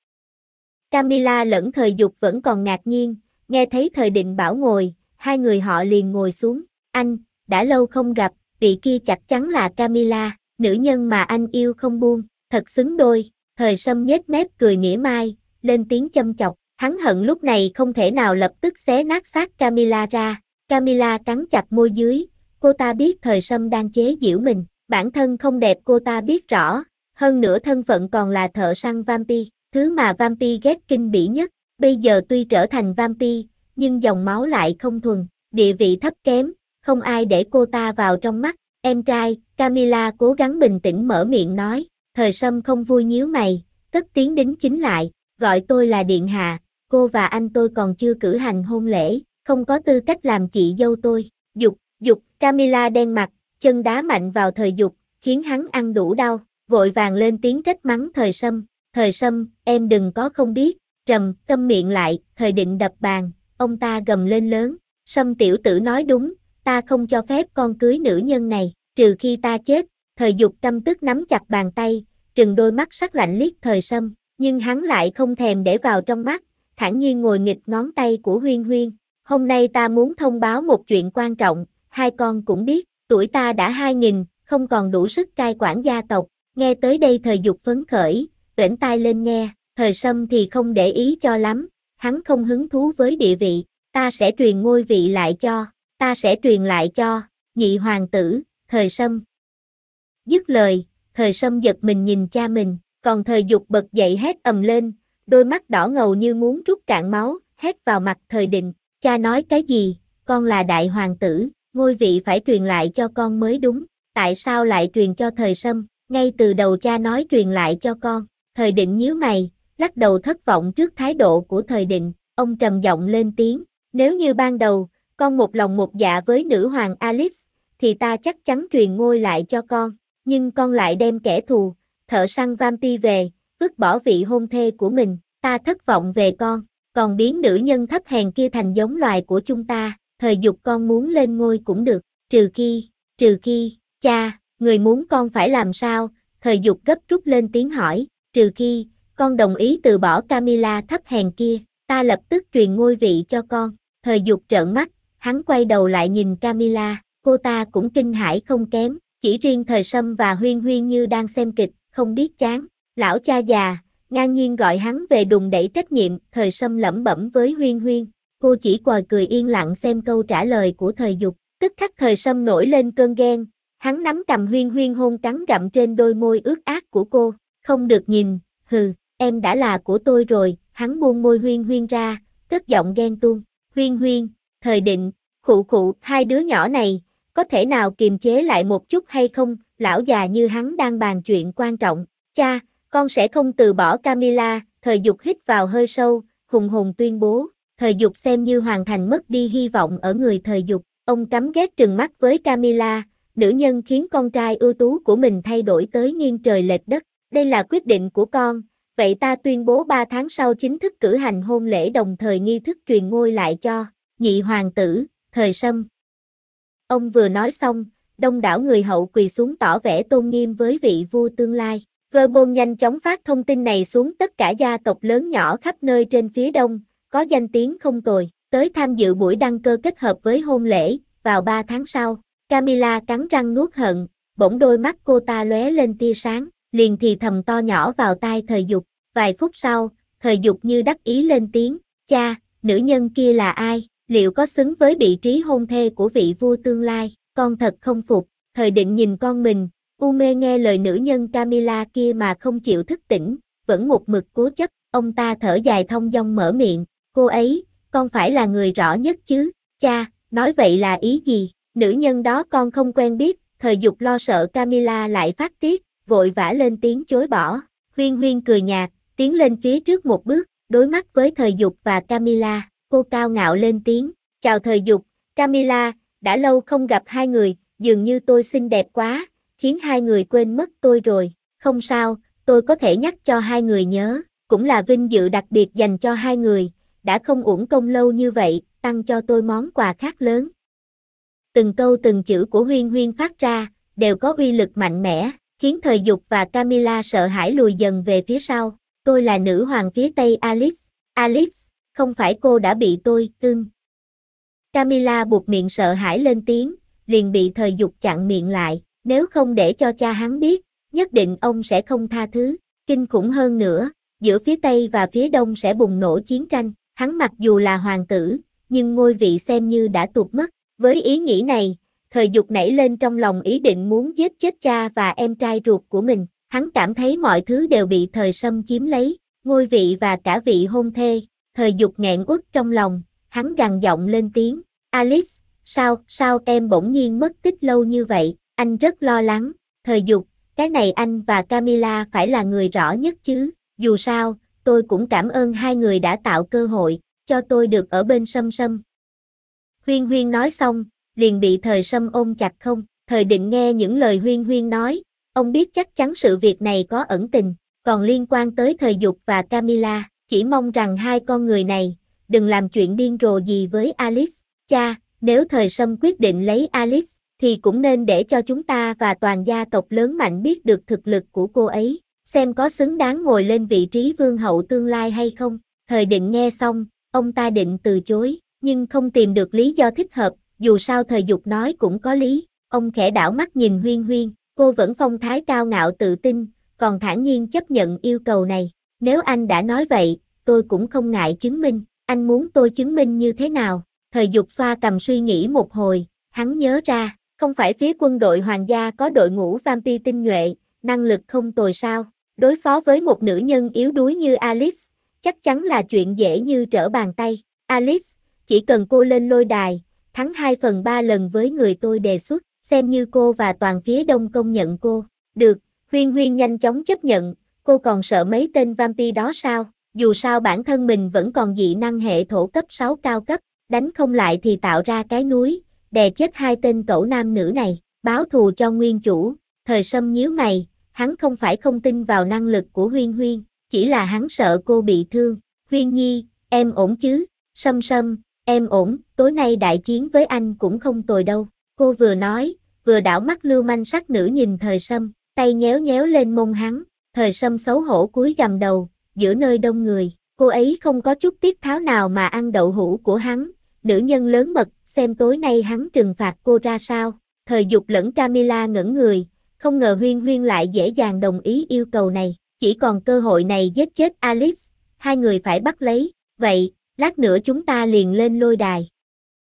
Camilla lẫn Thời Dục vẫn còn ngạc nhiên, nghe thấy Thời Định bảo ngồi, hai người họ liền ngồi xuống. Anh, đã lâu không gặp, vị kia chắc chắn là Camilla. nữ nhân mà anh yêu không buông, thật xứng đôi. Thời Sâm nhếch mép cười mỉa mai, lên tiếng châm chọc. Hắn hận lúc này không thể nào lập tức xé nát xác Camilla ra. Camilla cắn chặt môi dưới, cô ta biết Thời Sâm đang chế giễu mình, bản thân không đẹp cô ta biết rõ, hơn nữa thân phận còn là thợ săn vampire, thứ mà vampire ghét kinh bỉ nhất. Bây giờ tuy trở thành vampire, nhưng dòng máu lại không thuần, địa vị thấp kém, không ai để cô ta vào trong mắt. Em trai, Camilla cố gắng bình tĩnh mở miệng nói. Thời Sâm không vui nhíu mày, cất tiếng đính chính lại, gọi tôi là điện hạ, cô và anh tôi còn chưa cử hành hôn lễ, không có tư cách làm chị dâu tôi. Dục, Camilla đen mặt, chân đá mạnh vào Thời Dục, khiến hắn ăn đủ đau, vội vàng lên tiếng trách mắng Thời Sâm. Thời Sâm, em đừng có không biết, câm miệng lại. Thời Định đập bàn, ông ta gầm lên lớn, Sâm tiểu tử nói đúng, ta không cho phép con cưới nữ nhân này, trừ khi ta chết. Thời Dục căm tức nắm chặt bàn tay, trừng đôi mắt sắc lạnh liếc Thời Sâm, nhưng hắn lại không thèm để vào trong mắt, thản nhiên ngồi nghịch ngón tay của Huyên Huyên. Hôm nay ta muốn thông báo một chuyện quan trọng, hai con cũng biết, tuổi ta đã 2000, không còn đủ sức cai quản gia tộc. Nghe tới đây Thời Dục phấn khởi, vểnh tai lên nghe. Thời Sâm thì không để ý cho lắm, hắn không hứng thú với địa vị. Ta sẽ truyền ngôi vị lại cho, nhị hoàng tử. Thời Sâm dứt lời, Thời Sâm giật mình nhìn cha mình, còn Thời Dục bật dậy hét ầm lên, đôi mắt đỏ ngầu như muốn trút cạn máu, hét vào mặt Thời Định. Cha nói cái gì? Con là đại hoàng tử, ngôi vị phải truyền lại cho con mới đúng, tại sao lại truyền cho Thời Sâm? Ngay từ đầu cha nói truyền lại cho con. Thời Định nhíu mày, lắc đầu thất vọng trước thái độ của Thời Định, ông trầm giọng lên tiếng, nếu như ban đầu, con một lòng một dạ với nữ hoàng Alice, thì ta chắc chắn truyền ngôi lại cho con, nhưng con lại đem kẻ thù, thợ săn vampire về, vứt bỏ vị hôn thê của mình, ta thất vọng về con, còn biến nữ nhân thấp hèn kia thành giống loài của chúng ta. Thời Dục con muốn lên ngôi cũng được, trừ khi, cha, người muốn con phải làm sao? Thời Dục gấp rút lên tiếng hỏi, trừ khi, con đồng ý từ bỏ Camilla thấp hèn kia, ta lập tức truyền ngôi vị cho con. Thời Dục trợn mắt, hắn quay đầu lại nhìn Camilla, cô ta cũng kinh hãi không kém, chỉ riêng Thời Sâm và Huyên Huyên như đang xem kịch, không biết chán. Lão cha già, ngang nhiên gọi hắn về đùn đẩy trách nhiệm. Thời Sâm lẩm bẩm với Huyên Huyên, cô chỉ quờ cười yên lặng xem câu trả lời của Thời Dục. Tức khắc Thời Sâm nổi lên cơn ghen, hắn nắm cầm Huyên Huyên hôn cắn gặm trên đôi môi ướt át của cô, không được nhìn, hừ, em đã là của tôi rồi. Hắn buông môi Huyên Huyên ra, cất giọng ghen tuông. Huyên Huyên, Thời Định, khụ, hai đứa nhỏ này, có thể nào kiềm chế lại một chút hay không? Lão già như hắn đang bàn chuyện quan trọng. Cha, con sẽ không từ bỏ Camilla. Thời Dục hít vào hơi sâu, hùng hồn tuyên bố. Thời Dục xem như hoàn thành mất đi hy vọng ở người Thời Dục. Ông căm ghét trừng mắt với Camilla, nữ nhân khiến con trai ưu tú của mình thay đổi tới nghiêng trời lệch đất. Đây là quyết định của con, vậy ta tuyên bố 3 tháng sau chính thức cử hành hôn lễ, đồng thời nghi thức truyền ngôi lại cho nhị hoàng tử, Thời Sâm. Ông vừa nói xong, đông đảo người hậu quỳ xuống tỏ vẻ tôn nghiêm với vị vua tương lai. Verbal nhanh chóng phát thông tin này xuống tất cả gia tộc lớn nhỏ khắp nơi trên phía đông, có danh tiếng không tồi, tới tham dự buổi đăng cơ kết hợp với hôn lễ, vào 3 tháng sau. Camilla cắn răng nuốt hận, bỗng đôi mắt cô ta lóe lên tia sáng, liền thì thầm to nhỏ vào tai Thời Dục. Vài phút sau, Thời Dục như đắc ý lên tiếng, cha, nữ nhân kia là ai, liệu có xứng với vị trí hôn thê của vị vua tương lai? Con thật không phục. Thời Định nhìn con mình, u mê nghe lời nữ nhân Camilla kia mà không chịu thức tỉnh, vẫn một mực cố chấp. Ông ta thở dài thong dong mở miệng, cô ấy, con phải là người rõ nhất chứ? Cha, nói vậy là ý gì? Nữ nhân đó con không quen biết. Thời Dục lo sợ Camilla lại phát tiết, vội vã lên tiếng chối bỏ. Huyên Huyên cười nhạt, tiến lên phía trước một bước, đối mắt với Thời Dục và Camilla, cô cao ngạo lên tiếng, chào Thời Dục, Camilla, đã lâu không gặp hai người, dường như tôi xinh đẹp quá, khiến hai người quên mất tôi rồi. Không sao, tôi có thể nhắc cho hai người nhớ, cũng là vinh dự đặc biệt dành cho hai người, đã không uổng công lâu như vậy, tăng cho tôi món quà khác lớn. Từng câu từng chữ của Huyên Huyên phát ra, đều có uy lực mạnh mẽ, khiến Thời Dục và Camilla sợ hãi lùi dần về phía sau. Tôi là nữ hoàng phía Tây Alice. Alice, không phải cô đã bị tôi, Camilla buột miệng sợ hãi lên tiếng, liền bị Thời Dục chặn miệng lại. nếu không để cho cha hắn biết, nhất định ông sẽ không tha thứ. Kinh khủng hơn nữa, giữa phía Tây và phía Đông sẽ bùng nổ chiến tranh. Hắn mặc dù là hoàng tử, nhưng ngôi vị xem như đã tuột mất. Với ý nghĩ này, Thời Dục nảy lên trong lòng ý định muốn giết chết cha và em trai ruột của mình. Hắn cảm thấy mọi thứ đều bị Thời Sâm chiếm lấy, ngôi vị và cả vị hôn thê. Thời Dục nghẹn uất trong lòng, hắn gằn giọng lên tiếng, Alice, sao em bỗng nhiên mất tích lâu như vậy, anh rất lo lắng. Thời Dục, cái này anh và Camilla phải là người rõ nhất chứ, dù sao, tôi cũng cảm ơn hai người đã tạo cơ hội, cho tôi được ở bên Sâm Sâm. Huyên Huyên nói xong, liền bị Thời Sâm ôm chặt không. Thời Định nghe những lời Huyên Huyên nói, ông biết chắc chắn sự việc này có ẩn tình, còn liên quan tới Thời Dục và Camilla, chỉ mong rằng hai con người này đừng làm chuyện điên rồ gì với Alice. Cha, nếu Thời Sâm quyết định lấy Alice, thì cũng nên để cho chúng ta và toàn gia tộc lớn mạnh biết được thực lực của cô ấy, xem có xứng đáng ngồi lên vị trí vương hậu tương lai hay không. Thời Định nghe xong, ông ta định từ chối, nhưng không tìm được lý do thích hợp, dù sao Thời Dục nói cũng có lý. Ông khẽ đảo mắt nhìn Huyên Huyên, cô vẫn phong thái cao ngạo tự tin, còn thản nhiên chấp nhận yêu cầu này. Nếu anh đã nói vậy, tôi cũng không ngại chứng minh. Anh muốn tôi chứng minh như thế nào? Thời Dục xoa cằm suy nghĩ một hồi, hắn nhớ ra, không phải phía quân đội hoàng gia có đội ngũ vampire tinh nhuệ, năng lực không tồi sao? Đối phó với một nữ nhân yếu đuối như Alice, chắc chắn là chuyện dễ như trở bàn tay. Alice, chỉ cần cô lên lôi đài, thắng 2/3 lần với người tôi đề xuất, xem như cô và toàn phía đông công nhận cô. Được, Huyên Huyên nhanh chóng chấp nhận, cô còn sợ mấy tên vampire đó sao? Dù sao bản thân mình vẫn còn dị năng hệ thổ cấp 6 cao cấp, đánh không lại thì tạo ra cái núi, đè chết hai tên cẩu nam nữ này, báo thù cho nguyên chủ. Thời Sâm nhíu mày, hắn không phải không tin vào năng lực của Huyên Huyên, chỉ là hắn sợ cô bị thương. Huyên Nhi, em ổn chứ? Sâm Sâm, em ổn, tối nay đại chiến với anh cũng không tồi đâu. Cô vừa nói, vừa đảo mắt lưu manh sắc nữ nhìn Thời Sâm, tay nhéo nhéo lên mông hắn. Thời Sâm xấu hổ cúi gằm đầu, giữa nơi đông người, cô ấy không có chút tiết tháo nào mà ăn đậu hũ của hắn. Nữ nhân lớn mật, xem tối nay hắn trừng phạt cô ra sao. Thời Dục lẫn Camilla ngẩn người, không ngờ Huyên Huyên lại dễ dàng đồng ý yêu cầu này. Chỉ còn cơ hội này giết chết Alice, hai người phải bắt lấy. Vậy, lát nữa chúng ta liền lên lôi đài.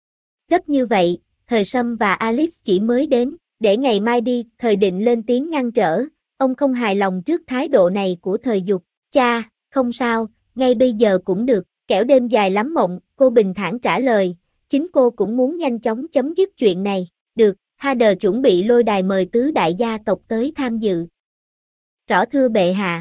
Gấp như vậy, Thời Sâm và Alice chỉ mới đến, để ngày mai đi. Thời Định lên tiếng ngăn trở, ông không hài lòng trước thái độ này của Thời Dục. Cha, không sao, ngay bây giờ cũng được, kẻo đêm dài lắm mộng, cô bình thản trả lời, chính cô cũng muốn nhanh chóng chấm dứt chuyện này. Được, Hader chuẩn bị lôi đài mời tứ đại gia tộc tới tham dự. Rõ thưa bệ hạ.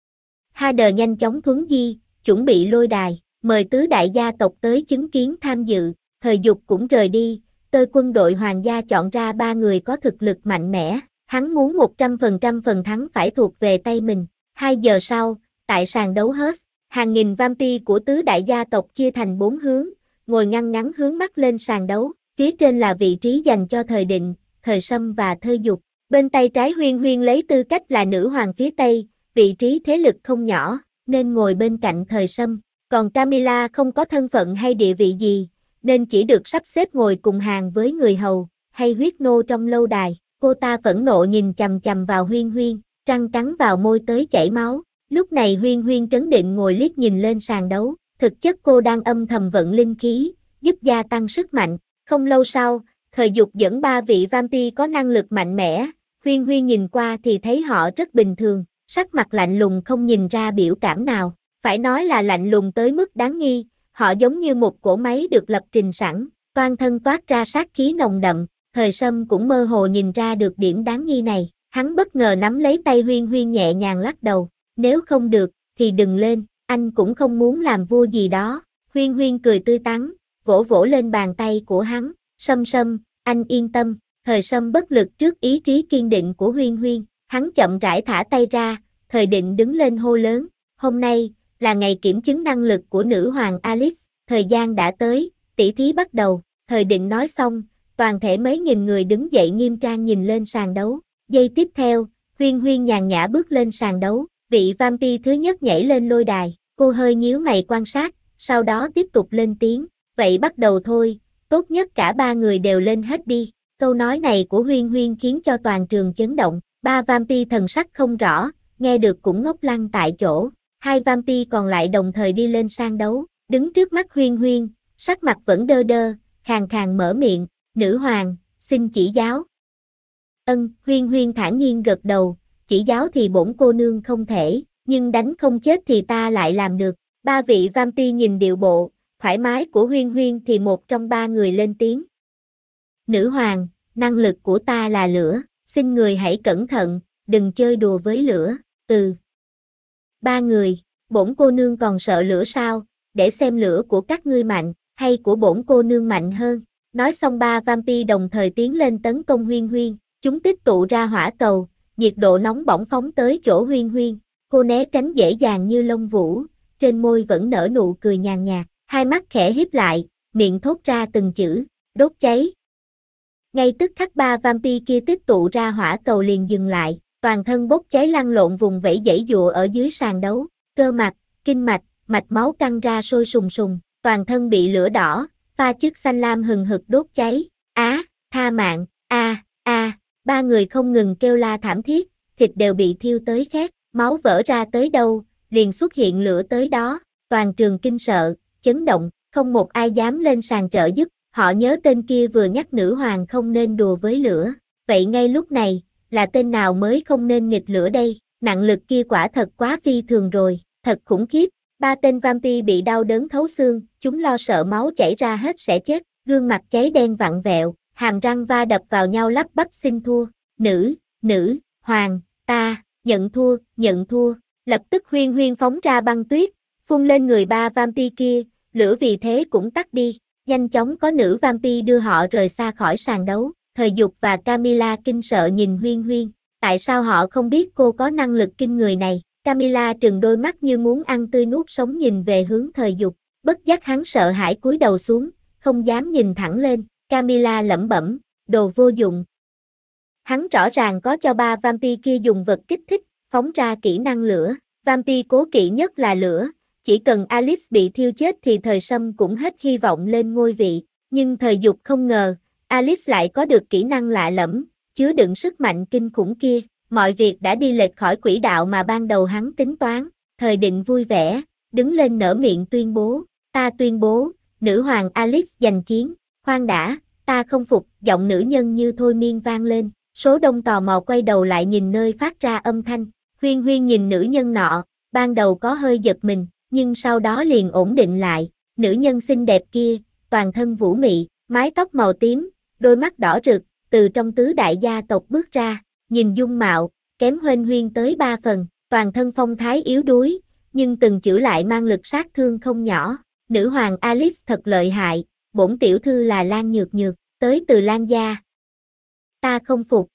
Hader nhanh chóng thuấn di, chuẩn bị lôi đài, mời tứ đại gia tộc tới chứng kiến tham dự. Thời Dục cũng rời đi, tơi quân đội hoàng gia chọn ra 3 người có thực lực mạnh mẽ, hắn muốn 100% phần thắng phải thuộc về tay mình. 2 giờ sau, tại sàn đấu Hearst, hàng nghìn vampire của tứ đại gia tộc chia thành 4 hướng, ngồi ngăn ngắn hướng mắt lên sàn đấu. Phía trên là vị trí dành cho Thời Định, Thời Sâm và Thời Dục. Bên tay trái Huyên Huyên lấy tư cách là nữ hoàng phía Tây, vị trí thế lực không nhỏ, nên ngồi bên cạnh Thời Sâm. Còn Camilla không có thân phận hay địa vị gì, nên chỉ được sắp xếp ngồi cùng hàng với người hầu, hay huyết nô trong lâu đài. Cô ta phẫn nộ nhìn chằm chằm vào Huyên Huyên, răng cắn vào môi tới chảy máu. Lúc này Huyên Huyên trấn định ngồi liếc nhìn lên sàn đấu, thực chất cô đang âm thầm vận linh khí, giúp gia tăng sức mạnh. Không lâu sau, Thời Dục dẫn 3 vị vampire có năng lực mạnh mẽ, Huyên Huyên nhìn qua thì thấy họ rất bình thường, sắc mặt lạnh lùng không nhìn ra biểu cảm nào, phải nói là lạnh lùng tới mức đáng nghi, họ giống như một cỗ máy được lập trình sẵn, toàn thân toát ra sát khí nồng đậm. Thời Sâm cũng mơ hồ nhìn ra được điểm đáng nghi này, hắn bất ngờ nắm lấy tay Huyên Huyên nhẹ nhàng lắc đầu, nếu không được, thì đừng lên, anh cũng không muốn làm vua gì đó. Huyên Huyên cười tươi tắn, vỗ vỗ lên bàn tay của hắn, Sâm Sâm, anh yên tâm. Thời Sâm bất lực trước ý chí kiên định của Huyên Huyên, hắn chậm rãi thả tay ra. Thời Định đứng lên hô lớn, hôm nay là ngày kiểm chứng năng lực của nữ hoàng Alice, thời gian đã tới, tỷ thí bắt đầu. Thời Định nói xong, toàn thể mấy nghìn người đứng dậy nghiêm trang nhìn lên sàn đấu. Giây tiếp theo, Huyên Huyên nhàn nhã bước lên sàn đấu, vị vampire thứ nhất nhảy lên lôi đài, cô hơi nhíu mày quan sát, sau đó tiếp tục lên tiếng, vậy bắt đầu thôi, tốt nhất cả 3 người đều lên hết đi. Câu nói này của Huyên Huyên khiến cho toàn trường chấn động, ba vampire thần sắc không rõ, nghe được cũng ngốc lăng tại chỗ, hai vampire còn lại đồng thời đi lên sang đấu, đứng trước mắt Huyên Huyên, sắc mặt vẫn đơ đơ, khàn khàn mở miệng, nữ hoàng, xin chỉ giáo. Huyên Huyên thản nhiên gật đầu, chỉ giáo thì bổn cô nương không thể, nhưng đánh không chết thì ta lại làm được. Ba vị vampire nhìn điệu bộ, thoải mái của Huyên Huyên thì một trong ba người lên tiếng. Nữ hoàng, năng lực của ta là lửa, xin người hãy cẩn thận, đừng chơi đùa với lửa, Ba người, bổn cô nương còn sợ lửa sao, để xem lửa của các ngươi mạnh, hay của bổn cô nương mạnh hơn. Nói xong ba vampire đồng thời tiến lên tấn công Huyên Huyên, chúng tích tụ ra hỏa cầu, nhiệt độ nóng bỏng phóng tới chỗ Huyên Huyên, cô né tránh dễ dàng như lông vũ, trên môi vẫn nở nụ cười nhàn nhạt, hai mắt khẽ híp lại, miệng thốt ra từng chữ, đốt cháy. Ngay tức khắc ba vampire kia tích tụ ra hỏa cầu liền dừng lại, toàn thân bốc cháy lăn lộn vùng vẫy giãy giụa ở dưới sàn đấu, cơ mặt, kinh mạch, mạch máu căng ra sôi sùng sùng, toàn thân bị lửa đỏ, pha chất xanh lam hừng hực đốt cháy. Tha mạng, ba người không ngừng kêu la thảm thiết, thịt đều bị thiêu tới khét, máu vỡ ra tới đâu, liền xuất hiện lửa tới đó, toàn trường kinh sợ, chấn động, không một ai dám lên sàn trợ giúp, họ nhớ tên kia vừa nhắc nữ hoàng không nên đùa với lửa, vậy ngay lúc này, là tên nào mới không nên nghịch lửa đây, nặng lực kia quả thật quá phi thường rồi, thật khủng khiếp, ba tên vampire bị đau đớn thấu xương, chúng lo sợ máu chảy ra hết sẽ chết, gương mặt cháy đen vặn vẹo, hàm răng va đập vào nhau lắp bắp xin thua, nữ hoàng, ta, nhận thua, lập tức Huyên Huyên phóng ra băng tuyết, phun lên người ba vampire kia, lửa vì thế cũng tắt đi, nhanh chóng có nữ vampire đưa họ rời xa khỏi sàn đấu, Thời Dục và Camilla kinh sợ nhìn Huyên Huyên, tại sao họ không biết cô có năng lực kinh người này, Camilla trừng đôi mắt như muốn ăn tươi nuốt sống nhìn về hướng Thời Dục, bất giác hắn sợ hãi cúi đầu xuống, không dám nhìn thẳng lên, Camilla lẩm bẩm, đồ vô dụng. Hắn rõ ràng có cho ba vampire kia dùng vật kích thích, phóng ra kỹ năng lửa, vampire cố kỵ nhất là lửa, chỉ cần Alice bị thiêu chết thì Thời Sâm cũng hết hy vọng lên ngôi vị, nhưng Thời Dục không ngờ, Alice lại có được kỹ năng lạ lẫm, chứa đựng sức mạnh kinh khủng kia, mọi việc đã đi lệch khỏi quỹ đạo mà ban đầu hắn tính toán, Thời Định vui vẻ, đứng lên nở miệng tuyên bố, ta tuyên bố, nữ hoàng Alice giành chiến, khoan đã, ta không phục, giọng nữ nhân như thôi miên vang lên, số đông tò mò quay đầu lại nhìn nơi phát ra âm thanh, Huyên Huyên nhìn nữ nhân nọ, ban đầu có hơi giật mình, nhưng sau đó liền ổn định lại, nữ nhân xinh đẹp kia, toàn thân vũ mị, mái tóc màu tím, đôi mắt đỏ rực, từ trong tứ đại gia tộc bước ra, nhìn dung mạo, kém Huyên Huyên tới 3 phần, toàn thân phong thái yếu đuối, nhưng từng chữ lại mang lực sát thương không nhỏ, nữ hoàng Alice thật lợi hại, bổn tiểu thư là Lan Nhược Nhược, tới từ Lan gia. Ta không phục.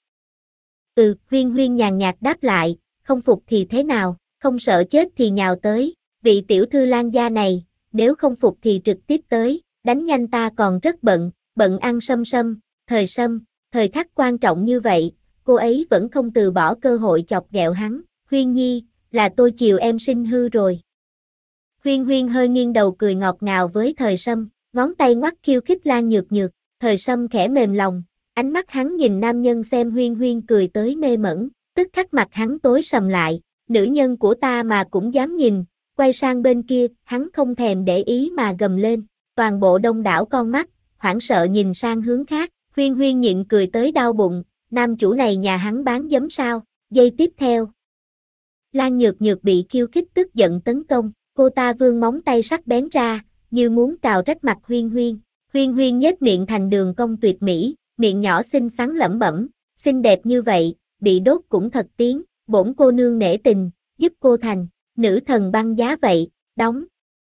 Huyên Huyên nhàn nhạt đáp lại, không phục thì thế nào, không sợ chết thì nhào tới, vị tiểu thư Lan gia này, nếu không phục thì trực tiếp tới, đánh nhanh ta còn rất bận ăn Sâm, thời khắc quan trọng như vậy, cô ấy vẫn không từ bỏ cơ hội chọc ghẹo hắn, Huyên Nhi, là tôi chiều em sinh hư rồi. Huyên Huyên hơi nghiêng đầu cười ngọt ngào với Thời Sâm, ngón tay ngoắc khiêu khích Lan Nhược Nhược, Thời Sâm khẽ mềm lòng, ánh mắt hắn nhìn nam nhân xem Huyên Huyên cười tới mê mẩn, tức khắc mặt hắn tối sầm lại, nữ nhân của ta mà cũng dám nhìn, quay sang bên kia, hắn không thèm để ý mà gầm lên, toàn bộ đông đảo con mắt, hoảng sợ nhìn sang hướng khác, Huyên Huyên nhịn cười tới đau bụng, nam chủ này nhà hắn bán giấm sao, giây tiếp theo. Lan Nhược Nhược bị khiêu khích tức giận tấn công, cô ta vươn móng tay sắc bén ra, như muốn cào rách mặt Huyên Huyên, Huyên Huyên nhếch miệng thành đường cong tuyệt mỹ, miệng nhỏ xinh xắn lẩm bẩm, xinh đẹp như vậy, bị đốt cũng thật tiếng, bổn cô nương nể tình, giúp cô thành, nữ thần băng giá vậy, đóng.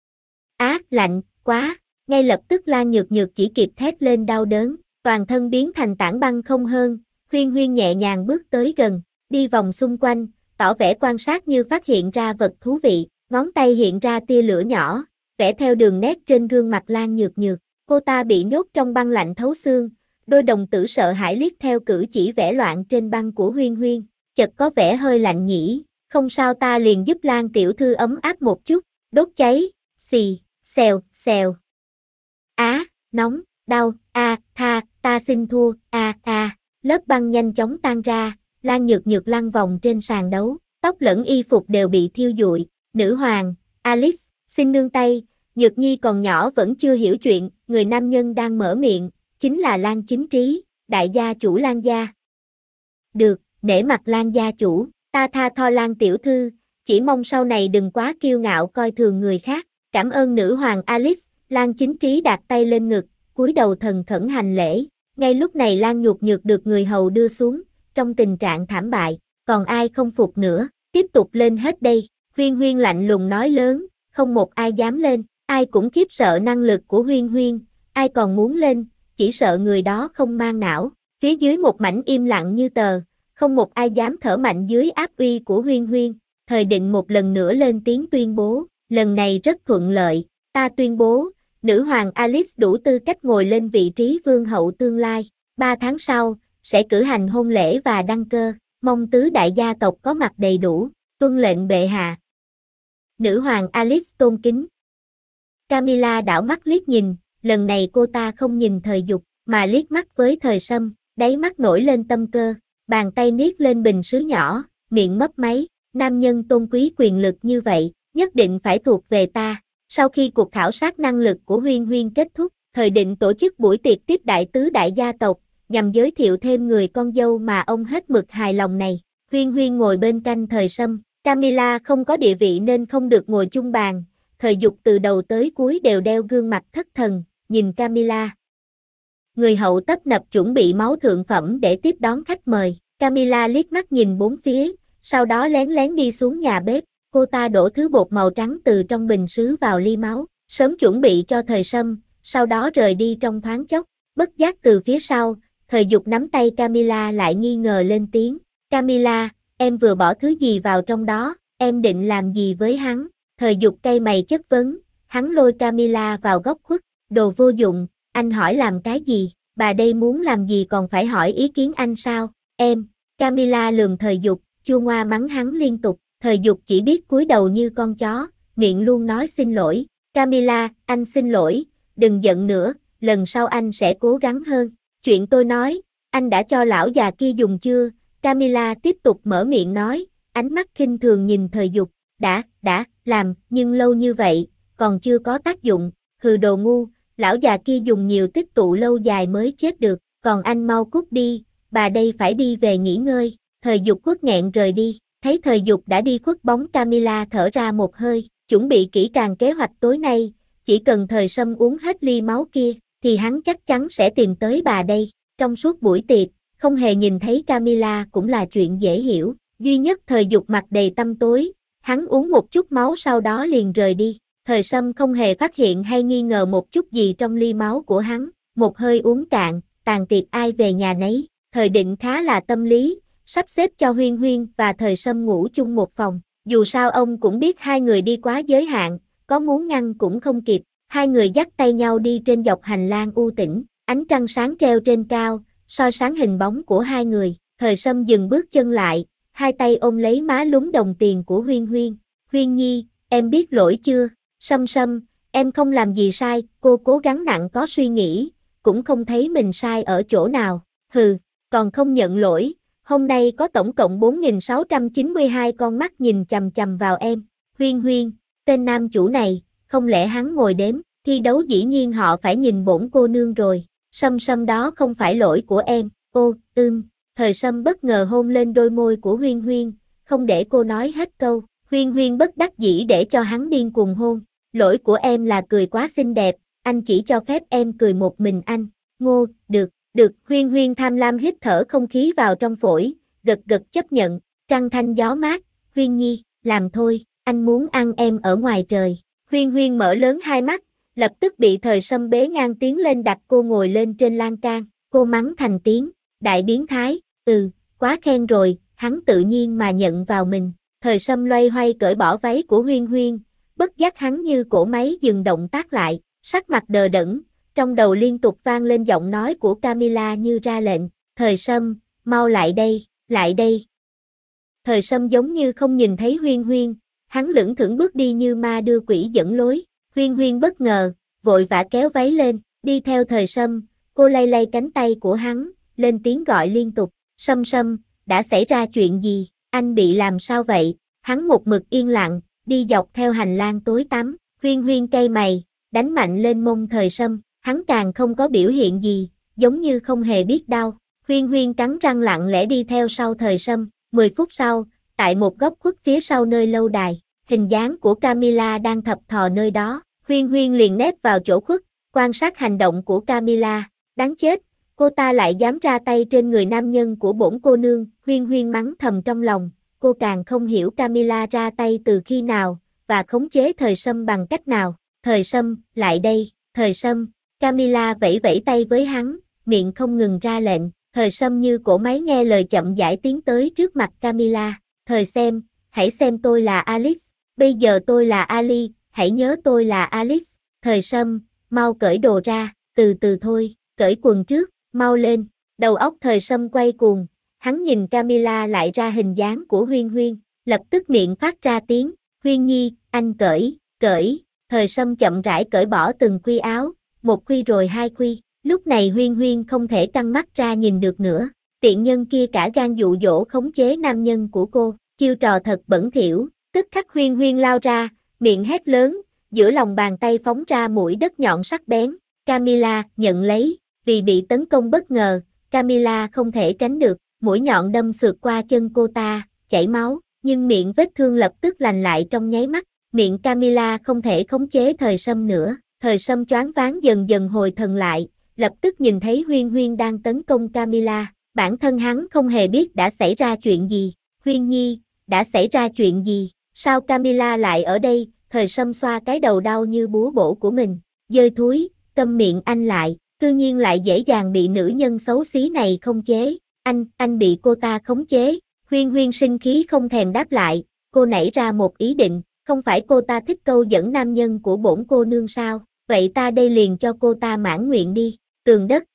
Lạnh, quá, ngay lập tức Lan Nhược Nhược chỉ kịp thét lên đau đớn, toàn thân biến thành tảng băng không hơn, Huyên Huyên nhẹ nhàng bước tới gần, đi vòng xung quanh, tỏ vẻ quan sát như phát hiện ra vật thú vị, ngón tay hiện ra tia lửa nhỏ, vẽ theo đường nét trên gương mặt Lan Nhược Nhược, cô ta bị nhốt trong băng lạnh thấu xương, đôi đồng tử sợ hãi liếc theo cử chỉ vẽ loạn trên băng của Huyên Huyên, chợt có vẻ hơi lạnh nhỉ, không sao ta liền giúp Lan tiểu thư ấm áp một chút, đốt cháy, xì, xèo, nóng, đau, tha ta xin thua, lớp băng nhanh chóng tan ra, Lan Nhược Nhược lăn vòng trên sàn đấu, tóc lẫn y phục đều bị thiêu rụi, nữ hoàng, Alice, xin nương tay, Nhược Nhi còn nhỏ vẫn chưa hiểu chuyện, người nam nhân đang mở miệng, chính là Lan Chính Trí, đại gia chủ Lan gia. Được, nể mặt Lan gia chủ, ta tha cho Lan tiểu thư, chỉ mong sau này đừng quá kiêu ngạo coi thường người khác, cảm ơn nữ hoàng Alice, Lan Chính Trí đặt tay lên ngực, cúi đầu thần khẩn hành lễ, ngay lúc này Lan Nhược Nhược được người hầu đưa xuống, trong tình trạng thảm bại, còn ai không phục nữa, tiếp tục lên hết đây, Huyên Huyên lạnh lùng nói lớn, không một ai dám lên, ai cũng khiếp sợ năng lực của Huyên Huyên, ai còn muốn lên, chỉ sợ người đó không mang não, phía dưới một mảnh im lặng như tờ, không một ai dám thở mạnh dưới áp uy của Huyên Huyên, thời định một lần nữa lên tiếng tuyên bố, lần này rất thuận lợi, ta tuyên bố, nữ hoàng Alice đủ tư cách ngồi lên vị trí vương hậu tương lai, 3 tháng sau, sẽ cử hành hôn lễ và đăng cơ, mong tứ đại gia tộc có mặt đầy đủ, tuân lệnh bệ hạ. Nữ hoàng Alice tôn kính. Camilla đảo mắt liếc nhìn, lần này cô ta không nhìn Thời Dục, mà liếc mắt với Thời Sâm, đáy mắt nổi lên tâm cơ, bàn tay niết lên bình sứ nhỏ, miệng mấp máy, nam nhân tôn quý quyền lực như vậy, nhất định phải thuộc về ta. Sau khi cuộc khảo sát năng lực của Huyên Huyên kết thúc, Thời định tổ chức buổi tiệc tiếp đại tứ đại gia tộc, nhằm giới thiệu thêm người con dâu mà ông hết mực hài lòng này. Huyên Huyên ngồi bên cạnh Thời Sâm, Camilla không có địa vị nên không được ngồi chung bàn. Thời Dục từ đầu tới cuối đều đeo gương mặt thất thần, nhìn Camilla. Người hậu tấp nập chuẩn bị máu thượng phẩm để tiếp đón khách mời. Camilla liếc mắt nhìn bốn phía, sau đó lén lén đi xuống nhà bếp. Cô ta đổ thứ bột màu trắng từ trong bình sứ vào ly máu, sớm chuẩn bị cho Thời Sâm, sau đó rời đi trong thoáng chốc. Bất giác từ phía sau, Thời Dục nắm tay Camilla lại nghi ngờ lên tiếng. Camilla, em vừa bỏ thứ gì vào trong đó, em định làm gì với hắn? Thời Dục cay mày chất vấn, hắn lôi Camilla vào góc khuất, đồ vô dụng, anh hỏi làm cái gì, bà đây muốn làm gì còn phải hỏi ý kiến anh sao, em, Camilla lườm Thời Dục, chua ngoa mắng hắn liên tục, Thời Dục chỉ biết cúi đầu như con chó, miệng luôn nói xin lỗi, Camilla, anh xin lỗi, đừng giận nữa, lần sau anh sẽ cố gắng hơn, chuyện tôi nói, anh đã cho lão già kia dùng chưa, Camilla tiếp tục mở miệng nói, ánh mắt khinh thường nhìn Thời Dục, đã, làm, nhưng lâu như vậy, còn chưa có tác dụng, hừ đồ ngu, lão già kia dùng nhiều tích tụ lâu dài mới chết được, còn anh mau cút đi, bà đây phải đi về nghỉ ngơi, Thời Dục khuất nghẹn rời đi, thấy Thời Dục đã đi khuất bóng Camilla thở ra một hơi, chuẩn bị kỹ càng kế hoạch tối nay, chỉ cần Thời Sâm uống hết ly máu kia, thì hắn chắc chắn sẽ tìm tới bà đây, trong suốt buổi tiệc, không hề nhìn thấy Camilla cũng là chuyện dễ hiểu, duy nhất Thời Dục mặt đầy tăm tối, hắn uống một chút máu sau đó liền rời đi. Thời Sâm không hề phát hiện hay nghi ngờ một chút gì trong ly máu của hắn, một hơi uống cạn, tàn tiệc ai về nhà nấy. Thời Định khá là tâm lý, sắp xếp cho Huyên Huyên và Thời Sâm ngủ chung một phòng. Dù sao ông cũng biết hai người đi quá giới hạn, có muốn ngăn cũng không kịp. Hai người dắt tay nhau đi trên dọc hành lang u tĩnh, ánh trăng sáng treo trên cao, soi sáng hình bóng của hai người. Thời Sâm dừng bước chân lại, hai tay ôm lấy má lúm đồng tiền của Huyên Huyên. Huyên Nhi, em biết lỗi chưa? Sâm Sâm, em không làm gì sai, cô cố gắng nặng có suy nghĩ, cũng không thấy mình sai ở chỗ nào. Hừ, còn không nhận lỗi, hôm nay có tổng cộng 4.692 con mắt nhìn chằm chằm vào em. Huyên Huyên, tên nam chủ này, không lẽ hắn ngồi đếm, thi đấu dĩ nhiên họ phải nhìn bổn cô nương rồi. Sâm Sâm đó không phải lỗi của em, ô, Thời Sâm bất ngờ hôn lên đôi môi của Huyên Huyên, không để cô nói hết câu. Huyên Huyên bất đắc dĩ để cho hắn điên cuồng hôn. Lỗi của em là cười quá xinh đẹp, anh chỉ cho phép em cười một mình anh. Ngô, được, Huyên Huyên tham lam hít thở không khí vào trong phổi, gật gật chấp nhận, trăng thanh gió mát, Huyên Nhi, làm thôi, anh muốn ăn em ở ngoài trời. Huyên Huyên mở lớn hai mắt, lập tức bị Thời Sâm bế ngang tiến lên đặt cô ngồi lên trên lan can, cô mắng thành tiếng, đại biến thái, quá khen rồi, hắn tự nhiên mà nhận vào mình. Thời Sâm loay hoay cởi bỏ váy của Huyên Huyên, bất giác hắn như cỗ máy dừng động tác lại, sắc mặt đờ đẫn, trong đầu liên tục vang lên giọng nói của Camilla như ra lệnh, Thời Sâm, mau lại đây. Thời Sâm giống như không nhìn thấy Huyên Huyên, hắn lững thững bước đi như ma đưa quỷ dẫn lối, Huyên Huyên bất ngờ, vội vã kéo váy lên, đi theo Thời Sâm, Cô lay lay cánh tay của hắn, lên tiếng gọi liên tục, Sâm Sâm, đã xảy ra chuyện gì, anh bị làm sao vậy? Hắn một mực yên lặng, đi dọc theo hành lang tối tăm, Huyên Huyên cay mày, đánh mạnh lên mông Thời Sâm, hắn càng không có biểu hiện gì, giống như không hề biết đau. Huyên Huyên cắn răng lặng lẽ đi theo sau Thời Sâm, 10 phút sau, tại một góc khuất phía sau nơi lâu đài, hình dáng của Camilla đang thập thò nơi đó, Huyên Huyên liền nép vào chỗ khuất, quan sát hành động của Camilla, đáng chết, cô ta lại dám ra tay trên người nam nhân của bổn cô nương, Huyên Huyên mắng thầm trong lòng, cô càng không hiểu Camilla ra tay từ khi nào, và khống chế Thời Sâm bằng cách nào, Thời Sâm, lại đây, Thời Sâm, Camilla vẫy vẫy tay với hắn, miệng không ngừng ra lệnh, Thời Sâm như cỗ máy nghe lời chậm rãi tiến tới trước mặt Camilla, hãy xem tôi là Alice, bây giờ tôi là Ali, hãy nhớ tôi là Alice, Thời Sâm, mau cởi đồ ra, từ từ thôi, cởi quần trước, mau lên, đầu óc Thời Sâm quay cuồng, hắn nhìn Camilla lại ra hình dáng của Huyên Huyên, lập tức miệng phát ra tiếng, Huyên Nhi, anh cởi, Thời Sâm chậm rãi cởi bỏ từng khuy áo, một khuy rồi hai khuy, lúc này Huyên Huyên không thể căng mắt ra nhìn được nữa, tiện nhân kia cả gan dụ dỗ khống chế nam nhân của cô, chiêu trò thật bẩn thỉu, tức khắc Huyên Huyên lao ra, miệng hét lớn, giữa lòng bàn tay phóng ra mũi đất nhọn sắc bén, Camilla nhận lấy, vì bị tấn công bất ngờ, Camilla không thể tránh được, mũi nhọn đâm sượt qua chân cô ta, chảy máu, nhưng miệng vết thương lập tức lành lại trong nháy mắt, miệng Camilla không thể khống chế Thời Sâm nữa, Thời Sâm choáng váng dần dần hồi thần lại, lập tức nhìn thấy Huyên Huyên đang tấn công Camilla, bản thân hắn không hề biết đã xảy ra chuyện gì, Huyên Nhi, đã xảy ra chuyện gì, sao Camilla lại ở đây, Thời Sâm xoa cái đầu đau như búa bổ của mình, dơi thúi, câm miệng anh lại, cư nhiên lại dễ dàng bị nữ nhân xấu xí này khống chế, anh bị cô ta khống chế, Huyên Huyên sinh khí không thèm đáp lại, cô nảy ra một ý định, không phải cô ta thích câu dẫn nam nhân của bổn cô nương sao, vậy ta đây liền cho cô ta mãn nguyện đi, tường đất.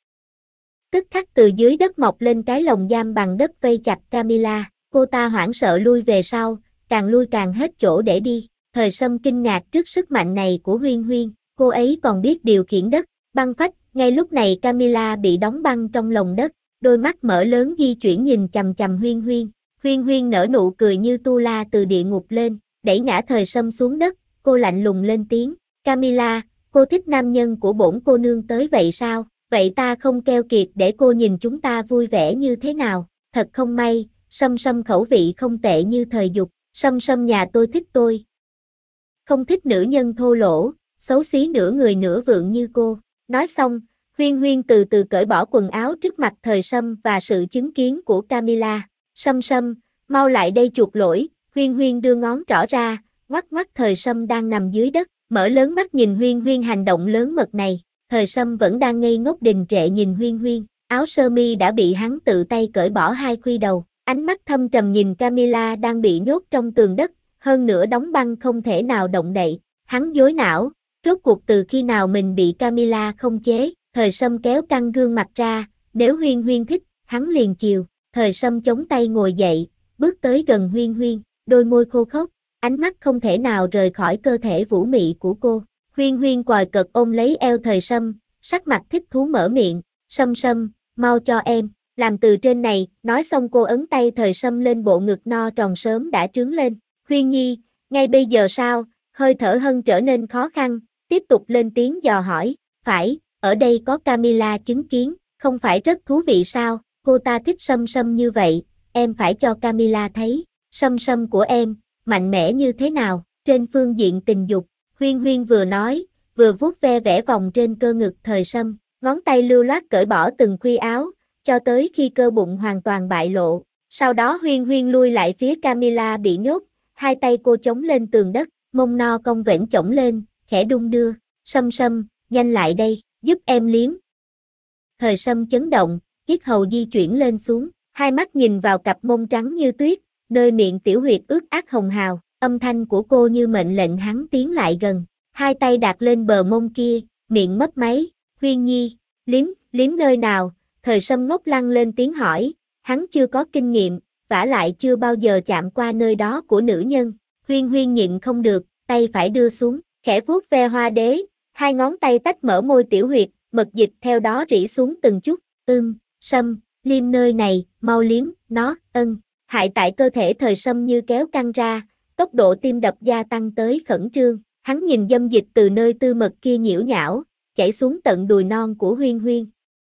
Tức khắc từ dưới đất mọc lên cái lồng giam bằng đất vây chặt Camilla, cô ta hoảng sợ lui về sau, càng lui càng hết chỗ để đi, Thời Sâm kinh ngạc trước sức mạnh này của Huyên Huyên, cô ấy còn biết điều khiển đất, băng phách, ngay lúc này Camilla bị đóng băng trong lồng đất, đôi mắt mở lớn di chuyển nhìn chằm chằm Huyên Huyên, Huyên Huyên nở nụ cười như tu la từ địa ngục lên, đẩy ngã Thời Sâm xuống đất, cô lạnh lùng lên tiếng, Camilla, cô thích nam nhân của bổn cô nương tới vậy sao, vậy ta không keo kiệt để cô nhìn chúng ta vui vẻ như thế nào, thật không may, Sâm Sâm khẩu vị không tệ như thời dục, Sâm Sâm nhà tôi thích tôi. Không thích nữ nhân thô lỗ, xấu xí nửa người nửa vượng như cô. Nói xong, Huyên Huyên từ từ cởi bỏ quần áo trước mặt Thời Sâm và sự chứng kiến của Camilla. Sâm Sâm, mau lại đây chuộc lỗi, Huyên Huyên đưa ngón trỏ ra, ngoắc ngoắc Thời Sâm đang nằm dưới đất, mở lớn mắt nhìn Huyên Huyên hành động lớn mật này. Thời Sâm vẫn đang ngây ngốc đình trệ nhìn Huyên Huyên, áo sơ mi đã bị hắn tự tay cởi bỏ hai khuy đầu, ánh mắt thâm trầm nhìn Camilla đang bị nhốt trong tường đất, hơn nữa đóng băng không thể nào động đậy, hắn rối não, rốt cuộc từ khi nào mình bị Camilla khống chế, Thời Sâm kéo căng gương mặt ra, nếu Huyên Huyên thích, hắn liền chiều, Thời Sâm chống tay ngồi dậy, bước tới gần Huyên Huyên, đôi môi khô khốc, ánh mắt không thể nào rời khỏi cơ thể vũ mị của cô. Huyên Huyên còi cật ôm lấy eo Thời Sâm, sắc mặt thích thú mở miệng, Sâm Sâm, mau cho em, làm từ trên này, nói xong cô ấn tay Thời Sâm lên bộ ngực no tròn sớm đã trướng lên, Huyên Nhi, ngay bây giờ sao, hơi thở Hân trở nên khó khăn, tiếp tục lên tiếng dò hỏi, phải, ở đây có Camilla chứng kiến, không phải rất thú vị sao, cô ta thích Sâm Sâm như vậy, em phải cho Camilla thấy, Sâm Sâm của em, mạnh mẽ như thế nào, trên phương diện tình dục. Huyên Huyên vừa nói, vừa vuốt ve vẽ vòng trên cơ ngực Thời Sâm, ngón tay lưu loát cởi bỏ từng khuy áo, cho tới khi cơ bụng hoàn toàn bại lộ. Sau đó Huyên Huyên lui lại phía Camilla bị nhốt, hai tay cô chống lên tường đất, mông no cong vểnh chổng lên, khẽ đung đưa, Sâm Sâm, nhanh lại đây, giúp em liếm. Thời Sâm chấn động, yết hầu di chuyển lên xuống, hai mắt nhìn vào cặp mông trắng như tuyết, nơi miệng tiểu huyệt ướt át hồng hào. Âm thanh của cô như mệnh lệnh hắn tiến lại gần, hai tay đặt lên bờ mông kia, miệng mấp máy, Huyên Nhi, liếm nơi nào, Thời Sâm ngốc lăng lên tiếng hỏi, hắn chưa có kinh nghiệm, vả lại chưa bao giờ chạm qua nơi đó của nữ nhân, Huyên Huyên nhịn không được, tay phải đưa xuống, khẽ vuốt ve hoa đế, hai ngón tay tách mở môi tiểu huyệt, mật dịch theo đó rỉ xuống từng chút, Sâm, liêm nơi này, mau liếm, nó, hại tại cơ thể Thời Sâm như kéo căng ra, tốc độ tim đập gia tăng tới khẩn trương, hắn nhìn dâm dịch từ nơi tư mật kia nhiễu nhão, chảy xuống tận đùi non của Huyên Huyên.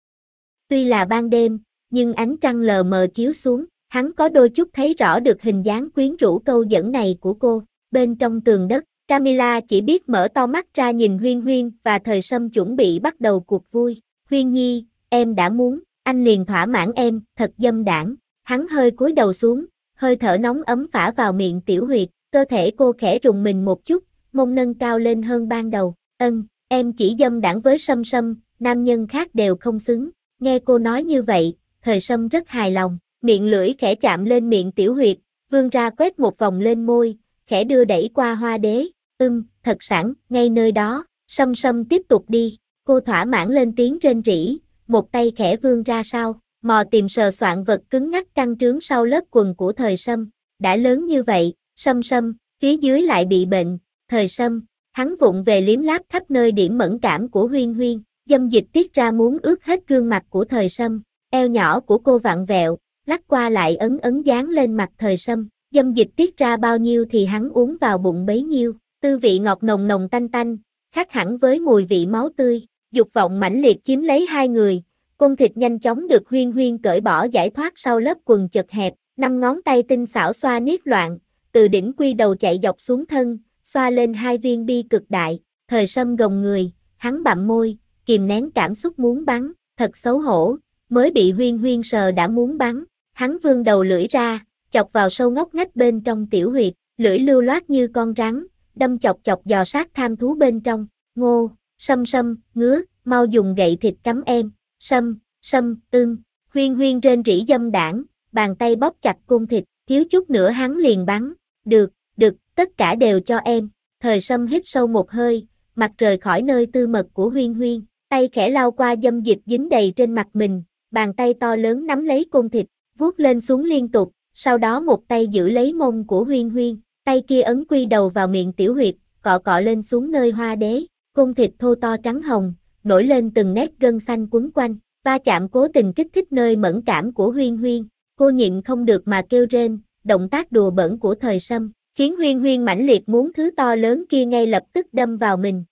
Tuy là ban đêm, nhưng ánh trăng lờ mờ chiếu xuống, hắn có đôi chút thấy rõ được hình dáng quyến rũ câu dẫn này của cô, bên trong tường đất. Camilla chỉ biết mở to mắt ra nhìn Huyên Huyên và Thời Sâm chuẩn bị bắt đầu cuộc vui. Huyên Nhi, em đã muốn, anh liền thỏa mãn em, thật dâm đãng. Hắn hơi cúi đầu xuống, hơi thở nóng ấm phả vào miệng tiểu huyệt, cơ thể cô khẽ rùng mình một chút, mông nâng cao lên hơn ban đầu. Em chỉ dâm đãng với Sâm Sâm, nam nhân khác đều không xứng. Nghe cô nói như vậy, Thời Sâm rất hài lòng, miệng lưỡi khẽ chạm lên miệng tiểu huyệt, vươn ra quét một vòng lên môi, khẽ đưa đẩy qua hoa đế. Thật sảng, ngay nơi đó, Sâm Sâm tiếp tục đi, cô thỏa mãn lên tiếng rên rỉ, một tay khẽ vươn ra sau, mò tìm sờ soạn vật cứng ngắc căng trướng sau lớp quần của Thời Sâm, đã lớn như vậy, Sâm Sâm, phía dưới lại bị bệnh, Thời Sâm, hắn vụng về liếm láp khắp nơi điểm mẫn cảm của Huyên Huyên, dâm dịch tiết ra muốn ướt hết gương mặt của Thời Sâm, eo nhỏ của cô vặn vẹo, lắc qua lại ấn ấn dán lên mặt Thời Sâm, dâm dịch tiết ra bao nhiêu thì hắn uống vào bụng bấy nhiêu. Tư vị ngọt nồng nồng tanh tanh, khác hẳn với mùi vị máu tươi, dục vọng mãnh liệt chiếm lấy hai người, cung thịt nhanh chóng được Huyên Huyên cởi bỏ giải thoát sau lớp quần chật hẹp, 5 ngón tay tinh xảo xoa niết loạn, từ đỉnh quy đầu chạy dọc xuống thân, xoa lên hai viên bi cực đại, Thời Sâm gồng người, hắn bặm môi, kìm nén cảm xúc muốn bắn, thật xấu hổ, mới bị Huyên Huyên sờ đã muốn bắn, hắn vươn đầu lưỡi ra, chọc vào sâu ngóc ngách bên trong tiểu huyệt, lưỡi lưu loát như con rắn, đâm chọc chọc dò sát tham thú bên trong, ngô, Sâm Sâm, ngứa, mau dùng gậy thịt cắm em, Sâm, Sâm, Huyên Huyên rên rỉ dâm đãng, bàn tay bóp chặt cung thịt, thiếu chút nữa hắn liền bắn, được, tất cả đều cho em, Thời Sâm hít sâu một hơi, mặt rời khỏi nơi tư mật của Huyên Huyên, tay khẽ lao qua dâm dịch dính đầy trên mặt mình, bàn tay to lớn nắm lấy cung thịt, vuốt lên xuống liên tục, sau đó một tay giữ lấy mông của Huyên Huyên. Tay kia ấn quy đầu vào miệng tiểu huyệt, cọ cọ lên xuống nơi hoa đế, cung thịt thô to trắng hồng, nổi lên từng nét gân xanh quấn quanh, va chạm cố tình kích thích nơi mẫn cảm của Huyên Huyên, cô nhịn không được mà kêu rên, động tác đùa bỡn của Thời Sâm, khiến Huyên Huyên mãnh liệt muốn thứ to lớn kia ngay lập tức đâm vào mình,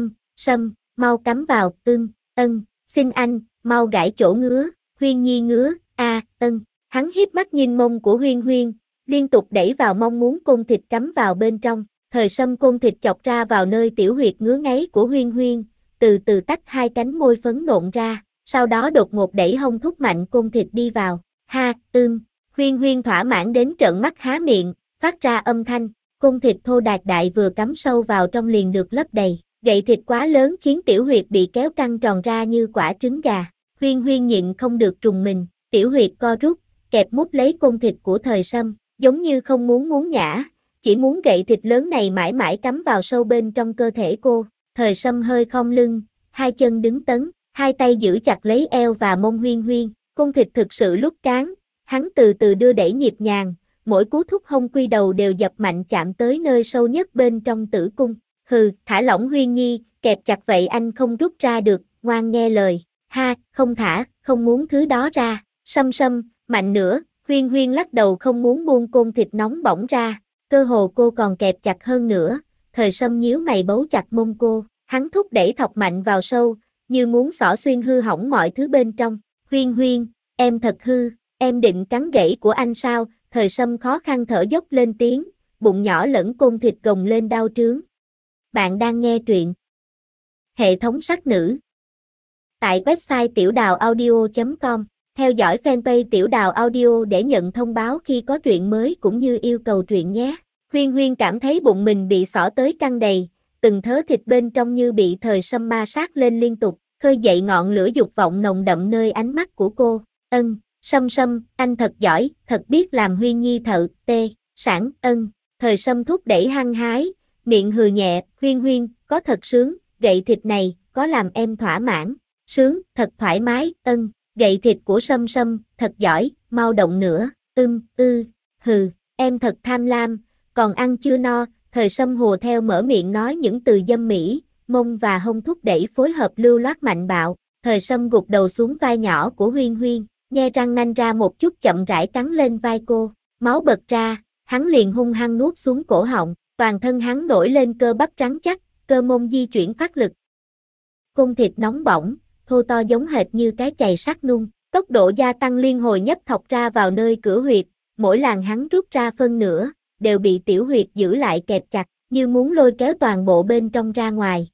Sâm, mau cắm vào, xin anh, mau gãi chỗ ngứa, Huyên Nhi ngứa, hắn hiếp mắt nhìn mông của Huyên Huyên, liên tục đẩy vào mong muốn côn thịt cắm vào bên trong, Thời Sâm côn thịt chọc ra vào nơi tiểu huyệt ngứa ngáy của Huyên Huyên, từ từ tách hai cánh môi phấn nộn ra, sau đó đột ngột đẩy hông thúc mạnh côn thịt đi vào, Huyên Huyên thỏa mãn đến trợn mắt há miệng, phát ra âm thanh, côn thịt thô đạt đại vừa cắm sâu vào trong liền được lấp đầy, gậy thịt quá lớn khiến tiểu huyệt bị kéo căng tròn ra như quả trứng gà, Huyên Huyên nhịn không được trùng mình, tiểu huyệt co rút, kẹp mút lấy côn thịt của Thời Sâm. Giống như không muốn nhả, chỉ muốn gậy thịt lớn này mãi mãi cắm vào sâu bên trong cơ thể cô. Thời Sâm hơi khom lưng, hai chân đứng tấn, hai tay giữ chặt lấy eo và mông Huyên Huyên, cung thịt thực sự lúc cán, hắn từ từ đưa đẩy nhịp nhàng, mỗi cú thúc hông quy đầu đều dập mạnh chạm tới nơi sâu nhất bên trong tử cung. Hừ, thả lỏng Huyên Nhi, kẹp chặt vậy anh không rút ra được, ngoan nghe lời. Ha, không thả, không muốn thứ đó ra. Sâm, mạnh nữa. Huyên Huyên lắc đầu không muốn buông côn thịt nóng bỏng ra, cơ hồ cô còn kẹp chặt hơn nữa, Thời Sâm nhíu mày bấu chặt mông cô, hắn thúc đẩy thọc mạnh vào sâu, như muốn xỏ xuyên hư hỏng mọi thứ bên trong, Huyên, em thật hư, em định cắn gãy của anh sao, Thời Sâm khó khăn thở dốc lên tiếng, bụng nhỏ lẫn côn thịt gồng lên đau trướng. Bạn đang nghe truyện hệ thống sắc nữ tại website tiểudàuaudio.com. Theo dõi fanpage Tiểu Đào Audio để nhận thông báo khi có truyện mới cũng như yêu cầu truyện nhé. Huyên Huyên cảm thấy bụng mình bị xỏ tới căng đầy, từng thớ thịt bên trong như bị Thời Sâm ma sát lên liên tục, khơi dậy ngọn lửa dục vọng nồng đậm nơi ánh mắt của cô. Sâm, anh thật giỏi, thật biết làm Huyên Nhi thợ, sản, Thời Sâm thúc đẩy hăng hái, miệng hừ nhẹ, Huyên, có thật sướng, gậy thịt này, có làm em thỏa mãn, sướng, thật thoải mái, Gậy thịt của Sâm, thật giỏi, mau động nữa, hừ, em thật tham lam, còn ăn chưa no, Thời Sâm hùa theo mở miệng nói những từ dâm mỹ, mông và hông thúc đẩy phối hợp lưu loát mạnh bạo, Thời Sâm gục đầu xuống vai nhỏ của Huyên Huyên, nhe răng nanh ra một chút chậm rãi cắn lên vai cô, máu bật ra, hắn liền hung hăng nuốt xuống cổ họng, toàn thân hắn nổi lên cơ bắp rắn chắc, cơ mông di chuyển phát lực. Cung thịt nóng bỏng, thô to giống hệt như cái chày sắt nung, tốc độ gia tăng liên hồi nhấp thọc ra vào nơi cửa huyệt, mỗi làn hắn rút ra phân nửa, đều bị tiểu huyệt giữ lại kẹp chặt, như muốn lôi kéo toàn bộ bên trong ra ngoài.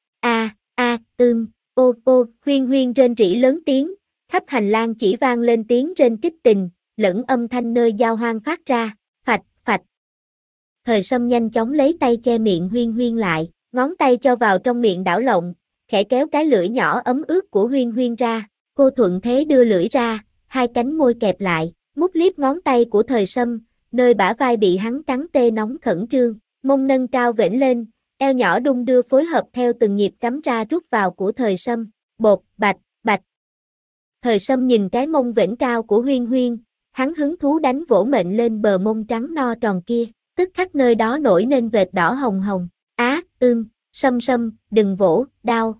Ô, Huyên Huyên rên rỉ lớn tiếng, khắp hành lang chỉ vang lên tiếng rên kích tình, lẫn âm thanh nơi giao hoang phát ra, phạch, phạch. Thời Sâm nhanh chóng lấy tay che miệng Huyên Huyên lại, ngón tay cho vào trong miệng đảo lộn, khẽ kéo cái lưỡi nhỏ ấm ướt của Huyên Huyên ra, cô thuận thế đưa lưỡi ra, hai cánh môi kẹp lại, mút liếp ngón tay của Thời Sâm, nơi bả vai bị hắn cắn tê nóng khẩn trương, mông nâng cao vểnh lên, eo nhỏ đung đưa phối hợp theo từng nhịp cắm ra rút vào của Thời Sâm, bột, bạch, bạch. Thời Sâm nhìn cái mông vểnh cao của Huyên Huyên, hắn hứng thú đánh vỗ mệnh lên bờ mông trắng no tròn kia, tức khắc nơi đó nổi nên vệt đỏ hồng hồng. Sâm Sâm, đừng vỗ, đau,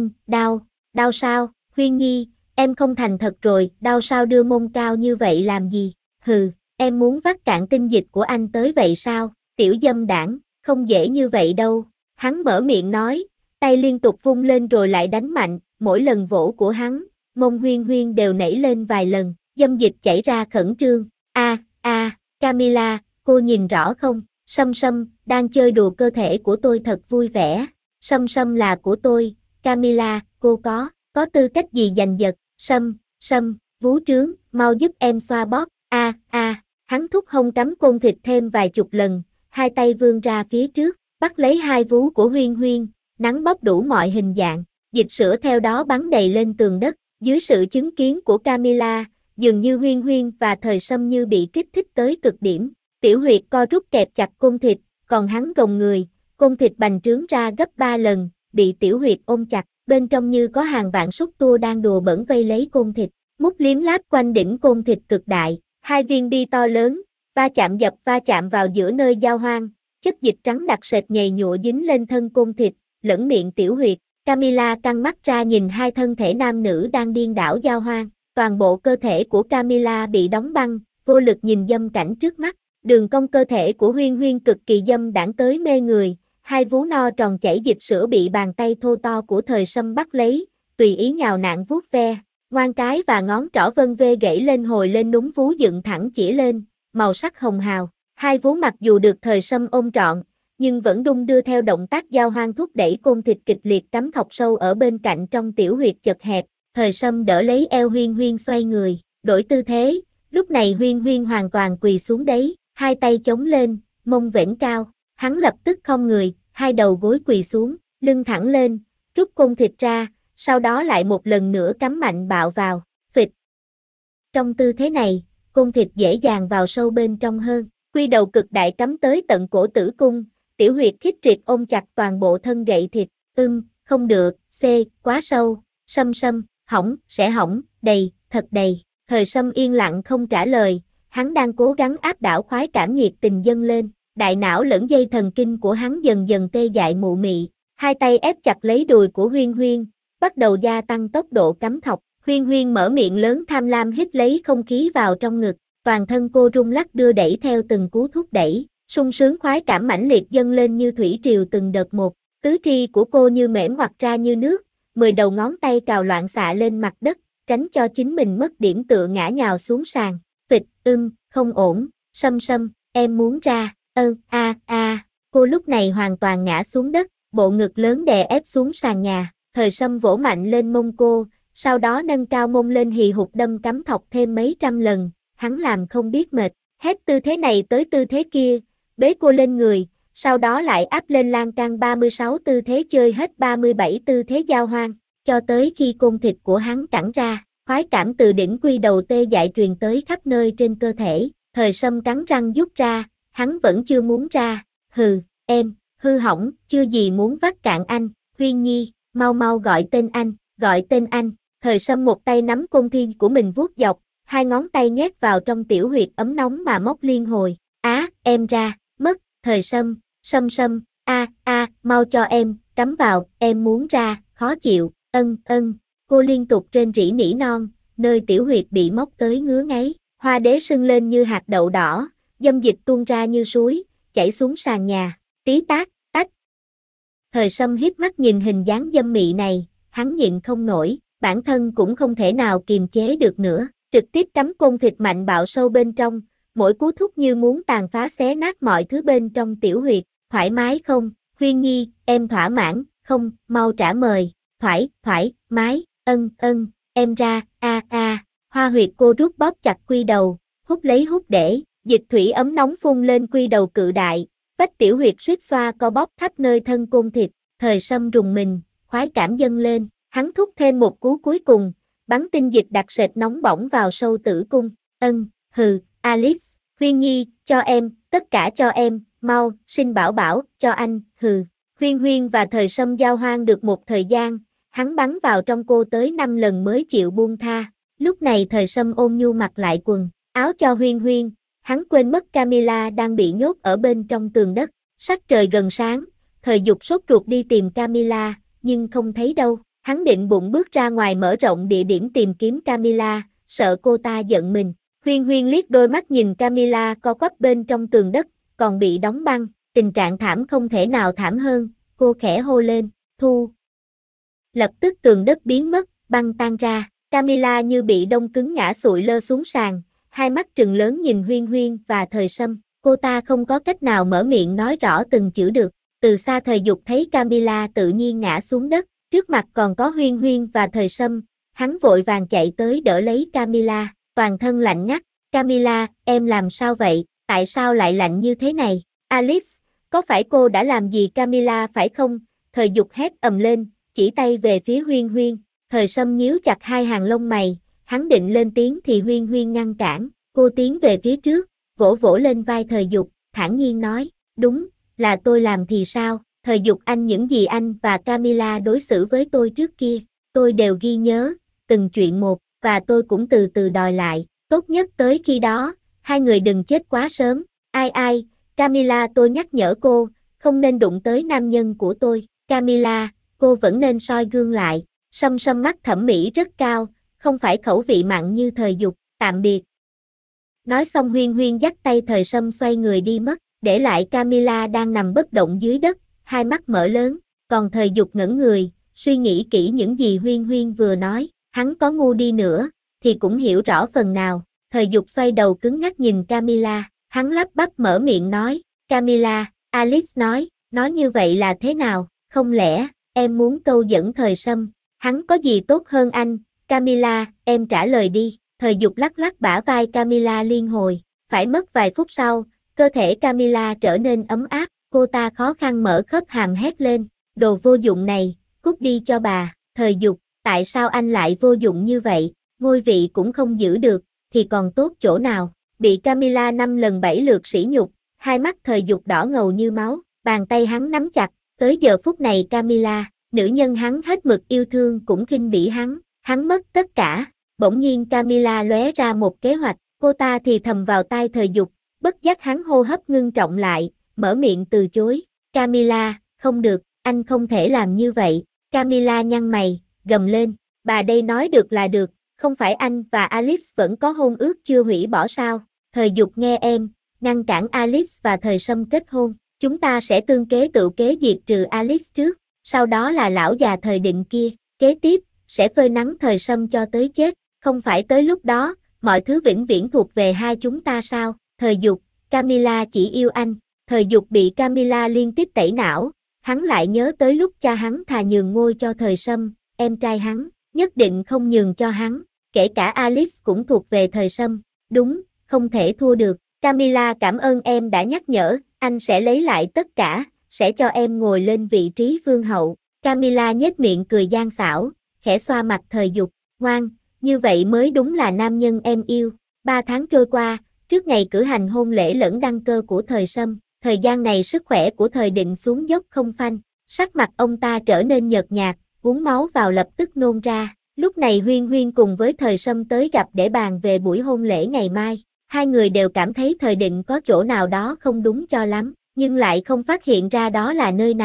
đau sao, Huyên Nhi, em không thành thật rồi, đau sao đưa mông cao như vậy làm gì, hừ, em muốn vắt cạn tinh dịch của anh tới vậy sao, tiểu dâm đảng, không dễ như vậy đâu, hắn mở miệng nói, tay liên tục vung lên rồi lại đánh mạnh, mỗi lần vỗ của hắn, mông Huyên Huyên đều nảy lên vài lần, dâm dịch chảy ra khẩn trương, Camila, cô nhìn rõ không, Sâm Sâm, đang chơi đùa cơ thể của tôi thật vui vẻ, Sâm Sâm là của tôi, Camila, cô có tư cách gì giành giật, Sâm, vú trướng, mau giúp em xoa bóp, hắn thúc hông cắm côn thịt thêm vài chục lần, hai tay vươn ra phía trước, bắt lấy hai vú của Huyên Huyên, nắn bóp đủ mọi hình dạng, dịch sữa theo đó bắn đầy lên tường đất, dưới sự chứng kiến của Camila, dường như Huyên Huyên và Thời Sâm như bị kích thích tới cực điểm, tiểu huyệt co rút kẹp chặt côn thịt, còn hắn gồng người, côn thịt bành trướng ra gấp 3 lần, bị tiểu huyệt ôm chặt, bên trong như có hàng vạn xúc tua đang đùa bỡn vây lấy côn thịt, mút liếm láp quanh đỉnh côn thịt cực đại, hai viên bi to lớn, va chạm vào giữa nơi giao hoang, chất dịch trắng đặc sệt nhầy nhụa dính lên thân côn thịt, lẫn miệng tiểu huyệt. Camila căng mắt ra nhìn hai thân thể nam nữ đang điên đảo giao hoang, toàn bộ cơ thể của Camila bị đóng băng, vô lực nhìn dâm cảnh trước mắt, đường cong cơ thể của Huyên Huyên cực kỳ dâm đãng tới mê người, hai vú no tròn chảy dịch sữa bị bàn tay thô to của Thời Sâm bắt lấy, tùy ý nhào nặn vuốt ve, ngoan cái và ngón trỏ vân vê gãy lên hồi lên núm vú dựng thẳng chỉ lên, màu sắc hồng hào, hai vú mặc dù được Thời Sâm ôm trọn, nhưng vẫn đung đưa theo động tác giao hoang thúc đẩy côn thịt kịch liệt cắm thọc sâu ở bên cạnh trong tiểu huyệt chật hẹp, Thời Sâm đỡ lấy eo Huyên Huyên xoay người, đổi tư thế, lúc này Huyên Huyên hoàn toàn quỳ xuống đấy, hai tay chống lên, mông vểnh cao, hắn lập tức khom người, hai đầu gối quỳ xuống, lưng thẳng lên, rút côn thịt ra, sau đó lại một lần nữa cắm mạnh bạo vào, phịch. Trong tư thế này, côn thịt dễ dàng vào sâu bên trong hơn, quy đầu cực đại cắm tới tận cổ tử cung, tiểu huyệt khít triệt ôm chặt toàn bộ thân gậy thịt, không được, quá sâu, Sâm, sẽ hỏng, đầy, thật đầy, Thời Sâm yên lặng không trả lời, hắn đang cố gắng áp đảo khoái cảm nhiệt tình dâng lên, đại não lẫn dây thần kinh của hắn dần dần tê dại mụ mị, hai tay ép chặt lấy đùi của Huyên Huyên, bắt đầu gia tăng tốc độ cắm thọc, Huyên Huyên mở miệng lớn tham lam hít lấy không khí vào trong ngực, toàn thân cô rung lắc đưa đẩy theo từng cú thúc đẩy, sung sướng khoái cảm mãnh liệt dâng lên như thủy triều từng đợt một, tứ tri của cô như mẻm ngoặt ra như nước, 10 đầu ngón tay cào loạn xạ lên mặt đất, tránh cho chính mình mất điểm tựa ngã nhào xuống sàn, phịch, không ổn, Sâm, em muốn ra, cô lúc này hoàn toàn ngã xuống đất, bộ ngực lớn đè ép xuống sàn nhà, Thời Sâm vỗ mạnh lên mông cô, sau đó nâng cao mông lên hì hục đâm cắm thọc thêm mấy trăm lần, hắn làm không biết mệt, hết tư thế này tới tư thế kia, bế cô lên người, sau đó lại áp lên lan can 36 tư thế chơi hết 37 tư thế giao hoang, cho tới khi côn thịt của hắn cẳng ra, khoái cảm từ đỉnh quy đầu tê dại truyền tới khắp nơi trên cơ thể, Thời Sâm cắn răng rút ra, hắn vẫn chưa muốn ra, em, hư hỏng, chưa gì muốn vắt cạn anh, Huyên Nhi, mau gọi tên anh, Thời Sâm một tay nắm côn thi của mình vuốt dọc, hai ngón tay nhét vào trong tiểu huyệt ấm nóng mà móc liên hồi, em ra, mất, Thời Sâm, mau cho em, cắm vào, em muốn ra, khó chịu, cô liên tục rên rỉ nỉ non, nơi tiểu huyệt bị móc tới ngứa ngáy, hoa đế sưng lên như hạt đậu đỏ, dâm dịch tuôn ra như suối, chảy xuống sàn nhà, tí tát, tách. Thời Sâm híp mắt nhìn hình dáng dâm mị này, hắn nhịn không nổi, bản thân cũng không thể nào kiềm chế được nữa, trực tiếp cắm côn thịt mạnh bạo sâu bên trong, mỗi cú thúc như muốn tàn phá xé nát mọi thứ bên trong tiểu huyệt, thoải mái không, Huyên Nhi, em thỏa mãn, không, mau trả mời, thoải mái, em ra, hoa huyệt cô rút bóp chặt quy đầu, hút lấy hút để, dịch thủy ấm nóng phun lên quy đầu cự đại, vách tiểu huyệt suýt xoa co bóp khắp nơi thân côn thịt, Thời Sâm rùng mình, khoái cảm dâng lên, hắn thúc thêm một cú cuối cùng, bắn tinh dịch đặc sệt nóng bỏng vào sâu tử cung, Alice, Huyên Nhi, cho em, tất cả cho em, mau, sinh bảo bảo, cho anh, Huyên Huyên và Thời Sâm giao hoan được một thời gian, hắn bắn vào trong cô tới 5 lần mới chịu buông tha, lúc này Thời Sâm ôm nhu mặc lại quần, áo cho Huyên Huyên, hắn quên mất Camilla đang bị nhốt ở bên trong tường đất, sắc trời gần sáng, Thời Dục sốt ruột đi tìm Camilla, nhưng không thấy đâu, hắn định bụng bước ra ngoài mở rộng địa điểm tìm kiếm Camilla, sợ cô ta giận mình. Huyên Huyên liếc đôi mắt nhìn Camilla co quắp bên trong tường đất, còn bị đóng băng, tình trạng thảm không thể nào thảm hơn, cô khẽ hô lên, Thu. Lập tức tường đất biến mất, băng tan ra, Camilla như bị đông cứng ngã sụi lơ xuống sàn, hai mắt trừng lớn nhìn Huyên Huyên và Thời Sâm, cô ta không có cách nào mở miệng nói rõ từng chữ được, từ xa Thời Dục thấy Camilla tự nhiên ngã xuống đất, trước mặt còn có Huyên Huyên và Thời Sâm, hắn vội vàng chạy tới đỡ lấy Camilla. Toàn thân lạnh ngắt, Camilla, em làm sao vậy, tại sao lại lạnh như thế này, Alice, có phải cô đã làm gì Camilla phải không, Thời Dục hét ầm lên, chỉ tay về phía Huyên Huyên, Thời Sâm nhíu chặt hai hàng lông mày, hắn định lên tiếng thì Huyên Huyên ngăn cản, cô tiến về phía trước, vỗ vỗ lên vai Thời Dục, thản nhiên nói, đúng, là tôi làm thì sao, Thời Dục anh những gì anh và Camilla đối xử với tôi trước kia, tôi đều ghi nhớ, từng chuyện một. Và tôi cũng từ từ đòi lại, tốt nhất tới khi đó, hai người đừng chết quá sớm, ai, Camilla tôi nhắc nhở cô, không nên đụng tới nam nhân của tôi, Camilla, cô vẫn nên soi gương lại, Sâm mắt thẩm mỹ rất cao, không phải khẩu vị mặn như Thời Dục, tạm biệt. Nói xong Huyên Huyên dắt tay Thời Sâm xoay người đi mất, để lại Camilla đang nằm bất động dưới đất, hai mắt mở lớn, còn Thời Dục ngẩn người, suy nghĩ kỹ những gì Huyên Huyên vừa nói. Hắn có ngu đi nữa, thì cũng hiểu rõ phần nào, Thời Dục xoay đầu cứng ngắc nhìn Camilla, hắn lắp bắp mở miệng nói, Camilla, Alice nói như vậy là thế nào, không lẽ, em muốn câu dẫn Thời Sâm, hắn có gì tốt hơn anh, Camilla, em trả lời đi, Thời Dục lắc lắc bả vai Camilla liên hồi, phải mất vài phút sau, cơ thể Camilla trở nên ấm áp, cô ta khó khăn mở khớp hàm hét lên, đồ vô dụng này, cút đi cho bà, Thời Dục. Tại sao anh lại vô dụng như vậy, ngôi vị cũng không giữ được, thì còn tốt chỗ nào, bị Camilla 5 lần 7 lượt sỉ nhục, hai mắt Thời Dục đỏ ngầu như máu, bàn tay hắn nắm chặt, tới giờ phút này Camilla, nữ nhân hắn hết mực yêu thương cũng khinh bỉ hắn mất tất cả, bỗng nhiên Camilla lóe ra một kế hoạch, cô ta thì thầm vào tai Thời Dục, bất giác hắn hô hấp ngưng trọng lại, mở miệng từ chối, Camilla, không được, anh không thể làm như vậy, Camilla nhăn mày, gầm lên, bà đây nói được là được, không phải anh và Alice vẫn có hôn ước chưa hủy bỏ sao, Thời Dục nghe em, ngăn cản Alice và Thời Sâm kết hôn, chúng ta sẽ tương kế tự kế diệt trừ Alice trước, sau đó là lão già Thời Định kia, kế tiếp, sẽ phơi nắng Thời Sâm cho tới chết, không phải tới lúc đó, mọi thứ vĩnh viễn thuộc về hai chúng ta sao, Thời Dục, Camilla chỉ yêu anh, Thời Dục bị Camilla liên tiếp tẩy não, hắn lại nhớ tới lúc cha hắn thà nhường ngôi cho Thời Sâm, em trai hắn, nhất định không nhường cho hắn, kể cả Alice cũng thuộc về Thời Sâm, đúng, không thể thua được, Camilla cảm ơn em đã nhắc nhở, anh sẽ lấy lại tất cả, sẽ cho em ngồi lên vị trí vương hậu, Camilla nhếch miệng cười gian xảo, khẽ xoa mặt Thời Dục, ngoan, như vậy mới đúng là nam nhân em yêu, 3 tháng trôi qua, trước ngày cử hành hôn lễ lẫn đăng cơ của Thời Sâm, thời gian này sức khỏe của Thời Định xuống dốc không phanh, sắc mặt ông ta trở nên nhợt nhạt, uống máu vào lập tức nôn ra. Lúc này Huyên Huyên cùng với Thời Sâm tới gặp để bàn về buổi hôn lễ ngày mai. Hai người đều cảm thấy Thời Định có chỗ nào đó không đúng cho lắm, nhưng lại không phát hiện ra đó là nơi nào.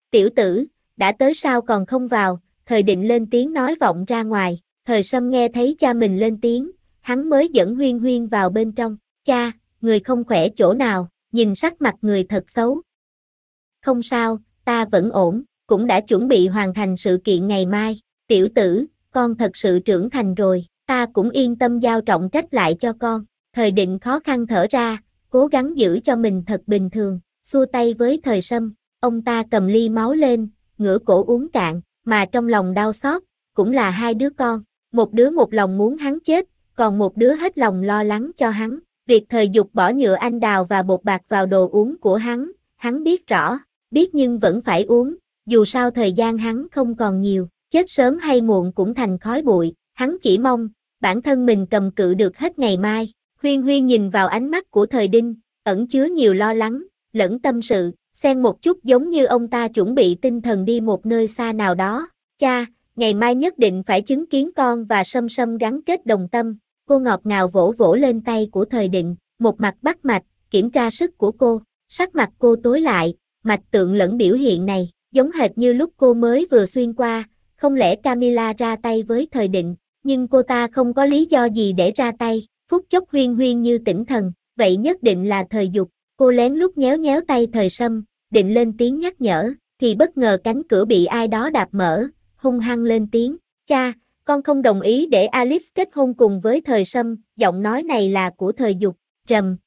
Tiểu tử, đã tới sao còn không vào, Thời Định lên tiếng nói vọng ra ngoài, Thời Sâm nghe thấy cha mình lên tiếng, hắn mới dẫn Huyên Huyên vào bên trong, cha, người không khỏe chỗ nào, nhìn sắc mặt người thật xấu. Không sao, ta vẫn ổn, cũng đã chuẩn bị hoàn thành sự kiện ngày mai, tiểu tử, con thật sự trưởng thành rồi, ta cũng yên tâm giao trọng trách lại cho con, Thời Định khó khăn thở ra, cố gắng giữ cho mình thật bình thường, xua tay với Thời Sâm, ông ta cầm ly máu lên, ngửa cổ uống cạn, mà trong lòng đau xót, cũng là hai đứa con, một đứa một lòng muốn hắn chết, còn một đứa hết lòng lo lắng cho hắn, việc Thời Dục bỏ nhựa anh đào và bột bạc vào đồ uống của hắn biết rõ, biết nhưng vẫn phải uống, dù sao thời gian hắn không còn nhiều, chết sớm hay muộn cũng thành khói bụi, hắn chỉ mong, bản thân mình cầm cự được hết ngày mai. Huyên Huyên nhìn vào ánh mắt của Thời Đinh, ẩn chứa nhiều lo lắng, lẫn tâm sự, xen một chút giống như ông ta chuẩn bị tinh thần đi một nơi xa nào đó. Cha, ngày mai nhất định phải chứng kiến con và Sâm Sâm gắn kết đồng tâm. Cô ngọt ngào vỗ vỗ lên tay của Thời Định, một mặt bắt mạch, kiểm tra sức của cô. Sắc mặt cô tối lại, mạch tượng lẫn biểu hiện này, giống hệt như lúc cô mới vừa xuyên qua, không lẽ Camilla ra tay với Thời Định, nhưng cô ta không có lý do gì để ra tay. Phút chốc Huyên Huyên như tỉnh thần, vậy nhất định là Thời Dục. Cô lén lút nhéo nhéo tay Thời Sâm, định lên tiếng nhắc nhở, thì bất ngờ cánh cửa bị ai đó đạp mở, hung hăng lên tiếng, cha, con không đồng ý để Alice kết hôn cùng với Thời Sâm, giọng nói này là của Thời Dục, rầm.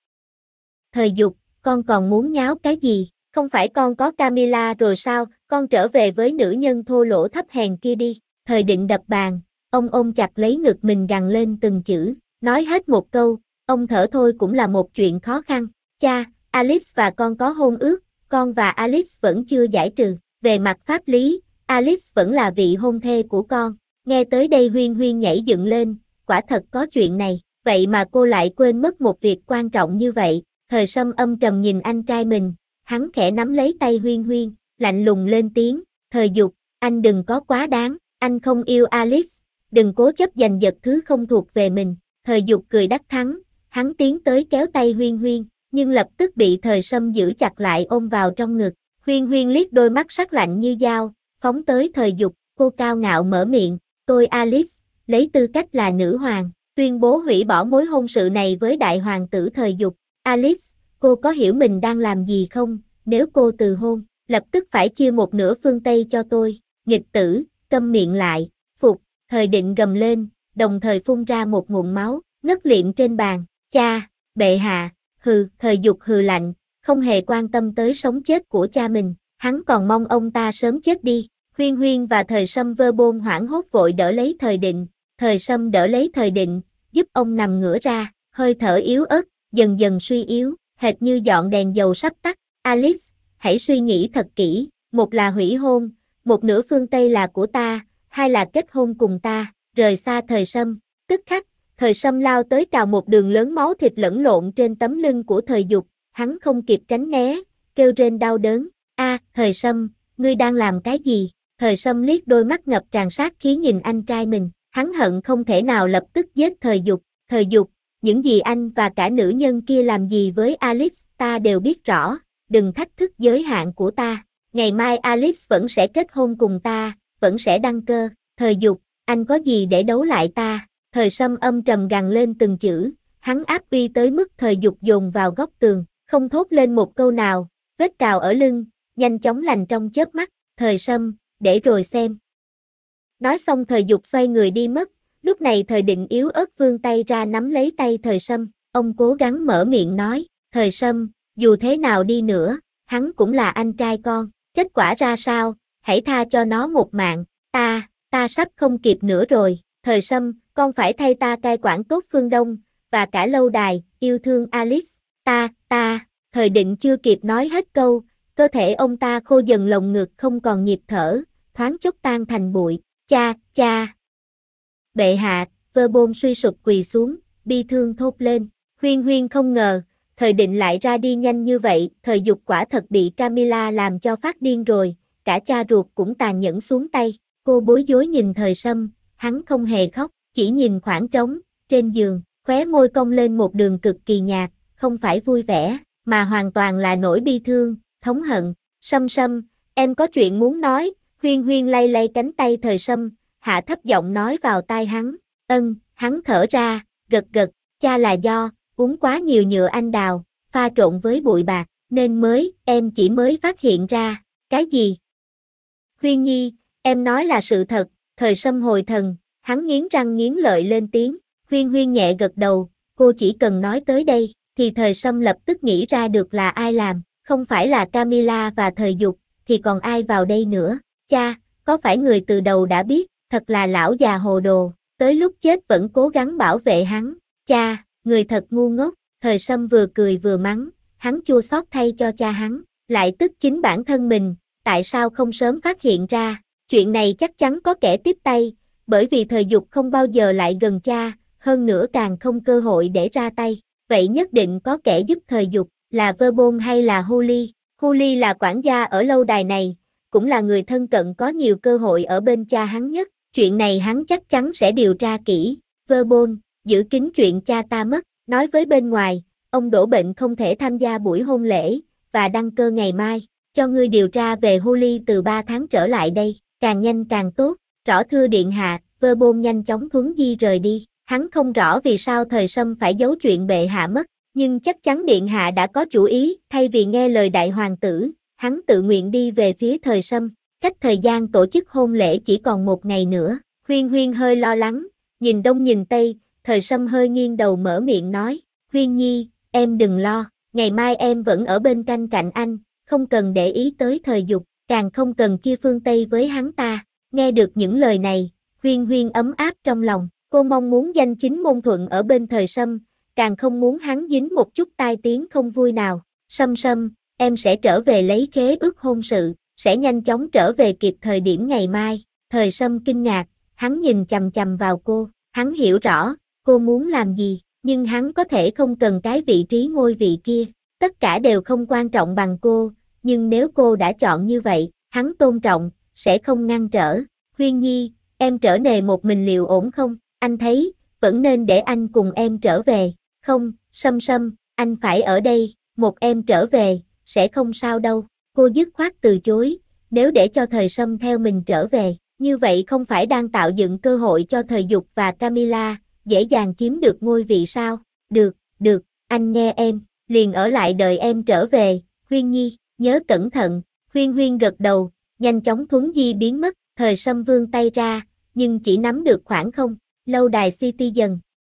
Thời Dục, con còn muốn nháo cái gì, không phải con có Camilla rồi sao, con trở về với nữ nhân thô lỗ thấp hèn kia đi, Thời Định đập bàn, ông ôm chặt lấy ngực mình gằn lên từng chữ, nói hết một câu, ông thở thôi cũng là một chuyện khó khăn, cha, Alice và con có hôn ước, con và Alice vẫn chưa giải trừ, về mặt pháp lý, Alice vẫn là vị hôn thê của con, nghe tới đây Huyên Huyên nhảy dựng lên, quả thật có chuyện này, vậy mà cô lại quên mất một việc quan trọng như vậy, Thời Sâm âm trầm nhìn anh trai mình, hắn khẽ nắm lấy tay Huyên Huyên, lạnh lùng lên tiếng, Thời Dục, anh đừng có quá đáng, anh không yêu Alice, đừng cố chấp giành giật thứ không thuộc về mình, Thời Dục cười đắc thắng, hắn tiến tới kéo tay Huyên Huyên, nhưng lập tức bị Thời Sâm giữ chặt lại ôm vào trong ngực, Huyên Huyên liếc đôi mắt sắc lạnh như dao, phóng tới Thời Dục, cô cao ngạo mở miệng, tôi Alice, lấy tư cách là nữ hoàng, tuyên bố hủy bỏ mối hôn sự này với đại hoàng tử Thời Dục, Alice, cô có hiểu mình đang làm gì không, nếu cô từ hôn, lập tức phải chia một nửa phương Tây cho tôi, nghịch tử, câm miệng lại, phục, Thời Định gầm lên, đồng thời phun ra một ngụm máu, ngất liệm trên bàn, cha, bệ hạ, hừ, Thời Dục hừ lạnh, không hề quan tâm tới sống chết của cha mình, hắn còn mong ông ta sớm chết đi, Huyên Huyên và Thời Sâm vơ bôn hoảng hốt vội đỡ lấy Thời Định, Thời Sâm đỡ lấy Thời Định, giúp ông nằm ngửa ra, hơi thở yếu ớt, dần dần suy yếu, hệt như dọn đèn dầu sắp tắt, Alice, hãy suy nghĩ thật kỹ, một là hủy hôn, một nửa phương Tây là của ta, hai là kết hôn cùng ta, rời xa Thời Sâm, tức khắc, Thời Sâm lao tới cào một đường lớn máu thịt lẫn lộn trên tấm lưng của Thời Dục, hắn không kịp tránh né, kêu rên đau đớn, Thời Sâm, ngươi đang làm cái gì? Thời Sâm liếc đôi mắt ngập tràn sát khí nhìn anh trai mình, hắn hận không thể nào lập tức giết Thời Dục, những gì anh và cả nữ nhân kia làm gì với Alice ta đều biết rõ, đừng thách thức giới hạn của ta, ngày mai Alice vẫn sẽ kết hôn cùng ta, vẫn sẽ đăng cơ, Thời Dục, anh có gì để đấu lại ta? Thời Sâm âm trầm gằn lên từng chữ, hắn áp uy tới mức Thời Dục dồn vào góc tường, không thốt lên một câu nào, vết cào ở lưng, nhanh chóng lành trong chớp mắt, Thời Sâm, để rồi xem. Nói xong Thời Dục xoay người đi mất, lúc này Thời Định yếu ớt vươn tay ra nắm lấy tay Thời Sâm, ông cố gắng mở miệng nói, Thời Sâm, dù thế nào đi nữa, hắn cũng là anh trai con, kết quả ra sao, hãy tha cho nó một mạng, ta sắp không kịp nữa rồi, Thời Sâm, con phải thay ta cai quản tốt phương Đông, và cả lâu đài, yêu thương Alice, Thời Định chưa kịp nói hết câu, cơ thể ông ta khô dần lồng ngực không còn nhịp thở, thoáng chốc tan thành bụi, cha. Bệ hạ, vơ bôn suy sụp quỳ xuống, bi thương thốt lên, Huyên Huyên không ngờ, Thời Định lại ra đi nhanh như vậy, Thời Dục quả thật bị Camilla làm cho phát điên rồi, cả cha ruột cũng tàn nhẫn xuống tay, cô bối rối nhìn Thời Sâm, hắn không hề khóc, chỉ nhìn khoảng trống, trên giường, khóe môi cong lên một đường cực kỳ nhạt, không phải vui vẻ, mà hoàn toàn là nỗi bi thương, thống hận, Sâm, em có chuyện muốn nói, Huyên Huyên lay lay cánh tay Thời Sâm, hạ thấp giọng nói vào tai hắn. Hắn thở ra, gật gật, cha là do, uống quá nhiều nhựa anh đào, pha trộn với bụi bạc, nên em chỉ mới phát hiện ra. Cái gì? Huyên Nhi, em nói là sự thật, Thời Sâm hồi thần, hắn nghiến răng nghiến lợi lên tiếng. Huyên Huyên nhẹ gật đầu, cô chỉ cần nói tới đây, thì Thời Sâm lập tức nghĩ ra được là ai làm, không phải là Camilla và Thời Dục, thì còn ai vào đây nữa. Cha, có phải người từ đầu đã biết, thật là lão già hồ đồ, tới lúc chết vẫn cố gắng bảo vệ hắn. Cha, người thật ngu ngốc, Thời Sâm vừa cười vừa mắng, hắn chua xót thay cho cha hắn, lại tức chính bản thân mình, tại sao không sớm phát hiện ra, chuyện này chắc chắn có kẻ tiếp tay, bởi vì Thời Dục không bao giờ lại gần cha, hơn nữa càng không cơ hội để ra tay, vậy nhất định có kẻ giúp Thời Dục, là Verbon hay là Huli. Huli là quản gia ở lâu đài này, cũng là người thân cận có nhiều cơ hội ở bên cha hắn nhất, chuyện này hắn chắc chắn sẽ điều tra kỹ. Verbon, giữ kín chuyện cha ta mất, nói với bên ngoài, ông đổ bệnh không thể tham gia buổi hôn lễ, và đăng cơ ngày mai, cho ngươi điều tra về Huli từ 3 tháng trở lại đây, càng nhanh càng tốt. Rõ thưa điện hạ, Verbon nhanh chóng thuấn di rời đi, hắn không rõ vì sao Thời Sâm phải giấu chuyện bệ hạ mất, nhưng chắc chắn điện hạ đã có chủ ý, thay vì nghe lời đại hoàng tử, hắn tự nguyện đi về phía Thời Sâm, cách thời gian tổ chức hôn lễ chỉ còn 1 ngày nữa. Huyên Huyên hơi lo lắng, nhìn đông nhìn tây, Thời Sâm hơi nghiêng đầu mở miệng nói, Huyên Nhi, em đừng lo, ngày mai em vẫn ở bên cạnh anh, không cần để ý tới Thời Dục, càng không cần chia phương Tây với hắn ta. Nghe được những lời này, Huyên Huyên ấm áp trong lòng, cô mong muốn danh chính ngôn thuận ở bên Thời Sâm, càng không muốn hắn dính một chút tai tiếng không vui nào. Sâm Sâm, em sẽ trở về lấy khế ước hôn sự, sẽ nhanh chóng trở về kịp thời điểm ngày mai. Thời Sâm kinh ngạc, hắn nhìn chằm chằm vào cô, hắn hiểu rõ, cô muốn làm gì, nhưng hắn có thể không cần cái vị trí ngôi vị kia, tất cả đều không quan trọng bằng cô, nhưng nếu cô đã chọn như vậy, hắn tôn trọng, sẽ không ngăn trở. Huyên Nhi, em trở về một mình liệu ổn không? Anh thấy, vẫn nên để anh cùng em trở về. Không, Sâm Sâm, anh phải ở đây, một em trở về, sẽ không sao đâu. Cô dứt khoát từ chối, nếu để cho Thời Sâm theo mình trở về, như vậy không phải đang tạo dựng cơ hội cho Thời Dục và Camilla, dễ dàng chiếm được ngôi vị sao? Được, anh nghe em, liền ở lại đợi em trở về, Huyên Nhi, nhớ cẩn thận. Huyên Huyên gật đầu, nhanh chóng thuấn di biến mất, Thời Sâm vươn tay ra, nhưng chỉ nắm được khoảng không. Lâu đài Citizen.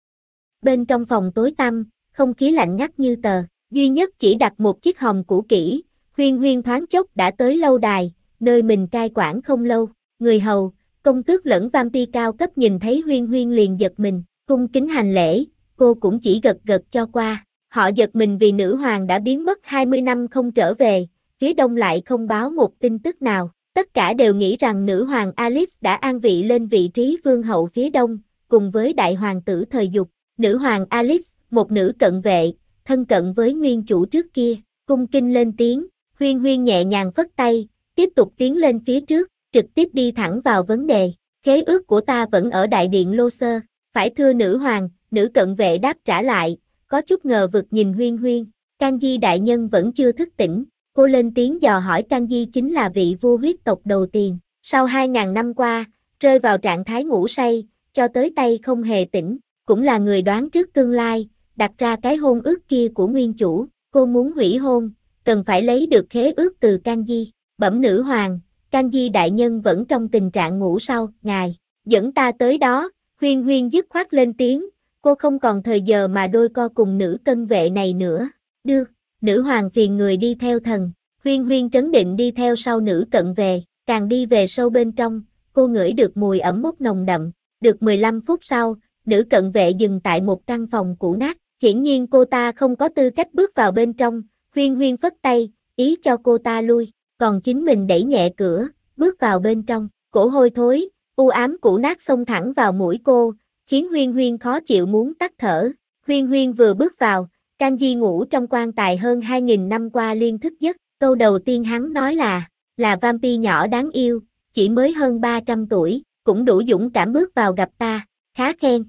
Bên trong phòng tối tăm, không khí lạnh ngắt như tờ, duy nhất chỉ đặt một chiếc hòm cũ kỹ. Huyên Huyên thoáng chốc đã tới lâu đài, nơi mình cai quản không lâu. Người hầu, công tước lẫn vampire cao cấp nhìn thấy Huyên Huyên liền giật mình, cung kính hành lễ, cô cũng chỉ gật gật cho qua. Họ giật mình vì nữ hoàng đã biến mất 20 năm không trở về, phía đông lại không báo một tin tức nào. Tất cả đều nghĩ rằng nữ hoàng Alice đã an vị lên vị trí vương hậu phía đông, cùng với đại hoàng tử Thời Dục. Nữ hoàng Alice, một nữ cận vệ, thân cận với nguyên chủ trước kia, cung kính lên tiếng. Huyên Huyên nhẹ nhàng phất tay, tiếp tục tiến lên phía trước, trực tiếp đi thẳng vào vấn đề. Khế ước của ta vẫn ở đại điện Lô Sơ, phải thưa nữ hoàng, nữ cận vệ đáp trả lại, có chút ngờ vực nhìn Huyên Huyên. Kanji đại nhân vẫn chưa thức tỉnh, cô lên tiếng dò hỏi. Kanji chính là vị vua huyết tộc đầu tiên, sau 2.000 năm qua, rơi vào trạng thái ngủ say, cho tới tay không hề tỉnh, cũng là người đoán trước tương lai, đặt ra cái hôn ước kia của nguyên chủ. Cô muốn hủy hôn, cần phải lấy được khế ước từ Kanji. Bẩm nữ hoàng, Kanji đại nhân vẫn trong tình trạng ngủ say, ngài dẫn ta tới đó. Huyên Huyên dứt khoát lên tiếng, cô không còn thời giờ mà đôi co cùng nữ cận vệ này nữa. Được, nữ hoàng phiền người đi theo thần. Huyên Huyên trấn định đi theo sau nữ cận về, càng đi về sâu bên trong, cô ngửi được mùi ẩm mốc nồng đậm. Được 15 phút sau, nữ cận vệ dừng tại một căn phòng cũ nát, hiển nhiên cô ta không có tư cách bước vào bên trong. Huyên Huyên phất tay, ý cho cô ta lui, còn chính mình đẩy nhẹ cửa, bước vào bên trong. Cổ hôi thối, u ám cũ nát xông thẳng vào mũi cô, khiến Huyên Huyên khó chịu muốn tắt thở. Huyên Huyên vừa bước vào, Kanji ngủ trong quan tài hơn 2.000 năm qua liên thức giấc. Câu đầu tiên hắn nói là vampire nhỏ đáng yêu, chỉ mới hơn 300 tuổi, cũng đủ dũng cảm bước vào gặp ta, khá khen.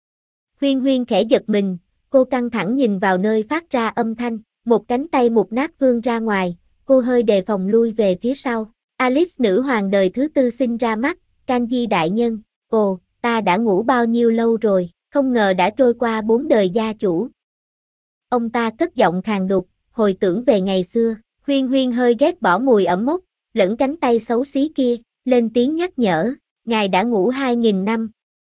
Huyên Huyên khẽ giật mình, cô căng thẳng nhìn vào nơi phát ra âm thanh, một cánh tay mục nát vươn ra ngoài, cô hơi đề phòng lui về phía sau. Alice nữ hoàng đời thứ tư sinh ra mắt, Kanji đại nhân, ồ, ta đã ngủ bao nhiêu lâu rồi, không ngờ đã trôi qua 4 đời gia chủ. Ông ta cất giọng khàn đục, hồi tưởng về ngày xưa, Huyên Huyên hơi ghét bỏ mùi ẩm mốc, lẫn cánh tay xấu xí kia, lên tiếng nhắc nhở, ngài đã ngủ 2000 năm.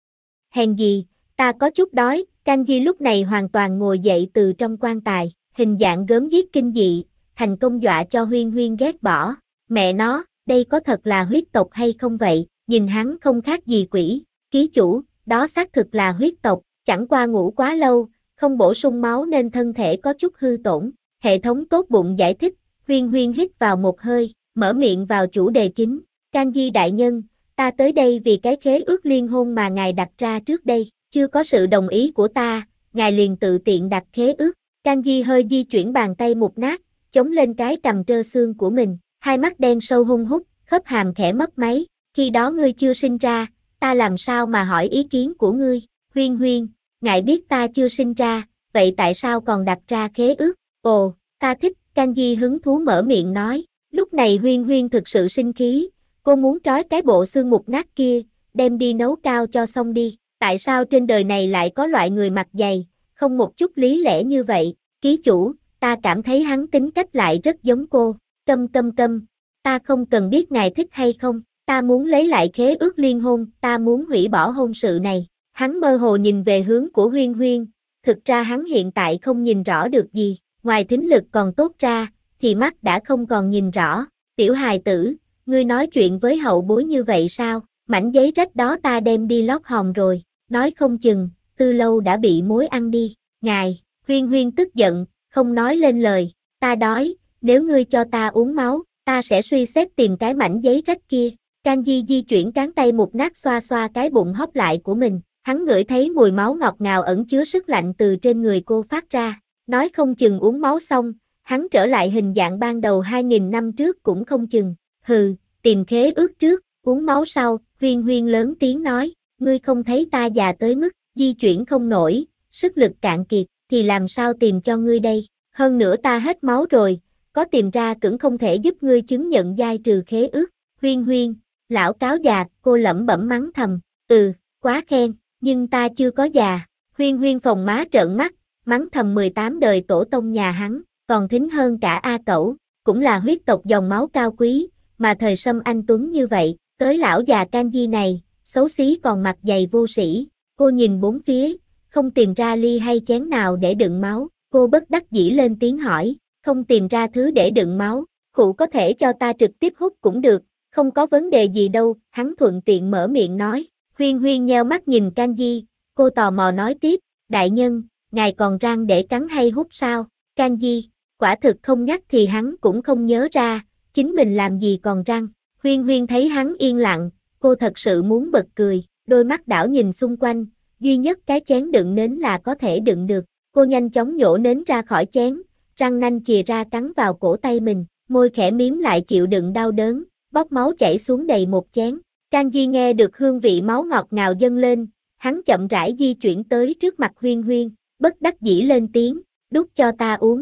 Hèn gì, ta có chút đói, Kanji lúc này hoàn toàn ngồi dậy từ trong quan tài, hình dạng gớm ghiếc kinh dị, thành công dọa cho Huyên Huyên ghét bỏ. Mẹ nó, đây có thật là huyết tộc hay không vậy, nhìn hắn không khác gì quỷ, ký chủ, đó xác thực là huyết tộc, chẳng qua ngủ quá lâu, không bổ sung máu nên thân thể có chút hư tổn. Hệ thống tốt bụng giải thích, Huyên Huyên hít vào một hơi, mở miệng vào chủ đề chính. Kanji đại nhân, ta tới đây vì cái khế ước liên hôn mà ngài đặt ra trước đây, chưa có sự đồng ý của ta, ngài liền tự tiện đặt khế ước. Kanji hơi di chuyển bàn tay mục nát, chống lên cái cằm trơ xương của mình, hai mắt đen sâu hun hút, khớp hàm khẽ mấp máy, khi đó ngươi chưa sinh ra, ta làm sao mà hỏi ý kiến của ngươi, Huyên Huyên, ngài biết ta chưa sinh ra, vậy tại sao còn đặt ra khế ước, ồ, ta thích, Kanji hứng thú mở miệng nói, lúc này Huyên Huyên thực sự sinh khí, cô muốn trói cái bộ xương mục nát kia, đem đi nấu cao cho xong đi, tại sao trên đời này lại có loại người mặt dày, không một chút lý lẽ như vậy, ký chủ, ta cảm thấy hắn tính cách lại rất giống cô, câm, ta không cần biết ngài thích hay không, ta muốn lấy lại khế ước liên hôn, ta muốn hủy bỏ hôn sự này, hắn mơ hồ nhìn về hướng của Huyên Huyên, thực ra hắn hiện tại không nhìn rõ được gì, ngoài thính lực còn tốt ra, thì mắt đã không còn nhìn rõ, tiểu hài tử, ngươi nói chuyện với hậu bối như vậy sao, mảnh giấy rách đó ta đem đi lót hòm rồi, nói không chừng, Tư Lâu đã bị mối ăn đi, ngài, Huyên Huyên tức giận, không nói lên lời, ta đói, nếu ngươi cho ta uống máu, ta sẽ suy xét tìm cái mảnh giấy rách kia, Kanji di chuyển cán tay mục nát xoa xoa cái bụng hóp lại của mình, hắn ngửi thấy mùi máu ngọt ngào ẩn chứa sức lạnh từ trên người cô phát ra, nói không chừng uống máu xong, hắn trở lại hình dạng ban đầu 2000 năm trước cũng không chừng, hừ, tìm khế ước trước, uống máu sau, Huyên Huyên lớn tiếng nói, ngươi không thấy ta già tới mức, di chuyển không nổi, sức lực cạn kiệt, thì làm sao tìm cho ngươi đây, hơn nữa ta hết máu rồi, có tìm ra cũng không thể giúp ngươi chứng nhận giai trừ khế ước, Huyên Huyên, lão cáo già, cô lẩm bẩm mắng thầm, quá khen, nhưng ta chưa có già, Huyên Huyên phồng má trợn mắt, mắng thầm 18 đời tổ tông nhà hắn, còn thính hơn cả A Cẩu, cũng là huyết tộc dòng máu cao quý, mà thời Sâm anh tuấn như vậy, tới lão già Kanji này, xấu xí còn mặt dày vô sĩ, cô nhìn bốn phía, không tìm ra ly hay chén nào để đựng máu, cô bất đắc dĩ lên tiếng hỏi, không tìm ra thứ để đựng máu, cụ có thể cho ta trực tiếp hút cũng được, không có vấn đề gì đâu, hắn thuận tiện mở miệng nói, Huyên Huyên nheo mắt nhìn Kanji, cô tò mò nói tiếp, đại nhân, ngài còn răng để cắn hay hút sao, Kanji, quả thực không nhắc thì hắn cũng không nhớ ra, chính mình làm gì còn răng, Huyên Huyên thấy hắn yên lặng, cô thật sự muốn bật cười, đôi mắt đảo nhìn xung quanh, duy nhất cái chén đựng nến là có thể đựng được, cô nhanh chóng nhổ nến ra khỏi chén, răng nanh chìa ra cắn vào cổ tay mình, môi khẽ miếm lại chịu đựng đau đớn, bốc máu chảy xuống đầy một chén, Kanji nghe được hương vị máu ngọt ngào dâng lên, hắn chậm rãi di chuyển tới trước mặt Huyên Huyên, bất đắc dĩ lên tiếng, đút cho ta uống.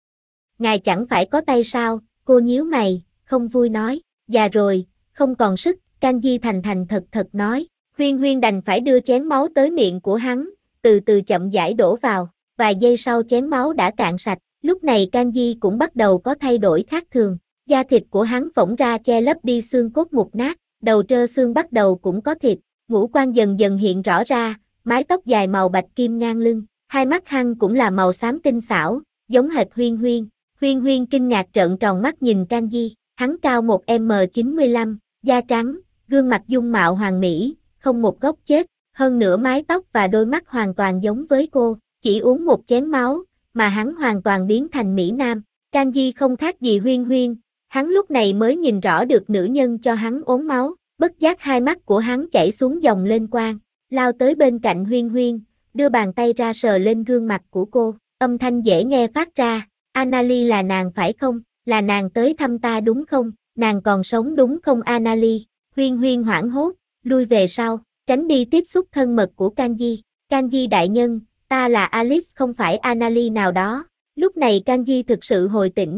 Ngài chẳng phải có tay sao, cô nhíu mày, không vui nói, già rồi, không còn sức, Kanji thành thành thật nói, Huyên Huyên đành phải đưa chén máu tới miệng của hắn, từ từ chậm rãi đổ vào, vài giây sau chén máu đã cạn sạch, lúc này Kanji cũng bắt đầu có thay đổi khác thường, da thịt của hắn phỏng ra che lấp đi xương cốt mục nát, đầu trơ xương bắt đầu cũng có thịt, ngũ quan dần dần hiện rõ ra, mái tóc dài màu bạch kim ngang lưng, hai mắt hắn cũng là màu xám tinh xảo, giống hệt Huyên Huyên. Huyên Huyên kinh ngạc trợn tròn mắt nhìn Kanji, hắn cao 1m95, da trắng, gương mặt dung mạo hoàn mỹ, không một góc chết, hơn nữa mái tóc và đôi mắt hoàn toàn giống với cô, chỉ uống một chén máu, mà hắn hoàn toàn biến thành Mỹ Nam. Kanji không khác gì Huyên Huyên, hắn lúc này mới nhìn rõ được nữ nhân cho hắn uống máu, bất giác hai mắt của hắn chảy xuống dòng lên quang, lao tới bên cạnh Huyên Huyên, đưa bàn tay ra sờ lên gương mặt của cô, âm thanh dễ nghe phát ra. Anali là nàng phải không? Là nàng tới thăm ta đúng không? Nàng còn sống đúng không Anali? Huyên Huyên hoảng hốt, lui về sau, tránh đi tiếp xúc thân mật của Kanji. Kanji đại nhân, ta là Alice không phải Anali nào đó. Lúc này Kanji thực sự hồi tỉnh,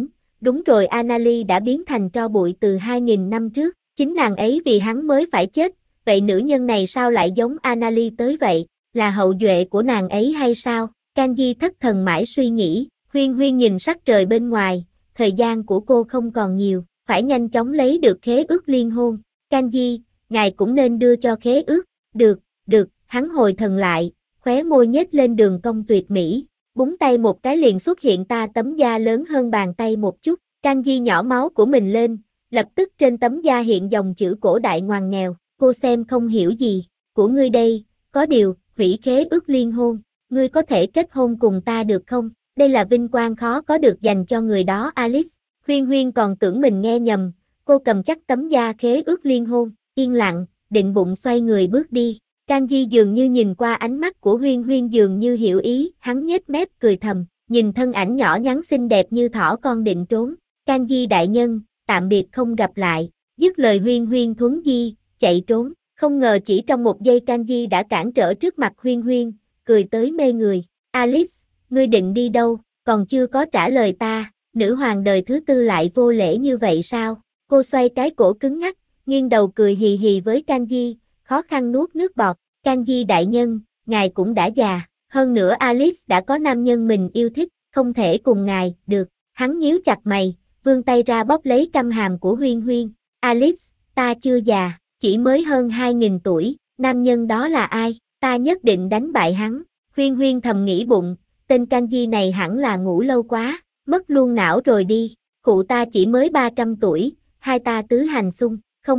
Đúng rồi, Anali đã biến thành tro bụi từ 2000 năm trước, chính nàng ấy vì hắn mới phải chết, vậy nữ nhân này sao lại giống Anali tới vậy, là hậu duệ của nàng ấy hay sao? Kanji thất thần mãi suy nghĩ, Huyên Huyên nhìn sắc trời bên ngoài, thời gian của cô không còn nhiều, phải nhanh chóng lấy được khế ước liên hôn. Kanji, ngài cũng nên đưa cho khế ước. Được, hắn hồi thần lại, khóe môi nhếch lên đường cong tuyệt mỹ, búng tay một cái liền xuất hiện tấm da lớn hơn bàn tay một chút. Kanji nhỏ máu của mình lên, lập tức trên tấm da hiện dòng chữ cổ đại ngoằn nghèo, cô xem không hiểu gì, của ngươi đây, có điều, hủy khế ước liên hôn, ngươi có thể kết hôn cùng ta được không? Đây là vinh quang khó có được dành cho người đó Alice. Huyên Huyên còn tưởng mình nghe nhầm, cô cầm chắc tấm da khế ước liên hôn, yên lặng, định bụng xoay người bước đi. Kanji dường như nhìn qua ánh mắt của Huyên Huyên dường như hiểu ý, hắn nhếch mép cười thầm, nhìn thân ảnh nhỏ nhắn xinh đẹp như thỏ con định trốn. Kanji đại nhân, tạm biệt không gặp lại, dứt lời Huyên Huyên thuấn di, chạy trốn, không ngờ chỉ trong một giây Kanji đã cản trở trước mặt Huyên Huyên, cười tới mê người. Alice, ngươi định đi đâu, còn chưa có trả lời ta, nữ hoàng đời thứ tư lại vô lễ như vậy sao? Cô xoay cái cổ cứng ngắc, nghiêng đầu cười hì hì với Kanji, khó khăn nuốt nước bọt. Kanji đại nhân, ngài cũng đã già, hơn nữa Alice đã có nam nhân mình yêu thích, không thể cùng ngài, được. Hắn nhíu chặt mày, vươn tay ra bóp lấy cằm hàm của Huyên Huyên. Alice, ta chưa già, chỉ mới hơn 2000 tuổi, nam nhân đó là ai, ta nhất định đánh bại hắn. Huyên Huyên thầm nghĩ bụng, tên Kanji này hẳn là ngủ lâu quá, mất luôn não rồi đi, cụ ta chỉ mới 300 tuổi, hai ta tứ hành xung,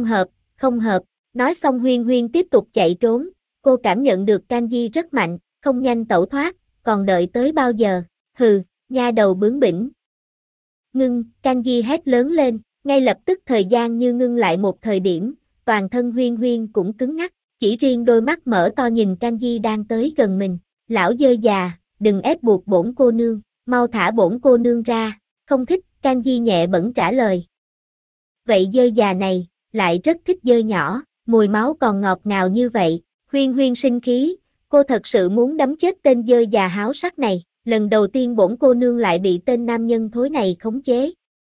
không hợp. Nói xong Huyên Huyên tiếp tục chạy trốn, cô cảm nhận được Kanji rất mạnh, không nhanh tẩu thoát, còn đợi tới bao giờ, hừ, nha đầu bướng bỉnh. Ngưng, Kanji hét lớn lên, ngay lập tức thời gian như ngưng lại một thời điểm, toàn thân Huyên Huyên cũng cứng ngắc, chỉ riêng đôi mắt mở to nhìn Kanji đang tới gần mình. Lão dơ già, đừng ép buộc bổn cô nương, mau thả bổn cô nương ra, không thích, Kanji nhẹ bẫng trả lời. Vậy dơ già này, lại rất thích dơ nhỏ, mùi máu còn ngọt ngào như vậy, Huyên Huyên sinh khí, cô thật sự muốn đấm chết tên dơ già háo sắc này, lần đầu tiên bổn cô nương lại bị tên nam nhân thối này khống chế.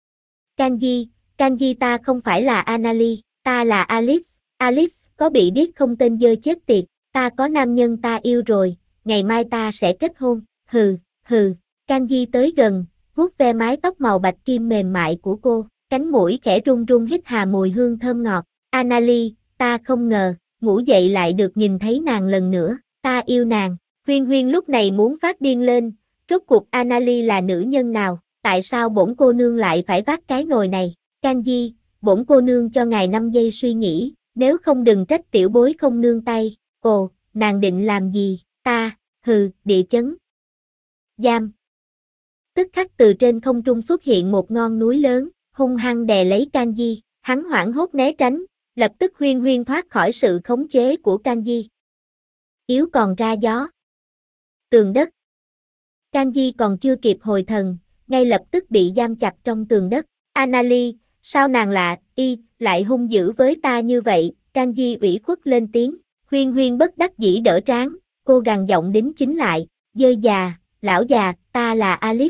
Kanji ta không phải là Anali, ta là Alice, có bị điếc không tên dơ chết tiệt, ta có nam nhân ta yêu rồi, ngày mai ta sẽ kết hôn, hừ, Kanji tới gần, vuốt ve mái tóc màu bạch kim mềm mại của cô, cánh mũi khẽ run run hít hà mùi hương thơm ngọt. Anali, ta không ngờ, ngủ dậy lại được nhìn thấy nàng lần nữa, ta yêu nàng. Huyên Huyên lúc này muốn phát điên lên, rốt cuộc Anali là nữ nhân nào, tại sao bổn cô nương lại phải vác cái nồi này? Kanji, bổn cô nương cho ngài 5 giây suy nghĩ, nếu không đừng trách tiểu bối không nương tay. Ồ, nàng định làm gì? Ta, địa chấn. Giam. Tức khắc từ trên không trung xuất hiện một ngọn núi lớn, hung hăng đè lấy Kanji, hắn hoảng hốt né tránh, lập tức Huyên Huyên thoát khỏi sự khống chế của Kanji. Yếu còn ra gió. Tường đất. Kanji còn chưa kịp hồi thần, ngay lập tức bị giam chặt trong tường đất. Anali, sao nàng lại hung dữ với ta như vậy? Kanji ủy khuất lên tiếng. Huyên Huyên bất đắc dĩ đỡ trán, cô gằn giọng đính chính lại. Dơ già, lão già, ta là Alice,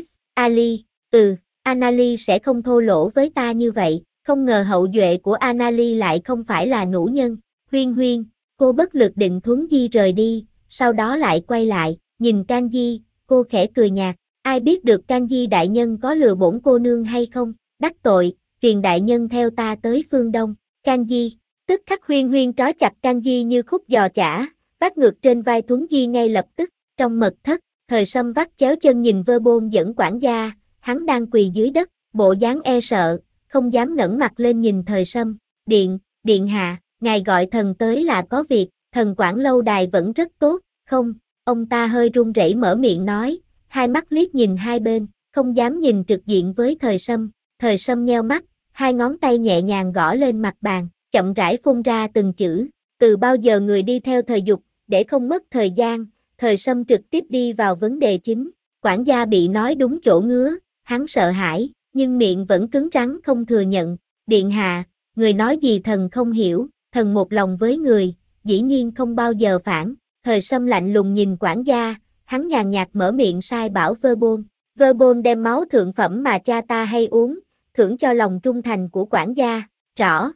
Anali sẽ không thô lỗ với ta như vậy. Không ngờ hậu duệ của Anali lại không phải là nữ nhân. Huyên Huyên, cô bất lực định thuấn di rời đi, sau đó lại quay lại, nhìn Kanji, cô khẽ cười nhạt. Ai biết được Kanji đại nhân có lừa bổn cô nương hay không? Đắc tội, phiền đại nhân theo ta tới phương Đông. Kanji, tức khắc Huyên Huyên trói chặt Kanji như khúc giò chả, vác ngược trên vai thuấn di ngay lập tức. Trong mật thất, Thời Sâm vắt chéo chân nhìn Verbal dẫn quản gia, hắn đang quỳ dưới đất, bộ dáng e sợ, không dám ngẩng mặt lên nhìn Thời Sâm. Điện hạ, ngài gọi thần tới là có việc, thần quản lâu đài vẫn rất tốt, không? Ông ta hơi run rẩy mở miệng nói, hai mắt liếc nhìn hai bên, không dám nhìn trực diện với Thời Sâm. Thời Sâm nheo mắt, hai ngón tay nhẹ nhàng gõ lên mặt bàn, chậm rãi phun ra từng chữ. Từ bao giờ người đi theo thời dục, để không mất thời gian, Thời Sâm trực tiếp đi vào vấn đề chính. Quản gia bị nói đúng chỗ ngứa, hắn sợ hãi, nhưng miệng vẫn cứng rắn không thừa nhận. Điện hạ, người nói gì thần không hiểu, thần một lòng với người, dĩ nhiên không bao giờ phản. Thời Sâm lạnh lùng nhìn quản gia, hắn nhàn nhạt mở miệng sai bảo Verbal. Verbal đem máu thượng phẩm mà cha ta hay uống, thưởng cho lòng trung thành của quản gia, rõ.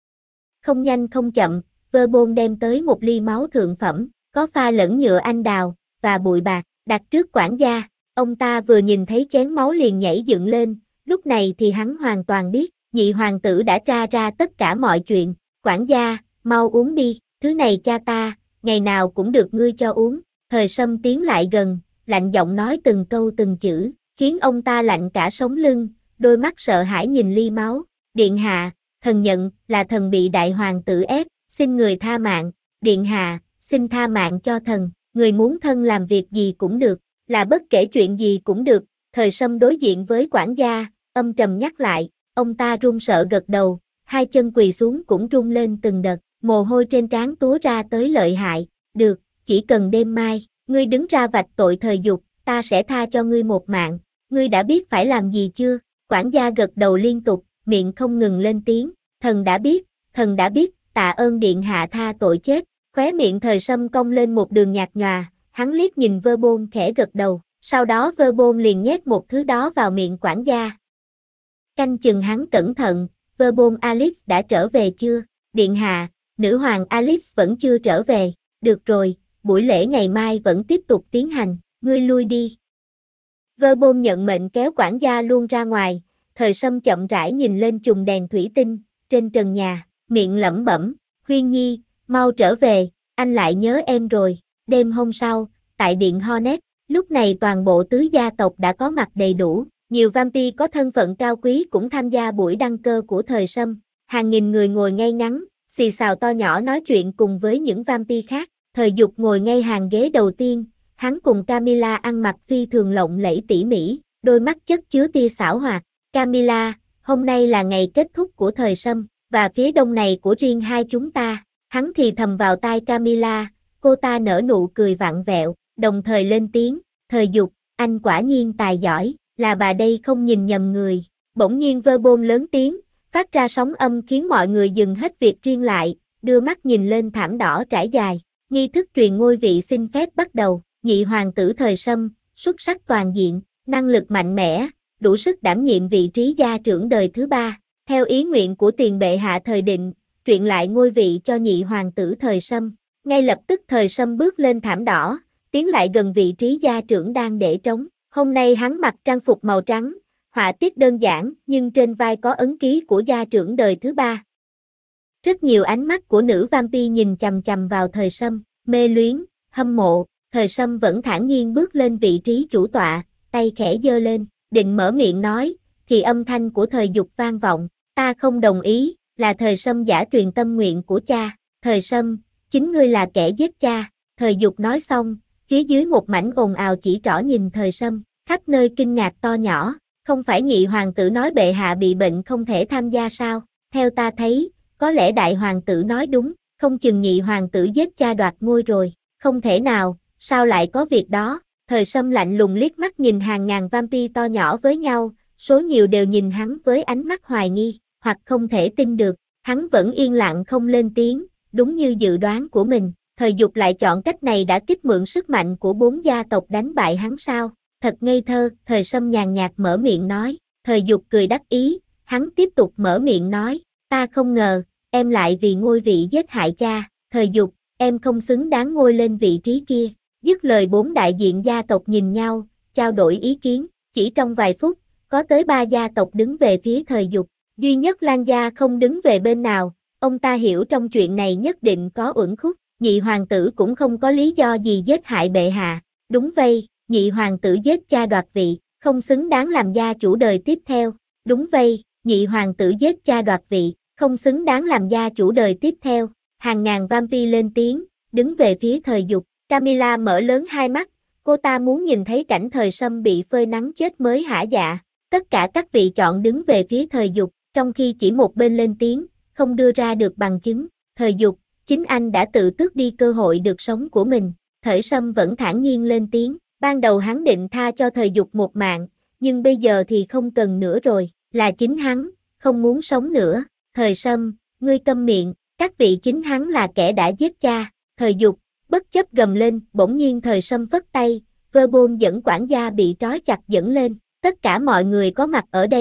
Không nhanh không chậm, Verbon đem tới một ly máu thượng phẩm, có pha lẫn nhựa anh đào, và bụi bạc, đặt trước quản gia. Ông ta vừa nhìn thấy chén máu liền nhảy dựng lên, lúc này thì hắn hoàn toàn biết, nhị hoàng tử đã tra ra tất cả mọi chuyện. Quản gia, mau uống đi, thứ này cha ta, ngày nào cũng được ngươi cho uống. Thời Sâm tiến lại gần, lạnh giọng nói từng câu từng chữ, khiến ông ta lạnh cả sống lưng, đôi mắt sợ hãi nhìn ly máu. Điện hạ, thần nhận là thần bị đại hoàng tử ép, xin người tha mạng. Điện hạ, xin tha mạng cho thần, người muốn thân làm việc gì cũng được, là bất kể chuyện gì cũng được. Thời Sâm đối diện với quản gia, âm trầm nhắc lại, ông ta run sợ gật đầu, hai chân quỳ xuống cũng run lên từng đợt, mồ hôi trên trán túa ra tới lợi hại. Được, chỉ cần đêm mai, ngươi đứng ra vạch tội Thời Dục, ta sẽ tha cho ngươi một mạng, ngươi đã biết phải làm gì chưa? Quản gia gật đầu liên tục, miệng không ngừng lên tiếng, thần đã biết, tạ ơn điện hạ tha tội chết. Khóe miệng Thời Sâm cong lên một đường nhạt nhòa, hắn liếc nhìn Verbon khẽ gật đầu, sau đó Verbon liền nhét một thứ đó vào miệng quản gia. Canh chừng hắn cẩn thận, Verbon Alice đã trở về chưa? Điện hạ, nữ hoàng Alice vẫn chưa trở về, được rồi, buổi lễ ngày mai vẫn tiếp tục tiến hành, ngươi lui đi. Verbon nhận mệnh kéo quản gia luôn ra ngoài, Thời Sâm chậm rãi nhìn lên chùm đèn thủy tinh, trên trần nhà, miệng lẩm bẩm, Huyên Nhi, mau trở về, anh lại nhớ em rồi. Đêm hôm sau, tại điện Hornet, lúc này toàn bộ tứ gia tộc đã có mặt đầy đủ, nhiều vampire có thân phận cao quý cũng tham gia buổi đăng cơ của Thời Sâm, hàng nghìn người ngồi ngay ngắn, xì xào to nhỏ nói chuyện cùng với những vampire khác. Thời Dục ngồi ngay hàng ghế đầu tiên, hắn cùng Camilla ăn mặc phi thường lộng lẫy tỉ mỉ, đôi mắt chất chứa tia xảo hoạt. Camilla, hôm nay là ngày kết thúc của Thời Sâm, và phía đông này của riêng hai chúng ta. Hắn thì thầm vào tai Camilla, cô ta nở nụ cười vặn vẹo, đồng thời lên tiếng, Thời Dục, anh quả nhiên tài giỏi, là bà đây không nhìn nhầm người. Bỗng nhiên Verbon lớn tiếng, phát ra sóng âm khiến mọi người dừng hết việc riêng lại, đưa mắt nhìn lên thảm đỏ trải dài. Nghi thức truyền ngôi vị xin phép bắt đầu, nhị hoàng tử Thời Sâm, xuất sắc toàn diện, năng lực mạnh mẽ, đủ sức đảm nhiệm vị trí gia trưởng đời thứ ba. Theo ý nguyện của tiền bệ hạ Thời Định, truyền lại ngôi vị cho nhị hoàng tử Thời Sâm. Ngay lập tức Thời Sâm bước lên thảm đỏ, tiến lại gần vị trí gia trưởng đang để trống. Hôm nay hắn mặc trang phục màu trắng, họa tiết đơn giản nhưng trên vai có ấn ký của gia trưởng đời thứ ba. Rất nhiều ánh mắt của nữ vampire nhìn chằm chằm vào Thời Sâm, mê luyến, hâm mộ. Thời Sâm vẫn thản nhiên bước lên vị trí chủ tọa, tay khẽ giơ lên, định mở miệng nói, thì âm thanh của Thời Dục vang vọng, ta không đồng ý, là Thời Sâm giả truyền tâm nguyện của cha. Thời Sâm, chính ngươi là kẻ giết cha. Thời Dục nói xong, phía dưới một mảnh ồn ào chỉ trỏ nhìn Thời Sâm, khắp nơi kinh ngạc to nhỏ, không phải nhị hoàng tử nói bệ hạ bị bệnh không thể tham gia sao? Theo ta thấy, có lẽ đại hoàng tử nói đúng, không chừng nhị hoàng tử giết cha đoạt ngôi rồi, không thể nào, sao lại có việc đó? Thời Sâm lạnh lùng liếc mắt nhìn hàng ngàn vampire to nhỏ với nhau, số nhiều đều nhìn hắn với ánh mắt hoài nghi, hoặc không thể tin được, hắn vẫn yên lặng không lên tiếng, đúng như dự đoán của mình. Thời Dục lại chọn cách này đã kích mượn sức mạnh của bốn gia tộc đánh bại hắn sao? Thật ngây thơ, Thời Sâm nhàn nhạt mở miệng nói. Thời Dục cười đắc ý, hắn tiếp tục mở miệng nói, ta không ngờ, em lại vì ngôi vị giết hại cha. Thời Dục, em không xứng đáng ngôi lên vị trí kia. Dứt lời bốn đại diện gia tộc nhìn nhau, trao đổi ý kiến, chỉ trong vài phút, có tới 3 gia tộc đứng về phía Thời Dục, duy nhất Lan gia không đứng về bên nào, ông ta hiểu trong chuyện này nhất định có uẩn khúc, nhị hoàng tử cũng không có lý do gì giết hại bệ hạ, đúng vậy, nhị hoàng tử giết cha đoạt vị, không xứng đáng làm gia chủ đời tiếp theo, đúng vậy, nhị hoàng tử giết cha đoạt vị, không xứng đáng làm gia chủ đời tiếp theo, hàng ngàn vampire lên tiếng, đứng về phía Thời Dục. Camilla mở lớn hai mắt, cô ta muốn nhìn thấy cảnh Thời Sâm bị phơi nắng chết mới hả dạ. Tất cả các vị chọn đứng về phía Thời Dục, trong khi chỉ một bên lên tiếng, không đưa ra được bằng chứng. Thời Dục, chính anh đã tự tước đi cơ hội được sống của mình. Thời Sâm vẫn thản nhiên lên tiếng, ban đầu hắn định tha cho Thời Dục một mạng, nhưng bây giờ thì không cần nữa rồi, là chính hắn, không muốn sống nữa. Thời Sâm, ngươi câm miệng, các vị chính hắn là kẻ đã giết cha. Thời Dục, bất chấp gầm lên, bỗng nhiên Thời Sâm phất tay, Verbon dẫn quản gia bị trói chặt dẫn lên, tất cả mọi người có mặt ở đây,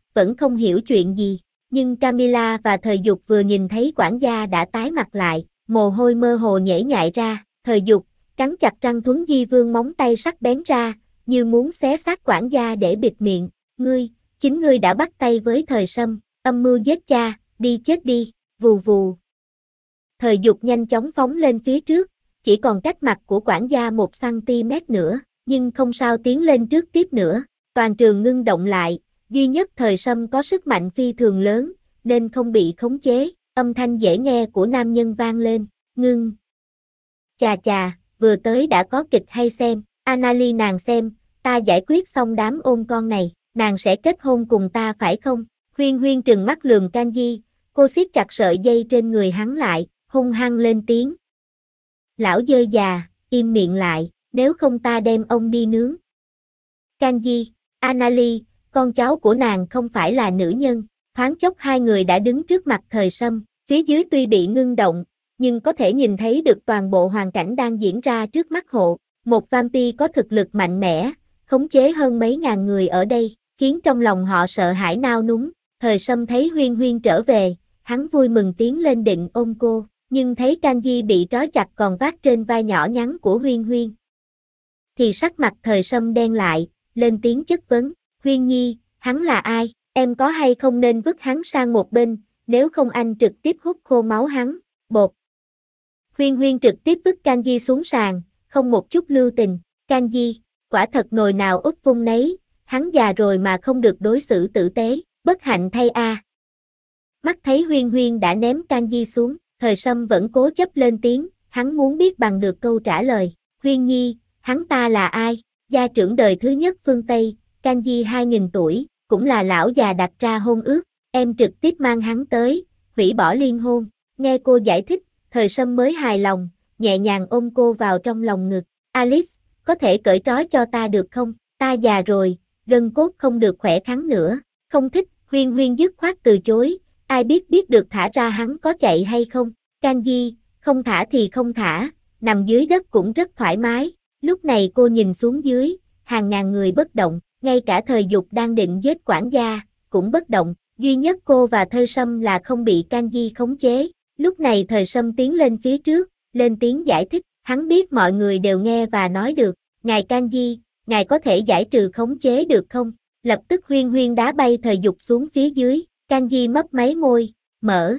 vẫn không hiểu chuyện gì. Nhưng Camilla và Thời Dục vừa nhìn thấy quản gia đã tái mặt lại, mồ hôi mơ hồ nhễ nhại ra. Thời Dục cắn chặt răng, Thuấn Di vươn móng tay sắc bén ra, như muốn xé xác quản gia để bịt miệng. Chính ngươi đã bắt tay với Thời Sâm, âm mưu giết cha, đi chết đi, vù vù. Thời Dục nhanh chóng phóng lên phía trước, chỉ còn cách mặt của quản gia 1 cm nữa, nhưng không sao tiến lên trước tiếp nữa. Toàn trường ngưng động lại, duy nhất Thời Sâm có sức mạnh phi thường lớn, nên không bị khống chế. Âm thanh dễ nghe của nam nhân vang lên, ngưng. Chà chà, vừa tới đã có kịch hay xem, Anali nàng xem, ta giải quyết xong đám ôn con này, nàng sẽ kết hôn cùng ta phải không? Huyên Huyên trừng mắt lườm Kanji, cô siết chặt sợi dây trên người hắn lại, hung hăng lên tiếng. Lão dơ già, im miệng lại, nếu không ta đem ông đi nướng. Kanji, Anali, con cháu của nàng không phải là nữ nhân. Thoáng chốc hai người đã đứng trước mặt Thời Sâm, phía dưới tuy bị ngưng động, nhưng có thể nhìn thấy được toàn bộ hoàn cảnh đang diễn ra trước mắt họ. Một vampire có thực lực mạnh mẽ, khống chế hơn mấy ngàn người ở đây, khiến trong lòng họ sợ hãi nao núng. Thời Sâm thấy Huyên Huyên trở về, hắn vui mừng tiến lên định ôm cô, nhưng thấy Kanji bị trói chặt còn vác trên vai nhỏ nhắn của Huyên Huyên. Thì sắc mặt Thời Sâm đen lại, lên tiếng chất vấn, Huyên Nhi, hắn là ai? Em có hay không nên vứt hắn sang một bên, nếu không anh trực tiếp hút khô máu hắn, bột. Huyên Huyên trực tiếp vứt Kanji xuống sàn, không một chút lưu tình. Kanji, quả thật nồi nào úp vung nấy, hắn già rồi mà không được đối xử tử tế, bất hạnh thay a. Mắt thấy Huyên Huyên đã ném Kanji xuống, Thời Sâm vẫn cố chấp lên tiếng, hắn muốn biết bằng được câu trả lời. Huyên Nhi, hắn ta là ai? Gia trưởng đời thứ nhất phương Tây, Kanji 2000 tuổi, cũng là lão già đặt ra hôn ước, em trực tiếp mang hắn tới, hủy bỏ liên hôn. Nghe cô giải thích, Thời Sâm mới hài lòng, nhẹ nhàng ôm cô vào trong lòng ngực. Alice, có thể cởi trói cho ta được không? Ta già rồi, gân cốt không được khỏe khoắn nữa. Không thích, Huyên Huyên dứt khoát từ chối, ai biết được thả ra hắn có chạy hay không. Kanji, không thả thì không thả, nằm dưới đất cũng rất thoải mái. Lúc này cô nhìn xuống dưới, hàng ngàn người bất động, ngay cả Thời Dục đang định giết quản gia, cũng bất động, duy nhất cô và Thời Sâm là không bị Kanji khống chế. Lúc này Thời Sâm tiến lên phía trước, lên tiếng giải thích, hắn biết mọi người đều nghe và nói được, ngài Kanji, ngài có thể giải trừ khống chế được không? Lập tức Huyên Huyên đá bay Thời Dục xuống phía dưới, Kanji mấp máy môi, mở.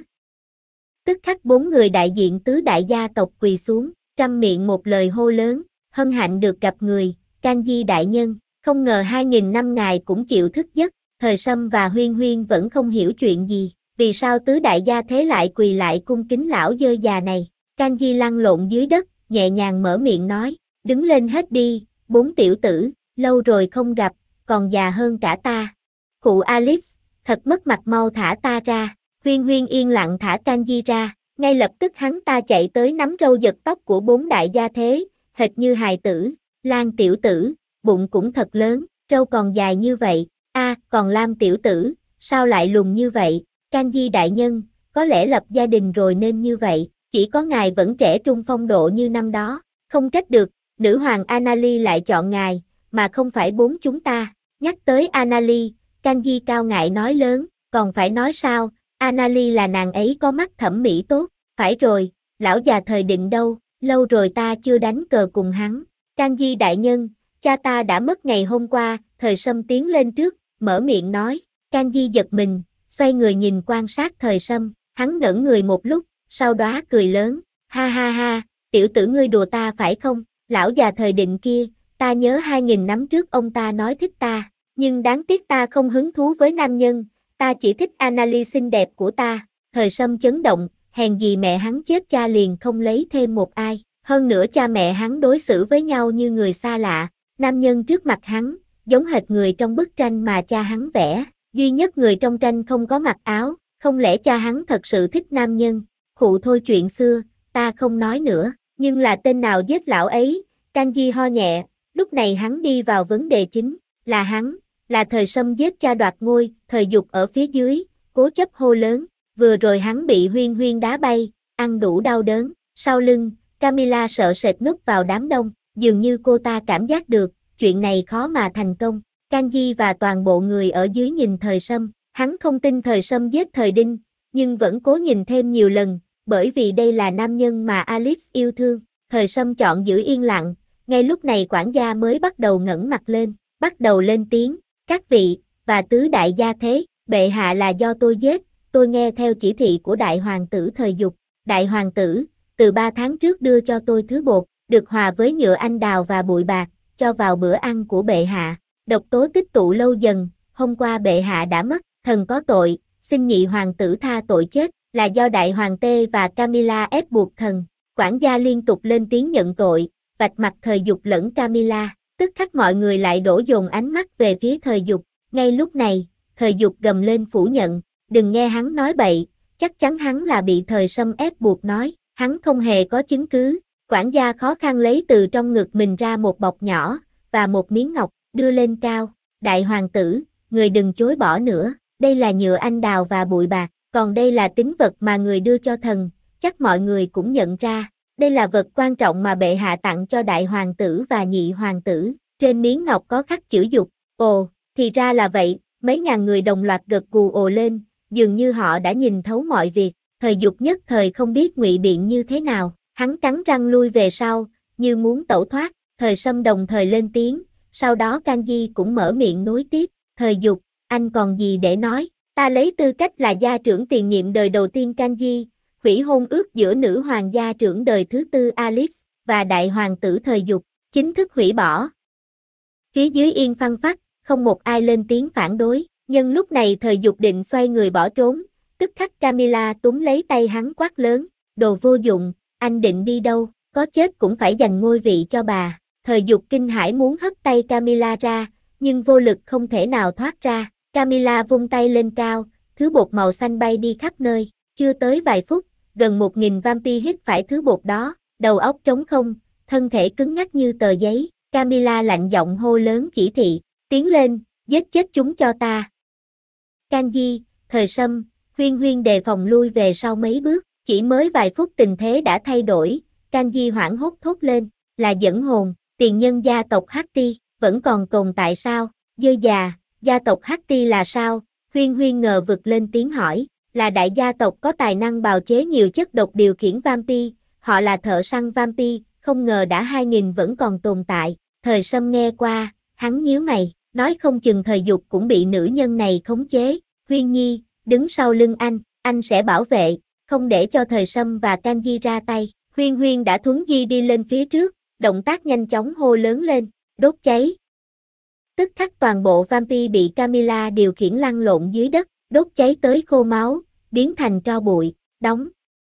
Tức khắc 4 người đại diện tứ đại gia tộc quỳ xuống, trăm miệng một lời hô lớn, hân hạnh được gặp người, Kanji đại nhân, không ngờ 2000 năm ngài cũng chịu thức giấc. Thời Sâm và Huyên Huyên vẫn không hiểu chuyện gì, vì sao tứ đại gia thế lại quỳ lại cung kính lão dơ già này. Kanji lăn lộn dưới đất, nhẹ nhàng mở miệng nói, đứng lên hết đi, 4 tiểu tử, lâu rồi không gặp, còn già hơn cả ta. Cụ Alice, thật mất mặt, mau thả ta ra. Huyên Huyên yên lặng thả Kanji ra, ngay lập tức hắn ta chạy tới nắm râu giật tóc của 4 đại gia thế, hệt như hài tử. Lan tiểu tử, bụng cũng thật lớn, râu còn dài như vậy. Còn Lam tiểu tử, sao lại lùn như vậy? Kanji đại nhân, có lẽ lập gia đình rồi nên như vậy, chỉ có ngài vẫn trẻ trung phong độ như năm đó. Không trách được, nữ hoàng Anali lại chọn ngài, mà không phải 4 chúng ta. Nhắc tới Anali, Kanji cao ngại nói lớn, còn phải nói sao, Anali là nàng ấy có mắt thẩm mỹ tốt. Phải rồi, lão già Thời Định đâu, lâu rồi ta chưa đánh cờ cùng hắn. Kanji đại nhân, cha ta đã mất ngày hôm qua. Thời Sâm tiến lên trước, mở miệng nói. Kanji giật mình, xoay người nhìn quan sát Thời Sâm, hắn ngẩn người một lúc, sau đó cười lớn, ha ha ha, tiểu tử ngươi đùa ta phải không? Lão già Thời Định kia, ta nhớ 2000 năm trước ông ta nói thích ta, nhưng đáng tiếc ta không hứng thú với nam nhân, ta chỉ thích Anali xinh đẹp của ta. Thời Sâm chấn động, hèn gì mẹ hắn chết cha liền không lấy thêm một ai, hơn nữa cha mẹ hắn đối xử với nhau như người xa lạ, nam nhân trước mặt hắn, giống hệt người trong bức tranh mà cha hắn vẽ, duy nhất người trong tranh không có mặc áo, không lẽ cha hắn thật sự thích nam nhân? Khụ thôi chuyện xưa, ta không nói nữa, nhưng là tên nào giết lão ấy? Kanji ho nhẹ, lúc này hắn đi vào vấn đề chính, là hắn, là Thời Sâm giết cha đoạt ngôi. Thời Dục ở phía dưới, cố chấp hô lớn, vừa rồi hắn bị Huyên Huyên đá bay, ăn đủ đau đớn, sau lưng, Camilla sợ sệt núp vào đám đông, dường như cô ta cảm giác được, chuyện này khó mà thành công. Kanji và toàn bộ người ở dưới nhìn Thời Sâm, Hắn không tin thời Sâm giết thời Đinh, nhưng vẫn cố nhìn thêm nhiều lần, bởi vì đây là nam nhân mà Alice yêu thương. Thời Sâm chọn giữ yên lặng, ngay lúc này quản gia mới bắt đầu ngẩng mặt lên, bắt đầu lên tiếng, các vị, và tứ đại gia thế, bệ hạ là do tôi giết, tôi nghe theo chỉ thị của đại hoàng tử Thời Dục. Đại hoàng tử, từ 3 tháng trước đưa cho tôi thứ bột, được hòa với nhựa anh đào và bụi bạc, cho vào bữa ăn của bệ hạ. Độc tố tích tụ lâu dần, hôm qua bệ hạ đã mất, thần có tội, xin nhị hoàng tử tha tội chết, là do đại hoàng tê và Camilla ép buộc thần. Quản gia liên tục lên tiếng nhận tội, vạch mặt Thời Dục lẫn Camilla, tức khắc mọi người lại đổ dồn ánh mắt về phía Thời Dục. Ngay lúc này, Thời Dục gầm lên phủ nhận, đừng nghe hắn nói bậy, chắc chắn hắn là bị Thời Sâm ép buộc nói, hắn không hề có chứng cứ. Quản gia khó khăn lấy từ trong ngực mình ra một bọc nhỏ, và một miếng ngọc, đưa lên cao. Đại hoàng tử, người đừng chối bỏ nữa, đây là nhựa anh đào và bụi bạc, còn đây là tín vật mà người đưa cho thần, chắc mọi người cũng nhận ra. Đây là vật quan trọng mà bệ hạ tặng cho đại hoàng tử và nhị hoàng tử. Trên miếng ngọc có khắc chữ Dục. Ồ, thì ra là vậy, mấy ngàn người đồng loạt gật gù ồ lên, dường như họ đã nhìn thấu mọi việc. Thời Dục nhất thời không biết ngụy biện như thế nào, hắn cắn răng lui về sau, như muốn tẩu thoát. Thời Sâm đồng thời lên tiếng, sau đó Kanji cũng mở miệng nối tiếp. Thời Dục, anh còn gì để nói? Ta lấy tư cách là gia trưởng tiền nhiệm đời đầu tiên Kanji, hủy hôn ước giữa nữ hoàng gia trưởng đời thứ tư Alice và đại hoàng tử Thời Dục, chính thức hủy bỏ. Phía dưới yên phăng phắc, không một ai lên tiếng phản đối. Nhưng lúc này Thời Dục định xoay người bỏ trốn, tức khắc Camilla túm lấy tay hắn quát lớn, đồ vô dụng, anh định đi đâu, có chết cũng phải giành ngôi vị cho bà. Thời Dục kinh hãi muốn hất tay Camilla ra, nhưng vô lực không thể nào thoát ra. Camilla vung tay lên cao, thứ bột màu xanh bay đi khắp nơi. Chưa tới vài phút, gần 1000 vampire hít phải thứ bột đó, đầu óc trống không, thân thể cứng ngắc như tờ giấy. Camilla lạnh giọng hô lớn chỉ thị, tiến lên, giết chết chúng cho ta. Kanji, Thời Sâm, Huyên Huyên đề phòng lui về sau mấy bước, chỉ mới vài phút tình thế đã thay đổi. Kanji hoảng hốt thốt lên, là dẫn hồn, tiền nhân gia tộc Hatti, vẫn còn tồn tại sao? Dơ già, gia tộc Hatti là sao? Huyên Huyên ngờ vực lên tiếng hỏi, là đại gia tộc có tài năng bào chế nhiều chất độc điều khiển vampire, họ là thợ săn vampire, không ngờ đã 2000 vẫn còn tồn tại. Thời Sâm nghe qua, hắn nhíu mày, nói không chừng Thời Dục cũng bị nữ nhân này khống chế. Huyên Nhi, đứng sau lưng anh sẽ bảo vệ, không để cho Thời Sâm và Kanji ra tay. Huyên Huyên đã thuấn di đi lên phía trước, động tác nhanh chóng hô lớn lên, đốt cháy. Tức khắc toàn bộ vampire bị Camilla điều khiển lăn lộn dưới đất, đốt cháy tới khô máu, biến thành tro bụi, đóng.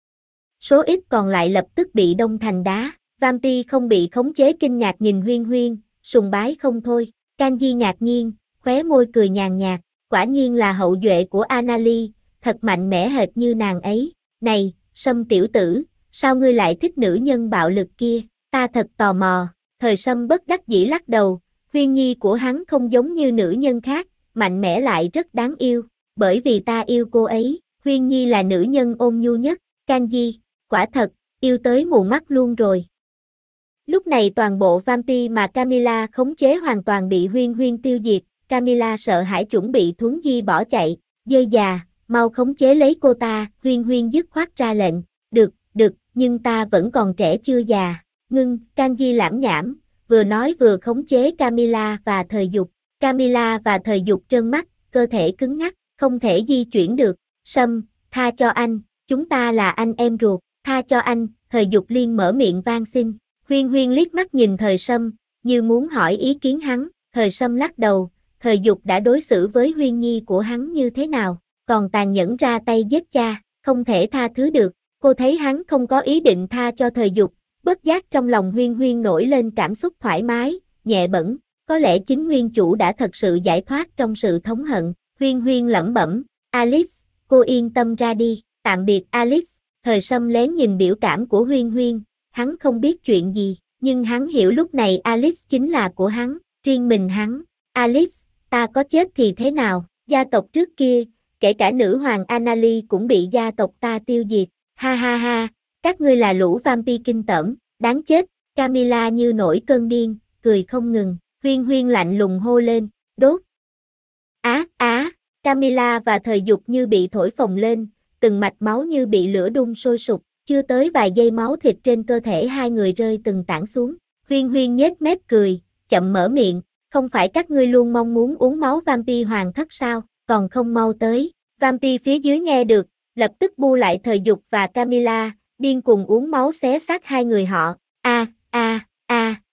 Số ít còn lại lập tức bị đông thành đá. Vampire không bị khống chế kinh ngạc nhìn Huyên Huyên, sùng bái không thôi. Kanji ngạc nhiên, khóe môi cười nhàn nhạt, quả nhiên là hậu duệ của Anali, thật mạnh mẽ hệt như nàng ấy. Này, Sâm tiểu tử, sao ngươi lại thích nữ nhân bạo lực kia? Ta thật tò mò. Thời Sâm bất đắc dĩ lắc đầu, Huyên Nhi của hắn không giống như nữ nhân khác, mạnh mẽ lại rất đáng yêu, bởi vì ta yêu cô ấy. Huyên Nhi là nữ nhân ôn nhu nhất. Kanji, quả thật, yêu tới mù mắt luôn rồi. Lúc này toàn bộ vampire mà Camilla khống chế hoàn toàn bị Huyên Huyên tiêu diệt. Camilla sợ hãi chuẩn bị thuấn di bỏ chạy. Dơ già, mau khống chế lấy cô ta. Huyên Huyên dứt khoát ra lệnh. Được, nhưng ta vẫn còn trẻ chưa già. Ngưng, Kanji lảm nhảm, vừa nói vừa khống chế Camilla và Thời Dục. Camilla và Thời Dục trơn mắt, cơ thể cứng ngắc, không thể di chuyển được. Sâm, tha cho anh, chúng ta là anh em ruột, tha cho anh. Thời Dục liên mở miệng van xin. Huyên Huyên liếc mắt nhìn Thời Sâm, như muốn hỏi ý kiến hắn. Thời Sâm lắc đầu, Thời Dục đã đối xử với Huyên Nhi của hắn như thế nào, còn tàn nhẫn ra tay giết cha, không thể tha thứ được. Cô thấy hắn không có ý định tha cho Thời Dục, bất giác trong lòng Huyên Huyên nổi lên cảm xúc thoải mái, nhẹ bẫng, có lẽ chính nguyên chủ đã thật sự giải thoát trong sự thống hận. Huyên Huyên lẩm bẩm, Alice, cô yên tâm ra đi, tạm biệt Alice. Thời Sâm lén nhìn biểu cảm của Huyên Huyên, hắn không biết chuyện gì, nhưng hắn hiểu lúc này Alice chính là của hắn, riêng mình hắn. Alice, ta có chết thì thế nào, gia tộc trước kia, kể cả nữ hoàng Anali cũng bị gia tộc ta tiêu diệt, ha ha ha, các ngươi là lũ vampire kinh tởm, đáng chết. Camilla như nổi cơn điên, cười không ngừng. Huyên Huyên lạnh lùng hô lên, đốt. Á, Camilla và Thời Dục như bị thổi phồng lên, từng mạch máu như bị lửa đun sôi sục, chưa tới vài giây máu thịt trên cơ thể hai người rơi từng tảng xuống. Huyên Huyên nhếch mép cười, chậm mở miệng, không phải các ngươi luôn mong muốn uống máu vampire hoàng thất sao, còn không mau tới. Vampire phía dưới nghe được, lập tức bu lại Thời Dục và Camilla, điên cuồng uống máu xé xác hai người họ. A a a.